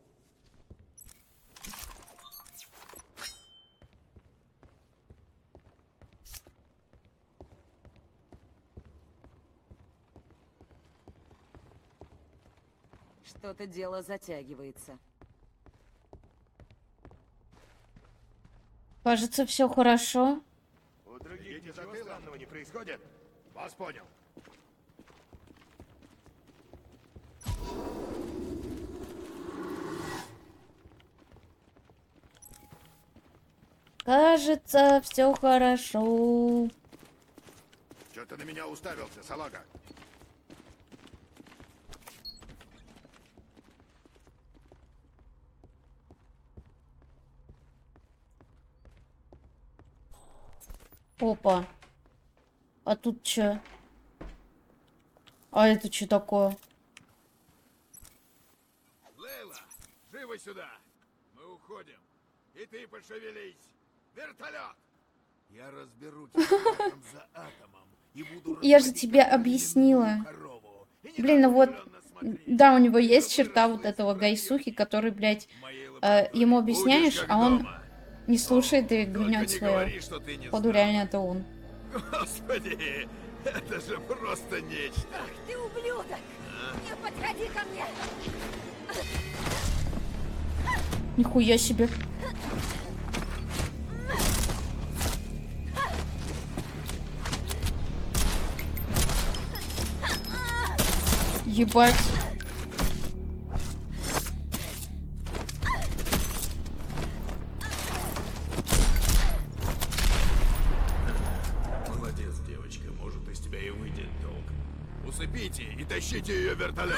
Что-то дело затягивается. Кажется, все хорошо. У других ничего странного не происходит? Вас понял. Кажется, все хорошо. Че ты на меня уставился, салага? Опа. А тут чё? А это что такое? Лейла, живо сюда. Мы уходим. И ты пошевелись. Вертолет. Я разберу тебя атом за атомом и буду... Я же тебе объяснила. Блин, ну вот, да, у него есть черта вот этого гайсухи, который, блядь, э, ему объясняешь, а он не слушает и гнет свое. Походу, реально это он. Господи, это же просто нечто. Ах ты ублюдок! Не подходи ко мне! Нихуя себе. Ебать. Молодец, девочка. Может, из тебя и выйдет долг. Усыпите и тащите ее в вертолет.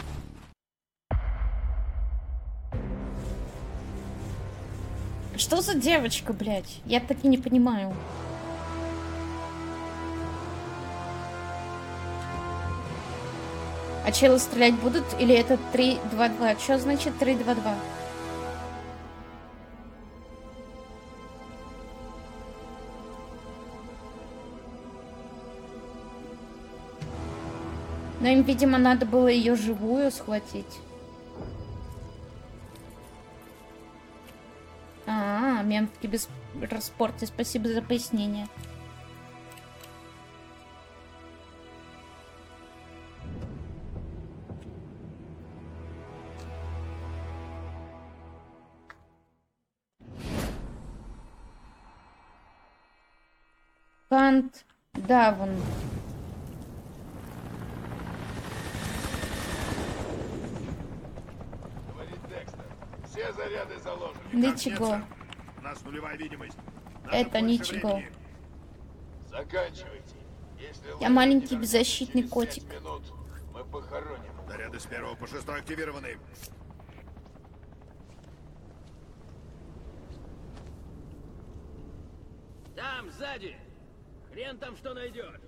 Что за девочка, блядь? Я так и не понимаю. А челы стрелять будут? Или это три два два? Что значит три два два? Но им, видимо, надо было ее живую схватить. А, мемки без распорта. Спасибо за пояснение. Кант Давн. Говорит Декстер. Все заряды заложены. Ничего. У нас нулевая видимость. Это ничего. Заканчивайте. Если Я маленький беззащитный котик. минут, мы похороним. Заряды с первого по шестой активированы. Там, сзади. Хрен там что найдешь.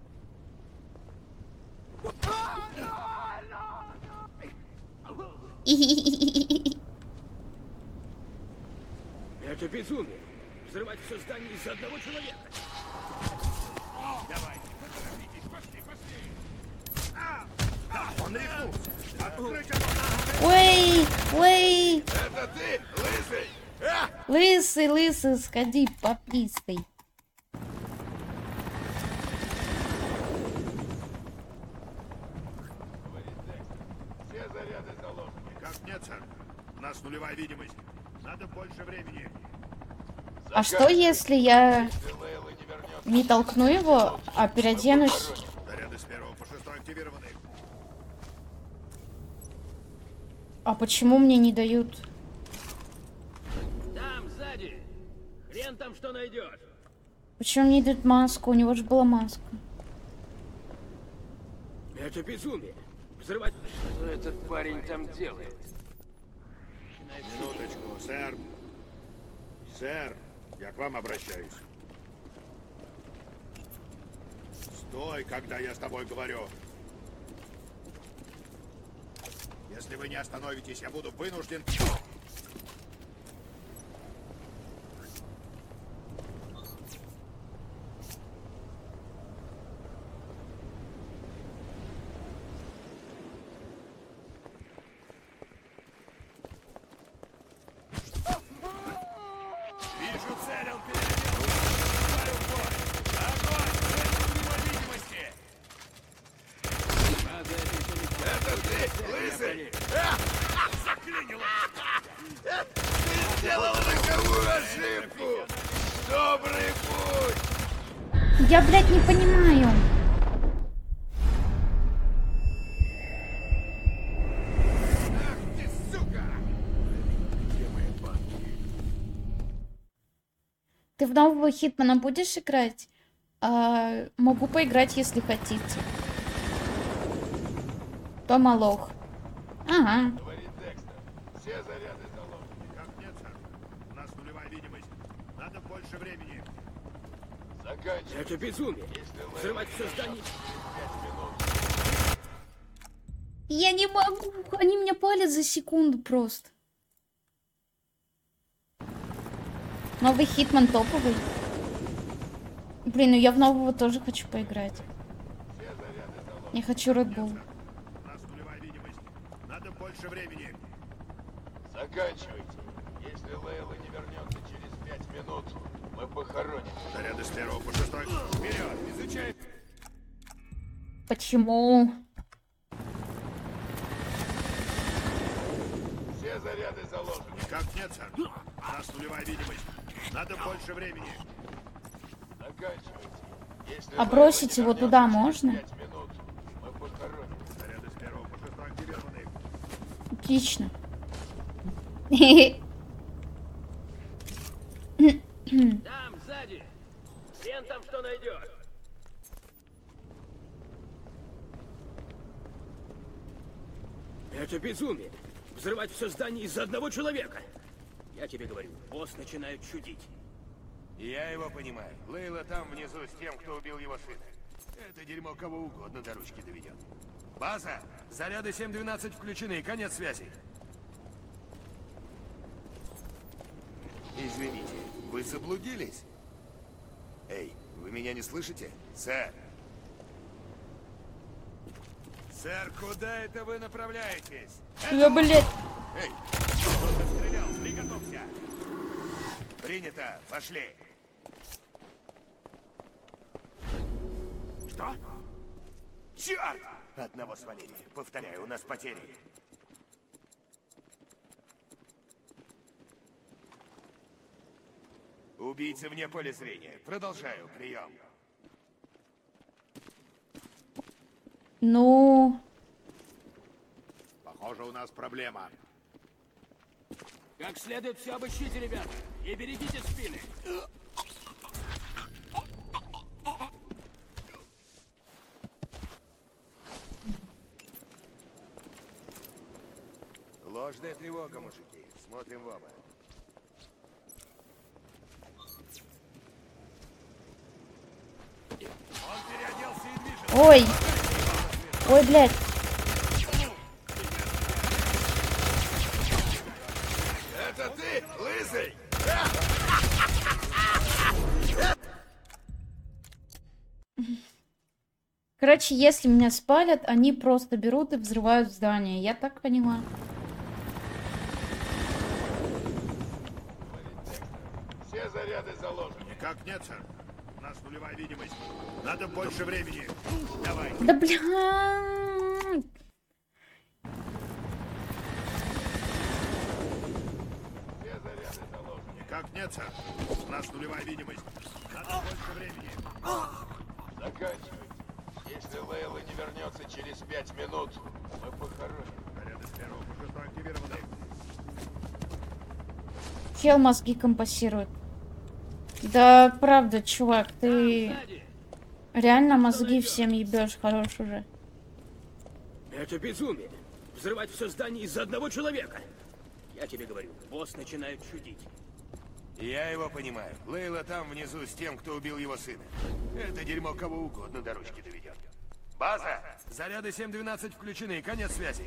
Это безумие. Взрывать все здание из-за одного человека. Давай, поторопитесь, пошли, пошли. А, да, он рехнулся. Открыть огонь. Ой, ой. Это ты, лысый? А? Лысый, лысый, сходи, попистай. Все заряды заложены. Как нет, сэр? У нас нулевая видимость. Надо больше времени. А что, если я не толкну его, а переоденусь? Заряды с первого по шестой активированы. А почему мне не дают? Там, сзади. Хрен там что найдешь. Почему мне дают маску? У него же была маска. Это безумие. Взрывать... Что этот парень там делает? Минуточку, сэр. Сэр, я к вам обращаюсь. Стой, когда я с тобой говорю. Если вы не остановитесь, я буду вынужден... Ты сделал роковую ошибку! Добрый путь! Я, блядь, не понимаю. Ах ты, сука! Где мои банки? Ты в нового Хитмана будешь играть? А, могу поиграть, если хотите. Тома лох. Ага. Говорит Декстер. Все заряды заложены. Как нет, сэр? У нас нулевая видимость. Надо больше времени. Заканчивай. Это безумие. Взрывать все здание. Я не могу. Они меня палят за секунду просто. Новый Хитман топовый. Блин, ну я в нового тоже хочу поиграть. Я хочу Red Bull. У нас нулевая видимость. Надо больше времени. Заканчивайте. Если Лейла не вернется через пять минут, мы похороним. Заряды с первого по шестой. Вперед! Изучай. Почему? Все заряды заложены. Как нет, сэр? У нас нулевая видимость. Надо больше времени. Заканчивайте. Если А бросить его туда можно? пять минут, мы похороним. Заряды с первого по шестой активированы. Отлично. Там, сзади. Хрен там что найдешь. Это безумие. Взрывать все здание из-за одного человека. Я тебе говорю, босс начинает чудить. Я его понимаю. Лейла там внизу с тем, кто убил его сына. Это дерьмо кого угодно до ручки доведет. База, заряды семь двенадцать включены, конец связи. Извините, вы заблудились? Эй, вы меня не слышите? Сэр! Сэр, куда это вы направляетесь? Я, блядь. Эй, кто-то стрелял, приготовься. Принято, пошли. Что? Черт! Одного свалили. Повторяю, у нас потери. Убийца вне поля зрения. Продолжаю, прием. Ну... Похоже, у нас проблема. Как следует все обыщите, ребята. И берегите спины. Ложная тревога, мужики. Смотрим в оба. Он переоделся и движется. Ой. Ой, блядь. Это ты, лысый? Короче, если меня спалят, они просто берут и взрывают здание. Я так поняла. Все заряды заложены. Как нет, сэр? У нас нулевая видимость. Надо больше времени. Давай. Да бля. Все заряды заложены. Как нет, сэр? У нас нулевая видимость. Надо больше времени. Заканчивайте. Если Лейла не вернется через пять минут, мы похороним. Заряды с первого по шестой активированы. Чел мозги компасирует. Да, правда, чувак, ты реально мозги всем ебешь, хорош уже. Это безумие. Взрывать все здание из-за одного человека. Я тебе говорю, босс начинает чудить. Я его понимаю. Лейла там внизу с тем, кто убил его сына. Это дерьмо кого угодно до ручки доведет. База, заряды семь двенадцать включены, конец связи.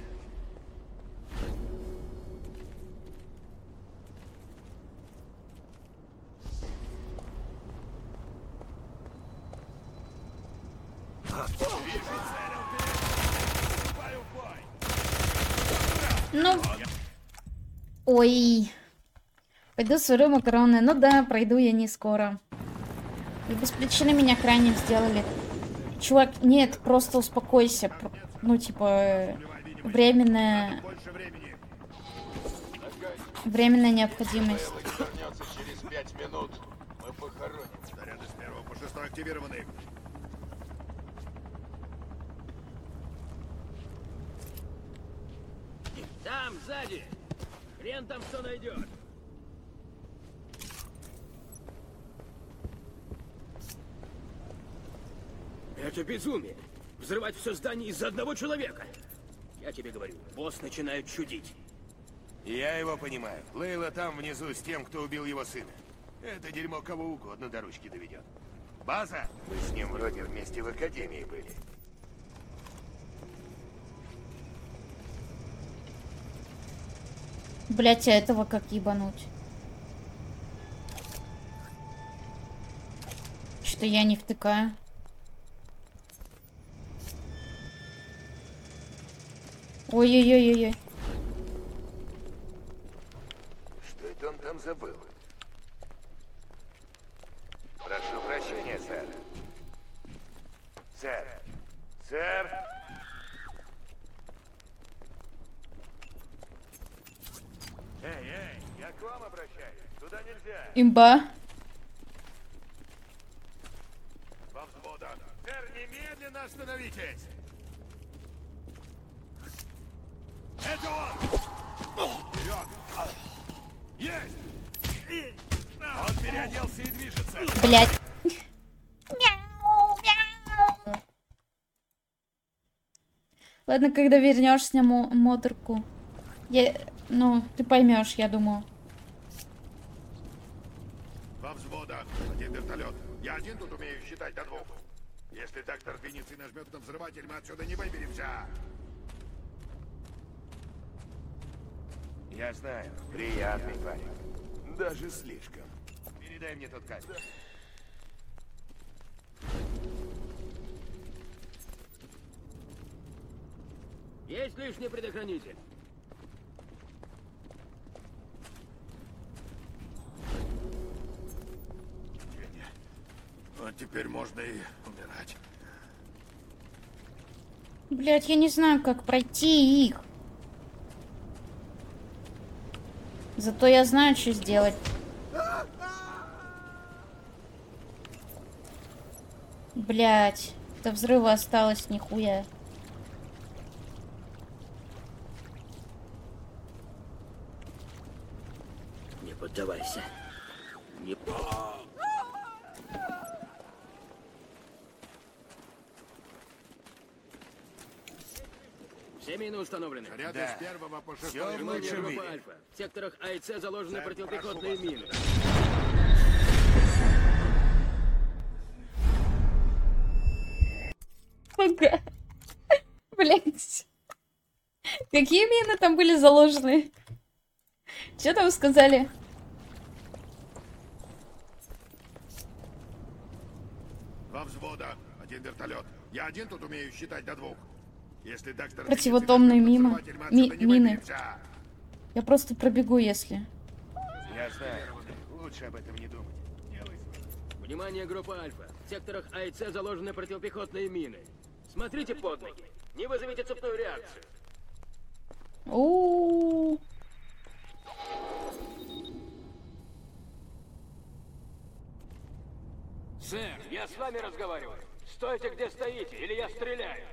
Ну... Ой... Пойду сварю макароны. Ну да, пройду я не скоро. И без причины меня крайним сделали. Чувак, нет, просто успокойся. Ну, типа... временная... Больше времени. Временная необходимость. Вернется через пять минут. Мы похороним. Заряды с первого по шестой активированы. Там, сзади! Хрен там что найдет! Это безумие! Взрывать все здание из-за одного человека! Я тебе говорю, босс начинает чудить. Я его понимаю. Лейла там внизу с тем, кто убил его сына. Это дерьмо кого угодно до ручки доведет. База? Мы с ним вроде вместе в академии были. Блять, а этого как ебануть? Что я не втыкаю? Ой-ой-ой-ой-ой. Что это он там забыл? Прошу прощения, сэр. Сэр. Сэр. Эй, эй, я к вам обращаюсь. Туда нельзя. Имба. Во взвода. Сэр, немедленно остановитесь. Это он! Вперед! Есть! Он переоделся и движется. Блять. Ладно, когда вернешься мо модерку. Я... Ну, ты поймешь, я думаю. Во взвода. Один вертолет. Я один тут умею считать до двух. Если доктор двинется и нажмет на взрыватель, мы отсюда не выберемся. Я знаю. Приятный парень. Даже слишком. Передай мне тот кабель. Есть лишний предохранитель. Вот теперь можно и умирать. Блять, я не знаю, как пройти их. Зато я знаю, что сделать. Блять, до взрыва осталось нихуя. Не поддавайся. Не... Все мины установлены. Заряды Да. с первого по Всё шестой. в Внимание, лучшем группа виде. Альфа. В секторах А и С заложены Сэр, противопехотные прошу вас. мины. Сука. Блять. Какие мины там были заложены? Что там сказали? Во взвода. Один вертолет. Я один тут умею считать до двух. Если доктор... Противотомные двинется и мимо. нажмет на взрыватель, мы Ми- отсюда не мины. выберемся. Я просто пробегу, если. Я знаю. Лучше об этом не думать. Делай свое. Внимание, группа Альфа. В секторах А и С заложены противопехотные мины. Смотрите под ноги. Не вызовите цепную реакцию. У. Сэр, я с вами разговариваю. Стойте, где стоите, или я стреляю.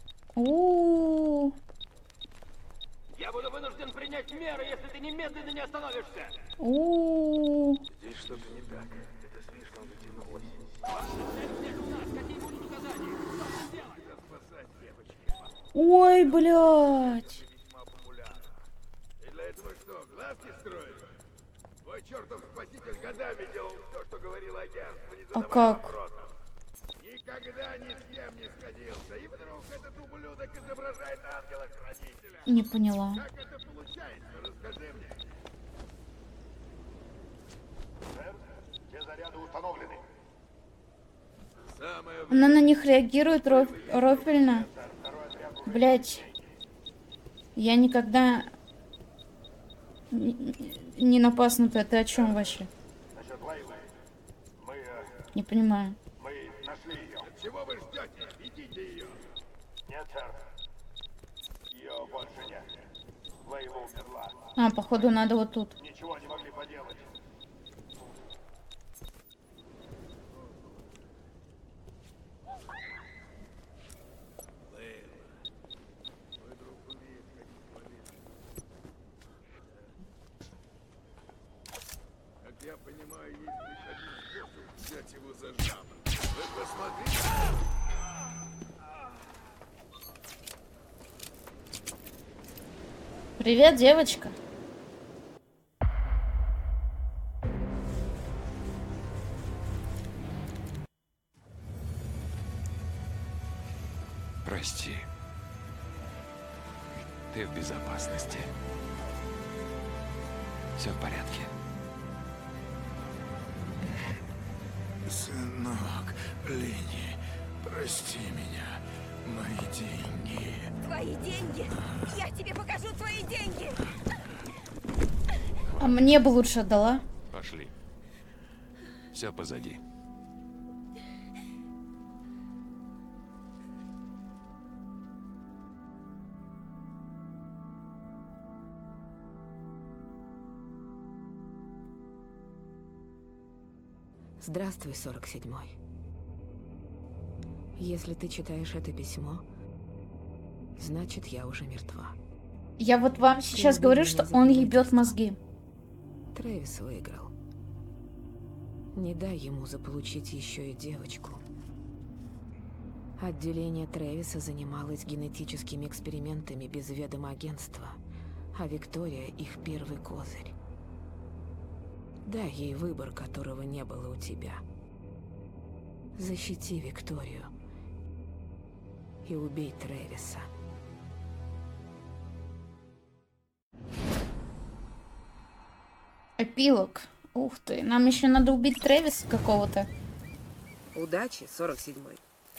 У. Я буду вынужден принять меры, если ты немедленно не остановишься. У. Здесь что-то не так. Это слишком затянулось. Какие будут указания? Что делать? Спасать девочки. Ой, блядь. Весьма популярно. И для этого что, главки строили? Твой чертов спаситель годами делал все, что говорил агентство, не А задавая как? вопросов. Никогда ни с кем не сходился. И вдруг этот ублюдок изображает ангела-хранителя. Не поняла. Как это получается? Расскажи мне. Сэр, все заряды установлены. Самое Она на них реагирует роф... рофельно. Блять. Я никогда не, не напаснутая. Ты о чем вообще? Насчет Лейлы. Мы, э, Не понимаю. мы нашли ее. Чего вы ждете? Идите ее. Нет, сэр. Ее больше нет. Лейла умерла. А, походу, надо вот тут. Ничего не могли поделать. Как я понимаю, есть лишь один способ взять его за жабры. Вы посмотрите. Привет, девочка. Прости. Ты в безопасности. Все в порядке. Сынок, Ленни, прости меня. Мои деньги. Твои деньги? Я тебе покажу твои деньги! А мне бы лучше отдала. Пошли. Все позади. Здравствуй, сорок седьмой. Если ты читаешь это письмо, значит, я уже мертва. Я вот вам сейчас Ты говорю, меня что за он предательство. ебет мозги. Трэвис выиграл. Не дай ему заполучить еще и девочку. Отделение Трэвиса занималось генетическими экспериментами без ведома агентства, а Виктория их первый козырь. Дай ей выбор, которого не было у тебя. Защити Викторию и убей Трэвиса. Эпилог. Ух ты, нам еще надо убить Трэвиса какого-то. Удачи, сорок седьмой.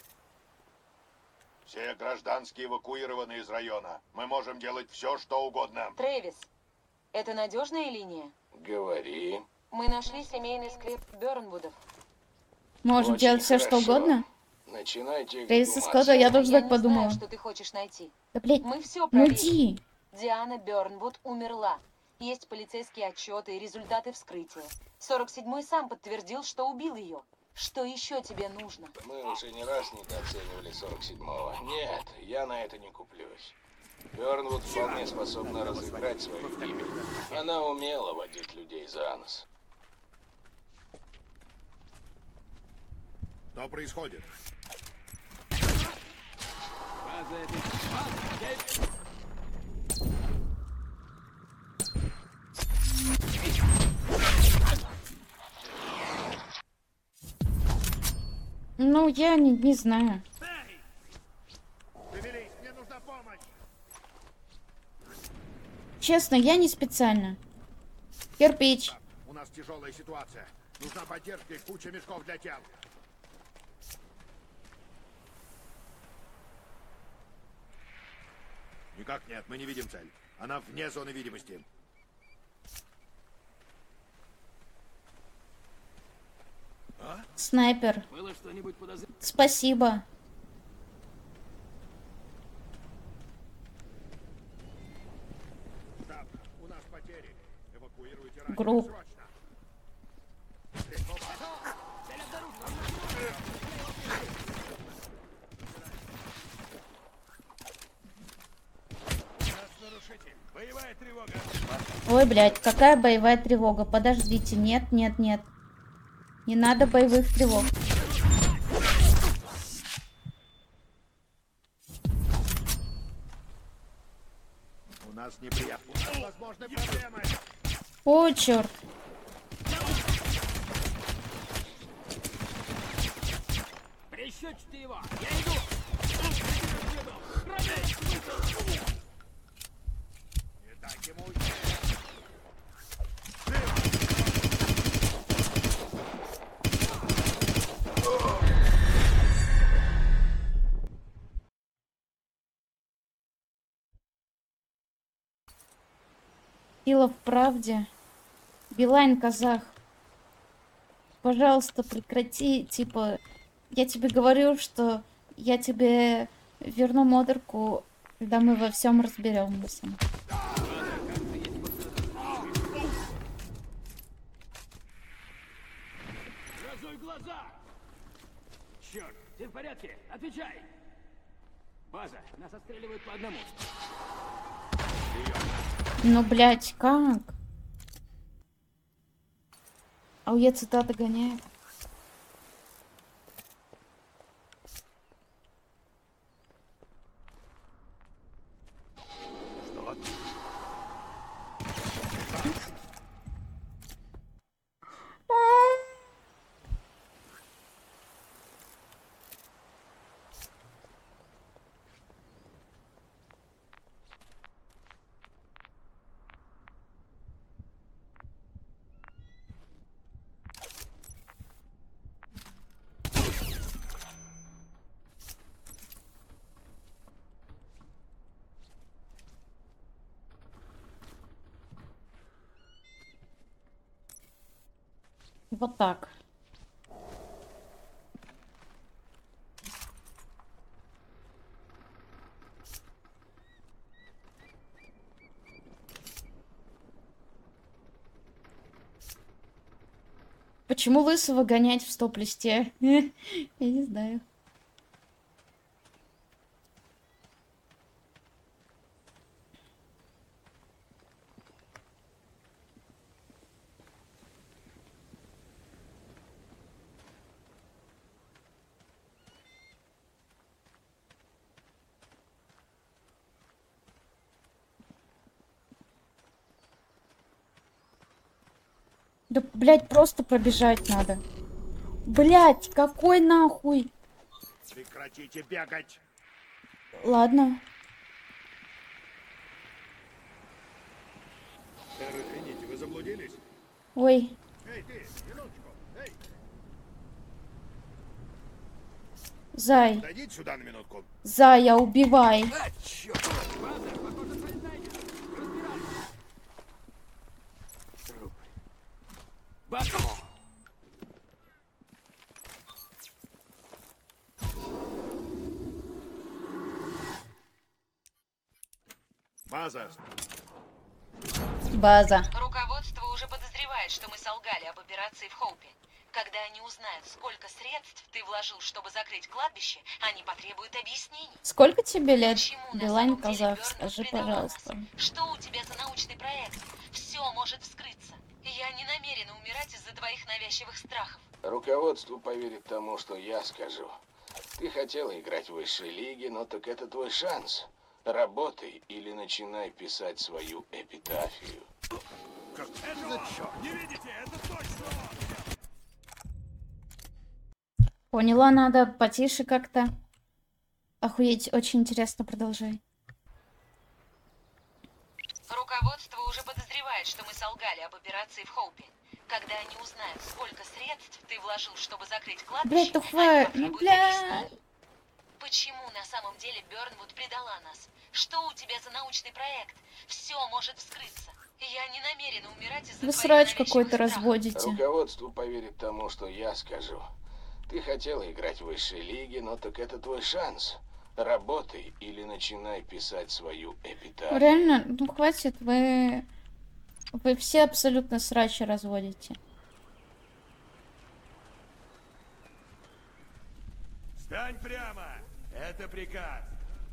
Все гражданские эвакуированы из района. Мы можем делать все, что угодно. Трэвис, это надежная линия? Говори. Мы нашли семейный склеп Бёрнвудов. Можем Очень делать все, что хорошо. угодно. Начинайте Трэвиса эксгумацию. Скотта, я тоже Я так не подумала. знаю, что ты хочешь найти. Да, блядь, Мы все ну проверили. иди. Диана Бёрнвуд умерла. Есть полицейские отчеты и результаты вскрытия. сорок седьмой сам подтвердил, что убил ее. Что еще тебе нужно? Мы уже не раз недооценивали сорок седьмого. Нет, я на это не куплюсь. Бёрнвуд вполне способна разыграть свою гибель. Она умела водить людей за нос. Что происходит? Ну, я не, не знаю. Шевелись, мне нужна помощь. Честно, я не специально. Кирпич. У нас тяжелая ситуация. Нужна поддержка и куча мешков для тел. Никак нет, мы не видим цель. Она вне зоны видимости. А? Снайпер. Было что-нибудь подозрительное? Спасибо. Штаб, у нас потери. Эвакуируйте раненых Групп. срочно. Боевая тревога. Ой, блядь, какая боевая тревога? Подождите, нет, нет, нет. Не надо боевых тревог. У нас неприятно. У нас возможны проблемы. О, черт. Прищучьте его! Я иду! Не дать ему уйти. Сила в правде. Билайн, казах. Пожалуйста, прекрати, типа, я тебе говорю, что я тебе верну модерку, Когда мы во всем разберемся. Разуй глаза! Черт, ты в порядке? Отвечай! База, нас отстреливают по одному. Ну, блядь, как? А у я цитата гоняет. Что? Вот так. Почему лысого гонять в стоп-листе? Я не знаю. Да, блядь, просто пробежать надо. Блядь, какой нахуй? Прекратите бегать! Ладно. Сэр, извините, вы заблудились? Ой. Эй, ты, минуточку, эй! Зай. Подойдите сюда на минутку. Зая, убивай. А, черт! База. База. Руководство уже подозревает, что мы солгали об операции в Хоупе. Когда они узнают, сколько средств ты вложил, чтобы закрыть кладбище, они потребуют объяснений. Сколько тебе лет, Почему на Билайн самом деле Казах? Бёрнвуд Скажи, предала пожалуйста. нас? Что у тебя за научный проект? Все может вскрыться. Я не намерена умирать из-за твоих навязчивых страхов. Руководство поверит тому, что я скажу. Ты хотела играть в высшей лиге, но так это твой шанс. Работай или начинай писать свою эпитафию. Как это? Не видите? Это точно! Поняла, надо потише как-то. Охуеть, очень интересно, продолжай. Руководство уже подозревает, что мы солгали об операции в Хоупе. Когда они узнают, сколько средств ты вложил, чтобы закрыть кладбище, Блять, ну хватит, ну бля. Почему на самом деле Бёрнвуд предала нас? Что у тебя за научный проект? Все может вскрыться. Я не намерена умирать из-за Вы твоих срач навязчивых какой-то страхов. разводите. Руководство поверит тому, что я скажу. Ты хотела играть в высшей лиге, но так это твой шанс. Работай или начинай писать свою эпитафию. Реально, ну хватит, вы... Вы все абсолютно срачи разводите. Встань прямо! Это приказ.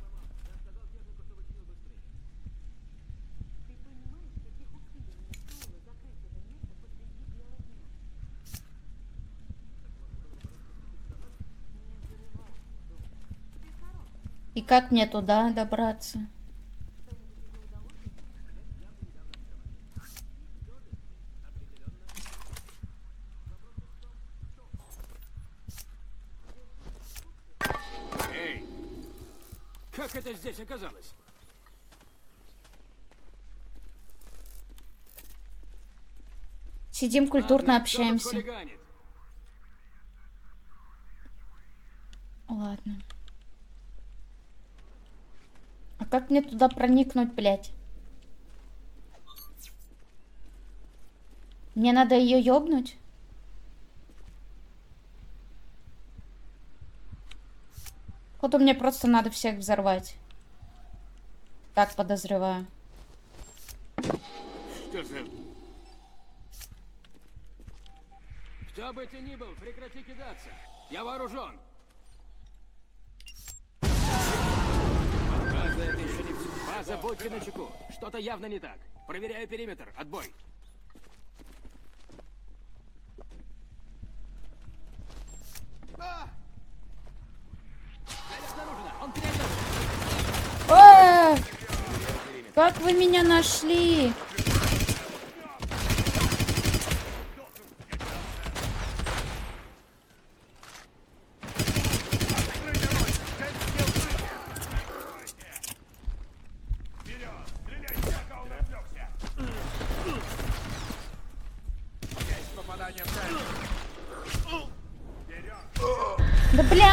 И как мне туда добраться? Эй! Как это здесь оказалось? Сидим культурно, Ладно, кто тут общаемся. хулиганит? Ладно. А как мне туда проникнуть, блядь? Мне надо ее ёбнуть? Походу мне просто надо всех взорвать. Так подозреваю. Что за... Кто бы ты ни был, прекрати кидаться. Я вооружен. База, это еще не все. База, будьте начеку. Что-то явно не так. Проверяю периметр. Отбой. А! Как вы меня нашли? Да бля!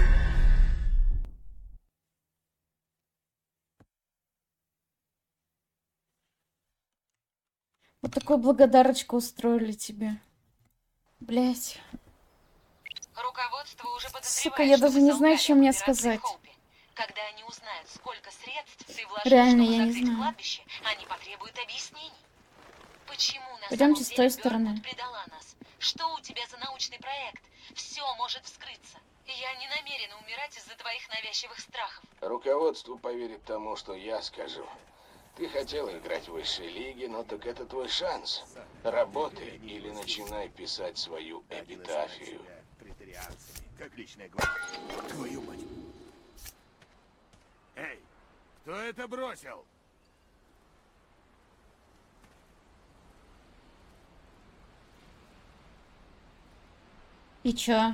Вот такую благодарочку устроили тебе. Блять. Руководство уже подозревает, Сука, я что даже вы не знаю, солгали что об мне операции сказать. Хоупи. Когда они узнают, сколько средств ты вложил, Реально, чтобы я не закрыть знаю. кладбище, они потребуют объяснений. Почему на Пойдемте самом с деле той стороны. Бёрнвуд предала нас? Что у тебя за научный проект? Все может вскрыться. Я не намерена умирать из-за твоих навязчивых страхов. Руководство поверит тому, что я скажу. Ты хотела играть в высшей лиге, но так это твой шанс. Работай или начинай писать свою эпитафию. Как личная гвардия. Твою мать. Эй, кто это бросил? И чё?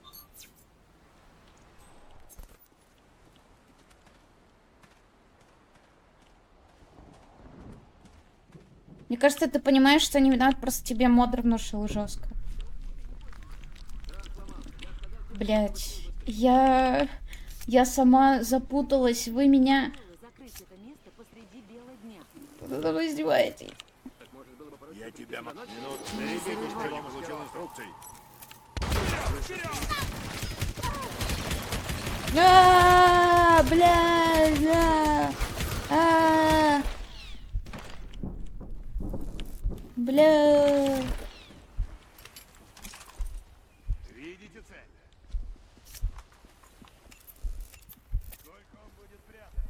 Мне кажется, ты понимаешь, что не надо, просто тебе модер внушил жестко. Блять, я... Я сама запуталась, вы меня... Да вы издеваетесь. Я тебя могу. Минут тридцать, никто не получил инструкций. А, бля, бля. А. Бля. Видите цель? Сколько он будет прятать?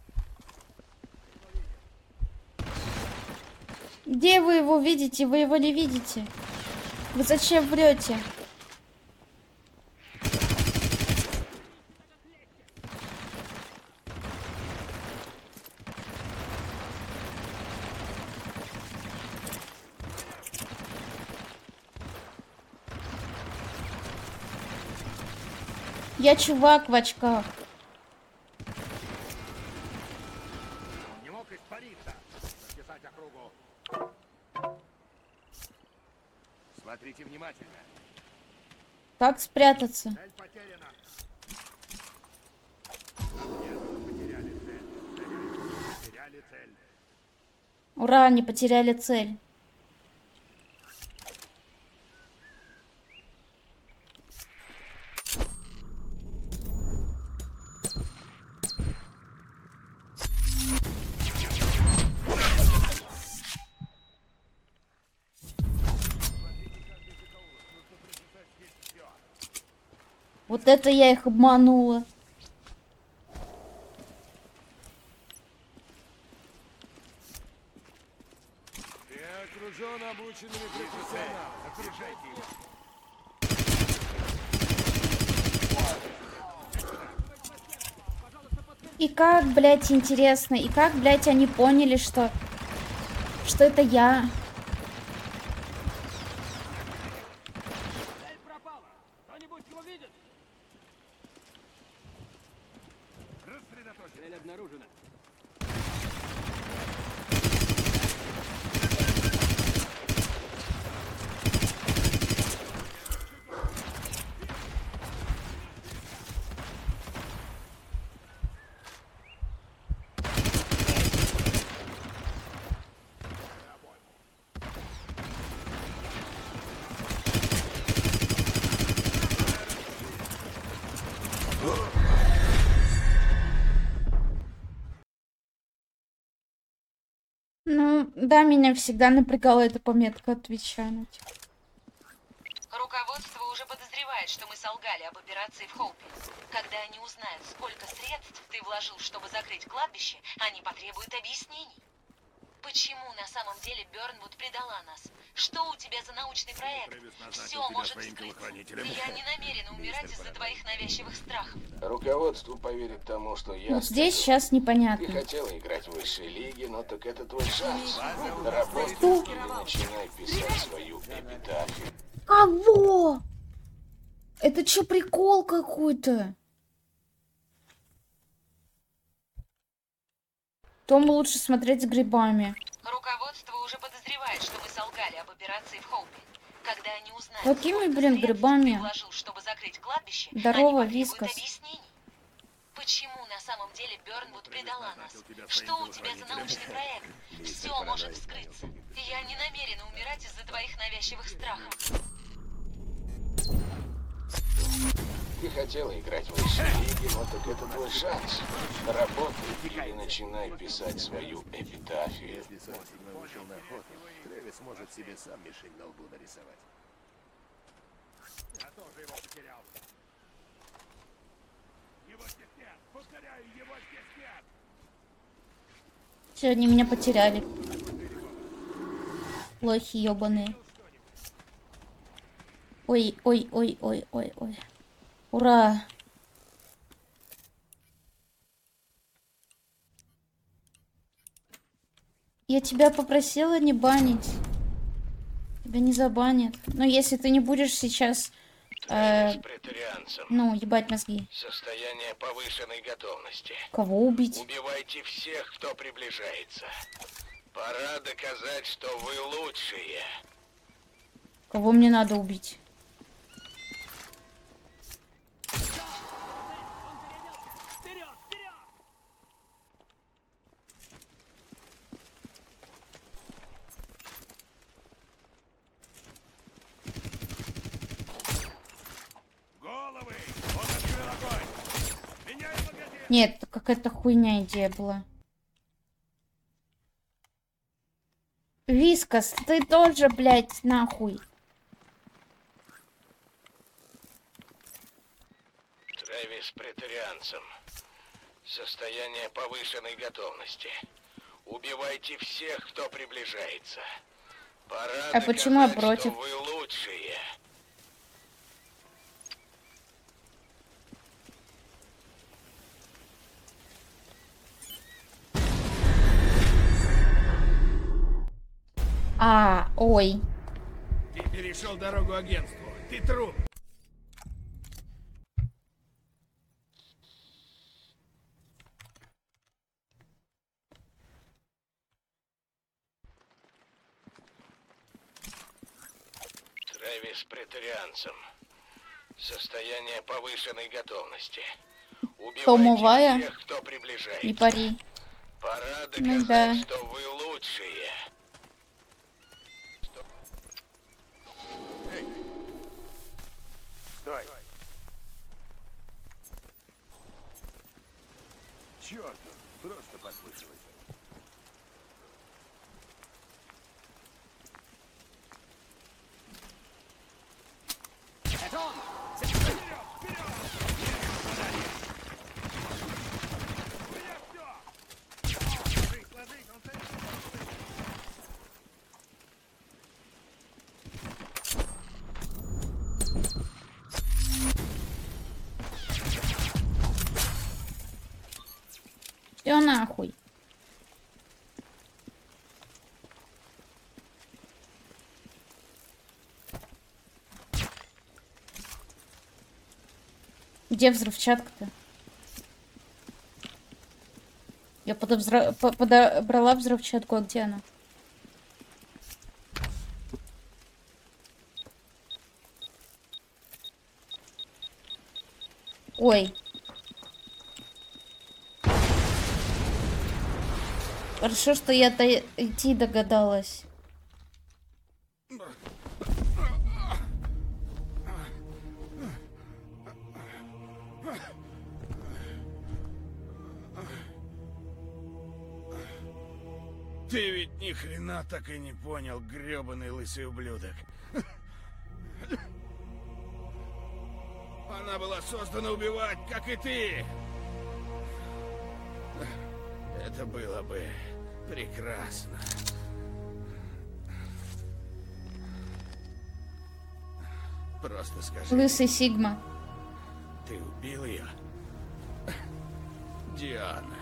Где вы его видите? Вы его не видите. Вы зачем врете? Я чувак в очках. Не мог испариться. Записать округу. Смотрите внимательно. Как спрятаться? Цель потеряна. Потеряли цель. Потеряли цель. Ура, не потеряли цель. Вот это я их обманула. Ты окружен обученными профессионалами. Окружайте его. И как, блядь, интересно, и как, блядь, они поняли, что... Что это я? Кто-нибудь его видит? Цель обнаружена. Ну, да, меня всегда напрягала эта пометка от Твича. Ну, типа. Руководство уже подозревает, что мы солгали об операции в Хоупе. Когда они узнают, сколько средств ты вложил, чтобы закрыть кладбище, они потребуют объяснений. Почему на самом деле Бёрнвуд предала нас? Что у тебя за научный проект? Все может вскрыться. Я не намерена умирать из-за твоих навязчивых страхов. Руководству поверит тому, что я... Вот здесь сейчас непонятно. Ты хотела играть в высшей лиге, но так это твой шанс. Работай или начинай писать свою эпитафию. Кого? Это что, прикол какой-то? Тому лучше смотреть с грибами. Руководство уже подозревает, что мы солгали об операции в Хоупе. Когда они узнают, Какими, сколько блин, средств грибами? ты вложил, чтобы закрыть кладбище, Здорово, они потребуют Вискас. объяснений. Почему на самом деле Бёрнвуд предала нас? Что у тебя за научный проект? Все может вскрыться. Я не намерена умирать из-за твоих навязчивых страхов. Ты хотела играть в высшей лиге, но так это твой шанс. Работай или начинай писать свою эпитафию. Если сорок седьмой вышел на охоту, Трэвис может себе сам мишень на лбу нарисовать. Я тоже его потерял. Его здесь нет. Повторяю, его здесь нет. Все, они меня потеряли. Лохи ёбаные. Ой, ой, ой, ой, ой, ой. Ура! Я тебя попросила не банить. Тебя не забанят. Но если ты не будешь сейчас... Э, ну, ебать мозги. Состояние повышенной готовности. Кого убить? Убивайте всех, кто приближается. Пора доказать, что вы лучшие. Кого мне надо убить? Головы! Он открыл огонь! Меняй магазин! Нет, какая-то хуйня идея была. Вискас, ты тоже, блядь, нахуй. Трэвис претерианцам. Состояние повышенной готовности. Убивайте всех, кто приближается. Пора А почему я доказать, против? что вы лучшие. А, ой. Ты перешел дорогу агентству. Ты труп. Трэвис претерианцам. Состояние повышенной готовности. Убивайте Томовая? всех, кто приближается. Не пари. Пора Ну доказать, да. что вы лучшие. Стой! Черт, просто подслушивай. Это он! Вперед! Вперед! У меня все! Ложись, ложись, он стоит. Все нахуй. Где взрывчатка-то? Я подобзра... по- подобрала взрывчатку, а где она? Ой. Хорошо, что я до... идти догадалась. Ты ведь ни хрена так и не понял, грёбаный лысый ублюдок. Она была создана убивать, как и ты. Это было бы прекрасно. Просто скажи. Лысый Сигма. Ты убил ее? Диана.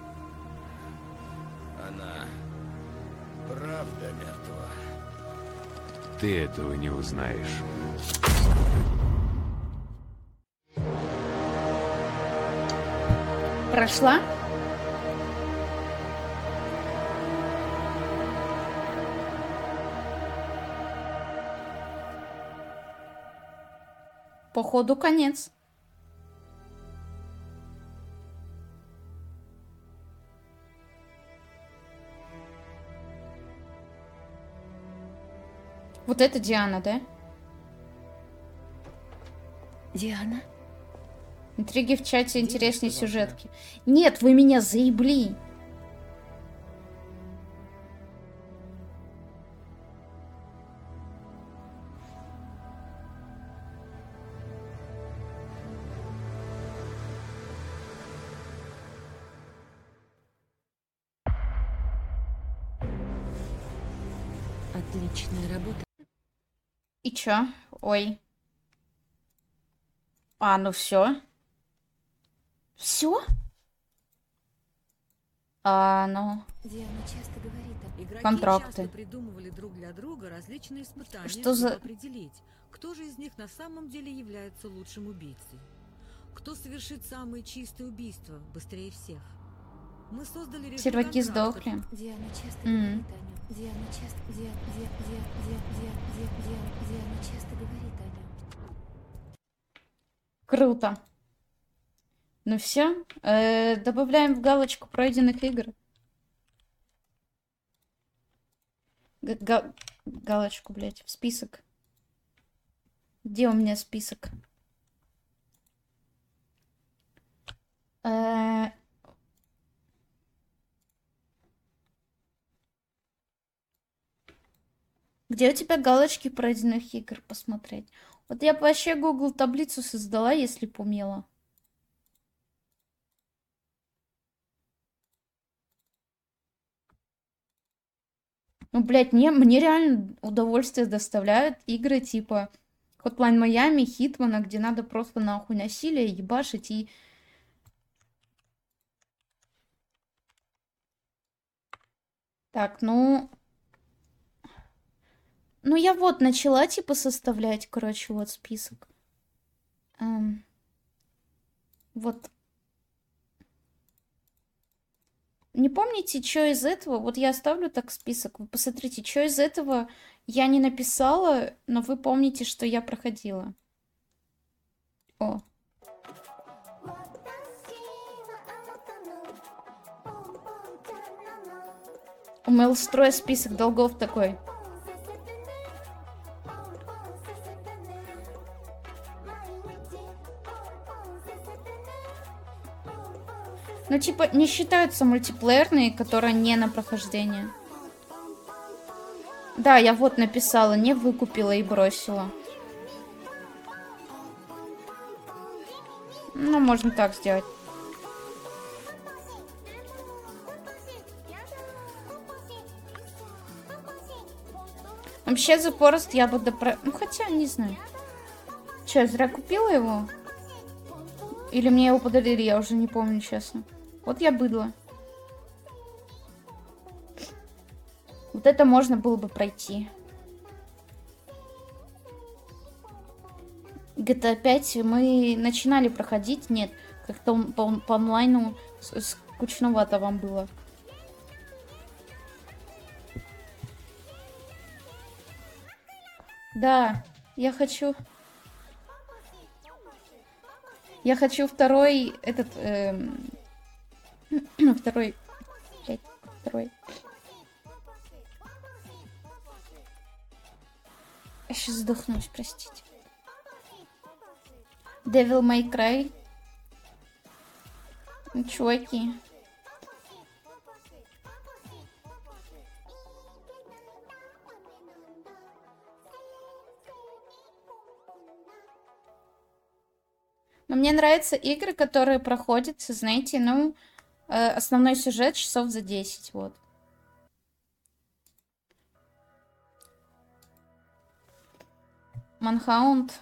Она правда мертва. Ты этого не узнаешь. Прошла? Походу, конец. Вот это Диана, да? Диана? Интриги в чате интереснее сюжетки. Нет, вы меня заебли. Отличная работа. И чё? Ой. А, ну все. Все? А, ну. Диана часто говорит об Игроки Контракты. часто придумывали друг для друга различные испытания, Что чтобы за- определить, кто же из них на самом деле является лучшим убийцей. Кто совершит самые чистые убийства быстрее всех. Мы создали режим Серваки контрактов. сдохли. Диана часто М. говорит о нем. Диана часто... Диана, Диана, Диана, Диана, Диана, Диана, Диана часто говорит о нем. Круто. Ну все. Добавляем в галочку пройденных игр. Г- га- галочку, блядь, в список. Где у меня список? Э, Где у тебя галочки пройденных игр посмотреть? Вот я бы вообще Google таблицу создала, если б умела. Ну, блядь, мне, мне реально удовольствие доставляют игры типа Hotline Miami, Хитмана, где надо просто нахуй насилие ебашить и... Так, ну... Ну, я вот начала, типа, составлять, короче, вот список. Эм, Вот. Не помните, что из этого? Вот я оставлю так список. Вы посмотрите, что из этого я не написала, но вы помните, что я проходила. О. У Мелстроя список долгов такой. Ну, типа, не считаются мультиплеерные, которые не на прохождение. Да, я вот написала, не выкупила и бросила. Ну, можно так сделать. Вообще, The Forest я бы допро... Ну, хотя, не знаю. Че, я зря купила его? Или мне его подарили, я уже не помню, честно. Вот я быдло. Вот это можно было бы пройти. джи ти эй пять мы начинали проходить. Нет, как-то по, по онлайну скучновато вам было. Да, я хочу... Я хочу второй, этот, эм, второй, блядь, второй. Я сейчас сдохнусь, простите. Devil May Cry. Ну, чуваки. Но мне нравятся игры, которые проходятся, знаете, ну, э, основной сюжет часов за десять, вот. Манхаунд.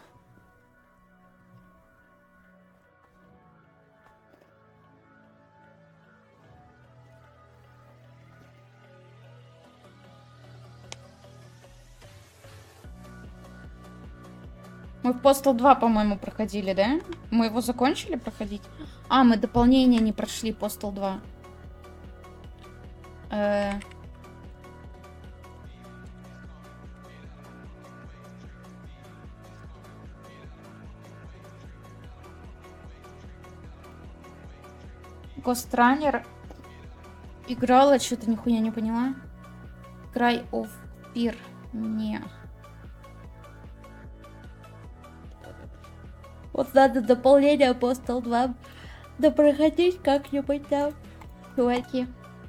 Мы в Postal два, по-моему, проходили, да? Мы его закончили проходить? А, мы дополнение не прошли, Postal два. Э... Ghost Runner. Играла, что-то нихуя не поняла. Cry of Fear. Не. Вот надо дополнение Postal два да проходить как-нибудь там, чуваки.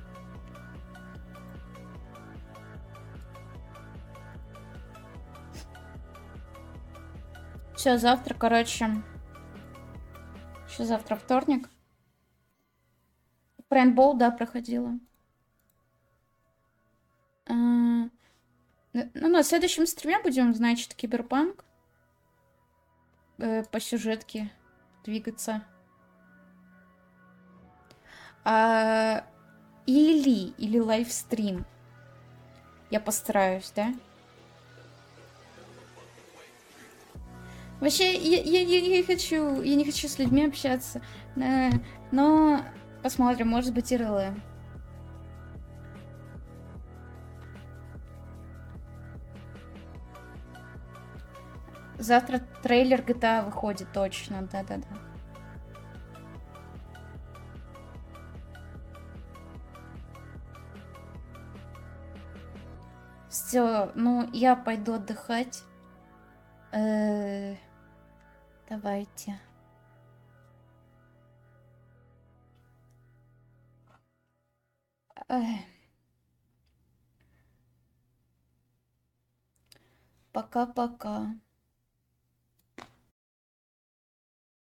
Все, завтра, короче. Еще завтра вторник. Прайнбол, да, проходила. А, ну, на следующем стриме будем, значит, Киберпанк. По сюжетке двигаться. А, или, или лайвстрим. Я постараюсь, да? Вообще, я, я, я не хочу, я не хочу с людьми общаться. Но посмотрим, может быть, ИРЛ. Завтра трейлер джи ти эй выходит, точно, да-да-да. Все, ну, я пойду отдыхать. Э-э- давайте. Эх. Пока-пока.